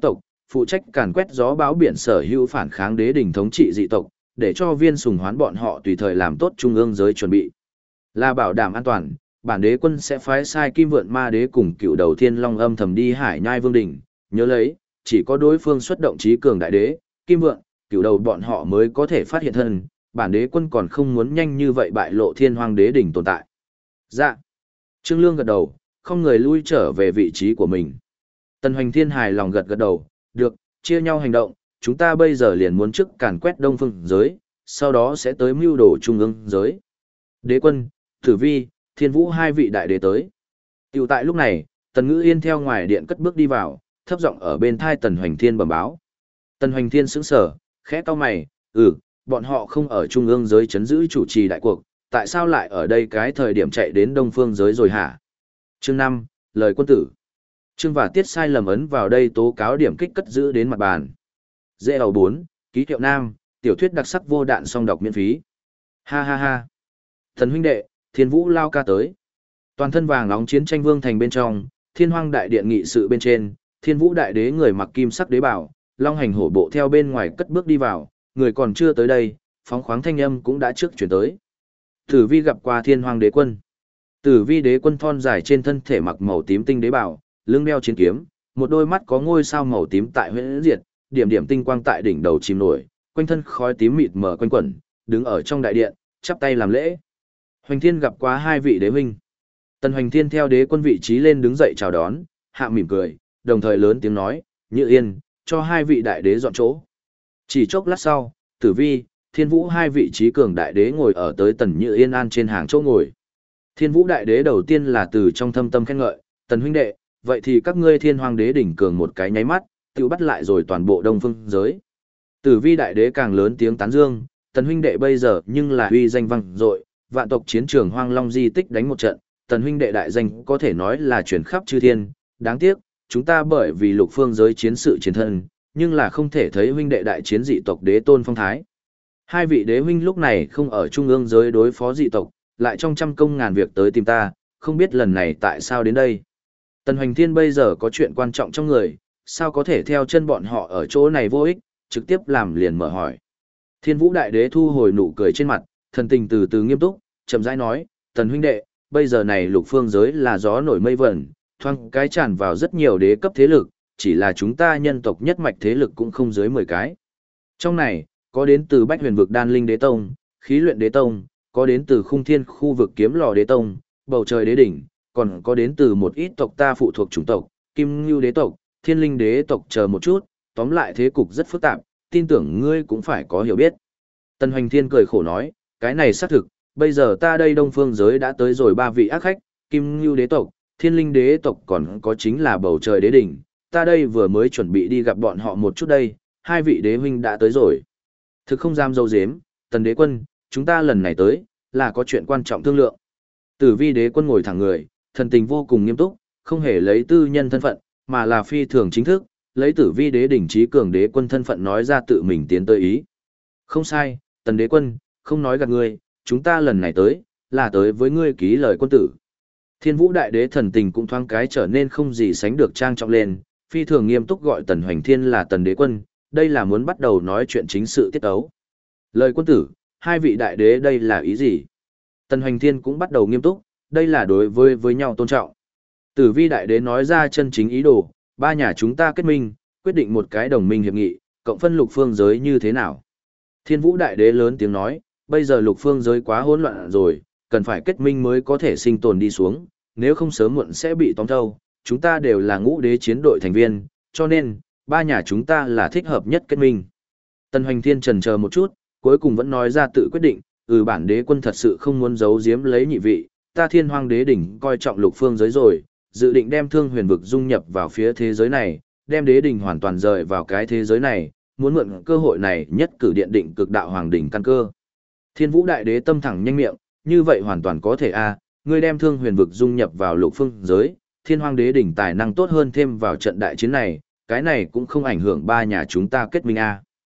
phụ trách càn quét gió bão biển sở hữu phản kháng đế đỉnh thống trị dị tộc, để cho viên sùng hoán bọn họ tùy thời làm tốt trung ương giới chuẩn bị. Là bảo đảm an toàn, bản đế quân sẽ phái sai Kim Vượn Ma Đế cùng Cựu Đầu Thiên Long âm thầm đi Hải Nhai Vương đỉnh, nhớ lấy, chỉ có đối phương xuất động trí cường đại đế, Kim Vượn, Cựu Đầu bọn họ mới có thể phát hiện thân, bản đế quân còn không muốn nhanh như vậy bại lộ Thiên Hoang Đế đỉnh tồn tại. Dạ. Trương Lương gật đầu, không người lui trở về vị trí của mình. Tần Hoành Thiên hài lòng gật gật đầu, được, chia nhau hành động, chúng ta bây giờ liền muốn trước càn quét Đông Phương giới, sau đó sẽ tới mưu đồ trung ương giới. Đế quân, Tử Vi, Thiên Vũ hai vị đại đế tới. Tiểu tại lúc này, Tần Ngữ Yên theo ngoài điện cất bước đi vào, thấp giọng ở bên thai Tần Hoành Thiên bẩm báo. Tần Hoành Thiên sững sờ, khẽ cau mày, bọn họ không ở trung ương giới chấn giữ chủ trì đại cuộc, tại sao lại ở đây cái thời điểm chạy đến Đông Phương giới rồi hả? Chương 5, lời quân tử. Chương và tiết sai lầm ấn vào đây tố cáo điểm kích cất giữ đến mặt bàn. Dễ đầu 4, ký hiệu nam, tiểu thuyết đặc sắc vô đạn song đọc miễn phí. Ha ha ha. Thần huynh đệ, Thiên Vũ lao ca tới. Toàn thân vàng nóng chiến tranh vương thành bên trong, Thiên Hoang đại điện nghị sự bên trên, Thiên Vũ đại đế người mặc kim sắc đế bảo, long hành hổ bộ theo bên ngoài cất bước đi vào, người còn chưa tới đây, phóng khoáng thanh âm cũng đã trước chuyển tới. Tử Vi gặp qua Thiên Hoang đế quân. Tử Vi đế quân thon dài trên thân thể mặc màu tím tinh đế bảo, lưng đeo chiến kiếm, một đôi mắt có ngôi sao màu tím tại huyễn diệt, điểm điểm tinh quang tại đỉnh đầu chìm nổi, quanh thân khói tím mịt mờ quanh quẩn, đứng ở trong đại điện, chắp tay làm lễ. Hoành Thiên gặp qua hai vị đế huynh. Tần Hoành Thiên theo đế quân vị trí lên đứng dậy chào đón, hạ mỉm cười, đồng thời lớn tiếng nói, Như Yên, cho hai vị đại đế dọn chỗ. Chỉ chốc lát sau, Tử Vi, Thiên Vũ hai vị trí cường đại đế ngồi ở tới Tần Như Yên an trên hàng chỗ ngồi. Thiên Vũ đại đế đầu tiên là từ trong thâm tâm khen ngợi, Tần huynh đệ, vậy thì các ngươi Thiên Hoang đế đỉnh cường một cái nháy mắt, tự bắt lại rồi toàn bộ Đông Phương giới. Tử Vi đại đế càng lớn tiếng tán dương, Tần huynh đệ bây giờ nhưng là uy danh vang dội, vạn tộc chiến trường Hoang Long di tích đánh một trận, Tần huynh đệ đại danh có thể nói là truyền khắp chư thiên, đáng tiếc, chúng ta bởi vì lục phương giới chiến sự chiến thân, nhưng là không thể thấy huynh đệ đại chiến dị tộc đế tôn phong thái. Hai vị đế huynh lúc này không ở trung ương giới đối phó dị tộc, lại trong trăm công ngàn việc tới tìm ta, không biết lần này tại sao đến đây. Tần Hoành Thiên bây giờ có chuyện quan trọng trong người, sao có thể theo chân bọn họ ở chỗ này vô ích, trực tiếp làm liền mở hỏi. Thiên Vũ đại đế thu hồi nụ cười trên mặt, thần tình từ từ nghiêm túc, chậm rãi nói, Tần huynh đệ, bây giờ này lục phương giới là gió nổi mây vẩn, thoang cái tràn vào rất nhiều đế cấp thế lực, chỉ là chúng ta nhân tộc nhất mạch thế lực cũng không dưới 10 cái. Trong này, có đến từ Bách Huyền vực Đan Linh Đế Tông, Khí Luyện Đế Tông, có đến từ Khung Thiên khu vực Kiếm Lò Đế Tông, Bầu Trời Đế Đỉnh, còn có đến từ một ít tộc ta phụ thuộc chủng tộc, Kim Ngưu Đế tộc, Thiên Linh Đế tộc chờ một chút, tóm lại thế cục rất phức tạp, tin tưởng ngươi cũng phải có hiểu biết. Tần Hoành Thiên cười khổ nói, cái này xác thực, bây giờ ta đây Đông Phương giới đã tới rồi 3 vị ác khách, Kim Ngưu Đế tộc, Thiên Linh Đế tộc còn có chính là Bầu Trời Đế Đỉnh, ta đây vừa mới chuẩn bị đi gặp bọn họ một chút đây, hai vị đế huynh đã tới rồi. Thực không dám dâu dếm, Tần đế quân, chúng ta lần này tới, là có chuyện quan trọng thương lượng. Tử Vi đế quân ngồi thẳng người, thần tình vô cùng nghiêm túc, không hề lấy tư nhân thân phận, mà là phi thường chính thức, lấy Tử Vi đế đỉnh trí cường đế quân thân phận nói ra tự mình tiến tới ý. Không sai, Tần đế quân, không nói gạt ngươi, chúng ta lần này tới, là tới với ngươi ký lời quân tử. Thiên Vũ đại đế thần tình cũng thoáng cái trở nên không gì sánh được trang trọng lên, phi thường nghiêm túc gọi Tần Hoành Thiên là Tần đế quân, đây là muốn bắt đầu nói chuyện chính sự tiết ấu. Lời quân tử, hai vị đại đế đây là ý gì? Tần Hoành Thiên cũng bắt đầu nghiêm túc, đây là đối với nhau tôn trọng. Tử Vi đại đế nói ra chân chính ý đồ, ba nhà chúng ta kết minh, quyết định một cái đồng minh hiệp nghị, cộng phân lục phương giới như thế nào? Thiên Vũ đại đế lớn tiếng nói, bây giờ lục phương giới quá hỗn loạn rồi, cần phải kết minh mới có thể sinh tồn đi xuống, nếu không sớm muộn sẽ bị tóm thâu. Chúng ta đều là ngũ đế chiến đội thành viên, cho nên, ba nhà chúng ta là thích hợp nhất kết minh. Tần Hoành Thiên chần chờ một chút, cuối cùng vẫn nói ra tự quyết định, bản đế quân thật sự không muốn giấu giếm lấy nhị vị, ta Thiên Hoang đế đỉnh coi trọng lục phương giới rồi, dự định đem Thương Huyền vực dung nhập vào phía thế giới này, đem đế đỉnh hoàn toàn rời vào cái thế giới này, muốn mượn cơ hội này nhất cử điện định cực đạo hoàng đỉnh căn cơ. Thiên Vũ đại đế tâm thẳng nhanh miệng, như vậy hoàn toàn có thể ngươi đem Thương Huyền vực dung nhập vào lục phương giới, Thiên Hoang đế đỉnh tài năng tốt hơn thêm vào trận đại chiến này, cái này cũng không ảnh hưởng ba nhà chúng ta kết minh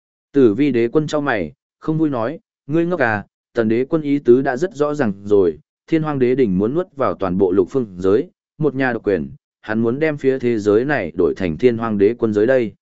Tử Vi đế quân cho mày, không vui nói, ngươi ngốc Tần đế quân ý tứ đã rất rõ ràng rồi, Thiên Hoang đế đỉnh muốn nuốt vào toàn bộ lục phương giới, một nhà độc quyền, hắn muốn đem phía thế giới này đổi thành Thiên Hoang đế quân giới đây.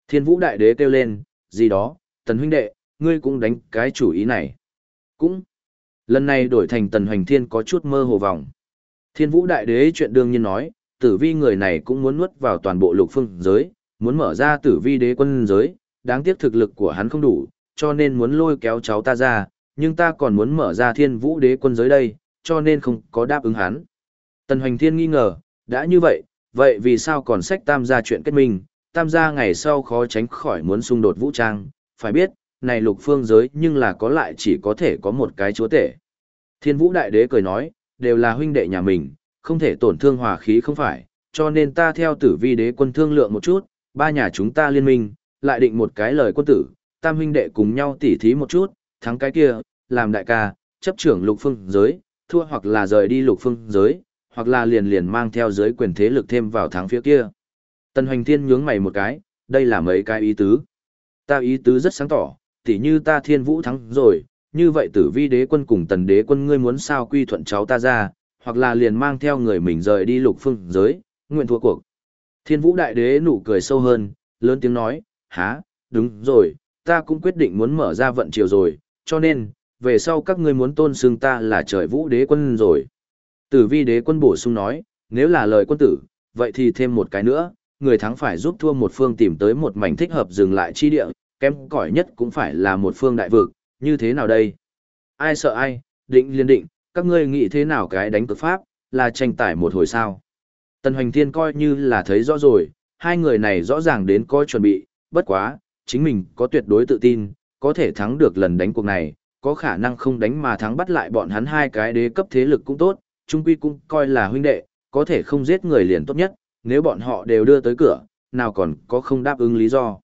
Thiên Vũ Đại Đế kêu lên, gì đó, Tần huynh đệ, ngươi cũng đánh cái chủ ý này. Cũng, lần này đổi thành Tần Hoành Thiên có chút mơ hồ vòng. Thiên Vũ Đại Đế chuyện đương nhiên nói, tử vi người này cũng muốn nuốt vào toàn bộ lục phương giới, muốn mở ra tử vi đế quân giới, đáng tiếc thực lực của hắn không đủ, cho nên muốn lôi kéo cháu ta ra, nhưng ta còn muốn mở ra Thiên Vũ đế quân giới đây, cho nên không có đáp ứng hắn. Tần Hoành Thiên nghi ngờ, đã như vậy, vậy vì sao còn sách tam gia chuyện kết minh, tam gia ngày sau khó tránh khỏi muốn xung đột vũ trang, phải biết, này lục phương giới nhưng là có lại chỉ có thể có một cái chúa tể. Thiên Vũ Đại Đế cười nói, đều là huynh đệ nhà mình, không thể tổn thương hòa khí không phải, cho nên ta theo tử vi đế quân thương lượng một chút, ba nhà chúng ta liên minh, lại định một cái lời quân tử, tam huynh đệ cùng nhau tỉ thí một chút, thắng cái kia, làm đại ca, chấp trưởng lục phương giới, thua hoặc là rời đi lục phương giới, hoặc là liền liền mang theo giới quyền thế lực thêm vào thắng phía kia. Tần Hoành Thiên nhướng mày một cái, đây là mấy cái ý tứ. Ta ý tứ rất sáng tỏ, tỉ như ta Thiên Vũ thắng rồi, như vậy tử vi đế quân cùng Tần đế quân ngươi muốn sao quy thuận cháu ta ra, hoặc là liền mang theo người mình rời đi lục phương giới, nguyện thua cuộc. Thiên Vũ Đại Đế nụ cười sâu hơn, lớn tiếng nói, há, đúng rồi, ta cũng quyết định muốn mở ra vận chiều rồi, cho nên, về sau các ngươi muốn tôn xưng ta là trời Vũ đế quân rồi. Tử vi đế quân bổ sung nói, nếu là lời quân tử, vậy thì thêm một cái nữa, người thắng phải giúp thua một phương tìm tới một mảnh thích hợp dừng lại chi địa, kém cỏi nhất cũng phải là một phương đại vực, như thế nào đây? Ai sợ ai, định liên định, các ngươi nghĩ thế nào cái đánh cực pháp, là tranh tài một hồi sao? Tần Hoành Thiên coi như là thấy rõ rồi, hai người này rõ ràng đến coi chuẩn bị, bất quá, chính mình có tuyệt đối tự tin, có thể thắng được lần đánh cuộc này, có khả năng không đánh mà thắng bắt lại bọn hắn hai cái đế cấp thế lực cũng tốt, chung quy cũng coi là huynh đệ, có thể không giết người liền tốt nhất, nếu bọn họ đều đưa tới cửa, nào còn có không đáp ứng lý do.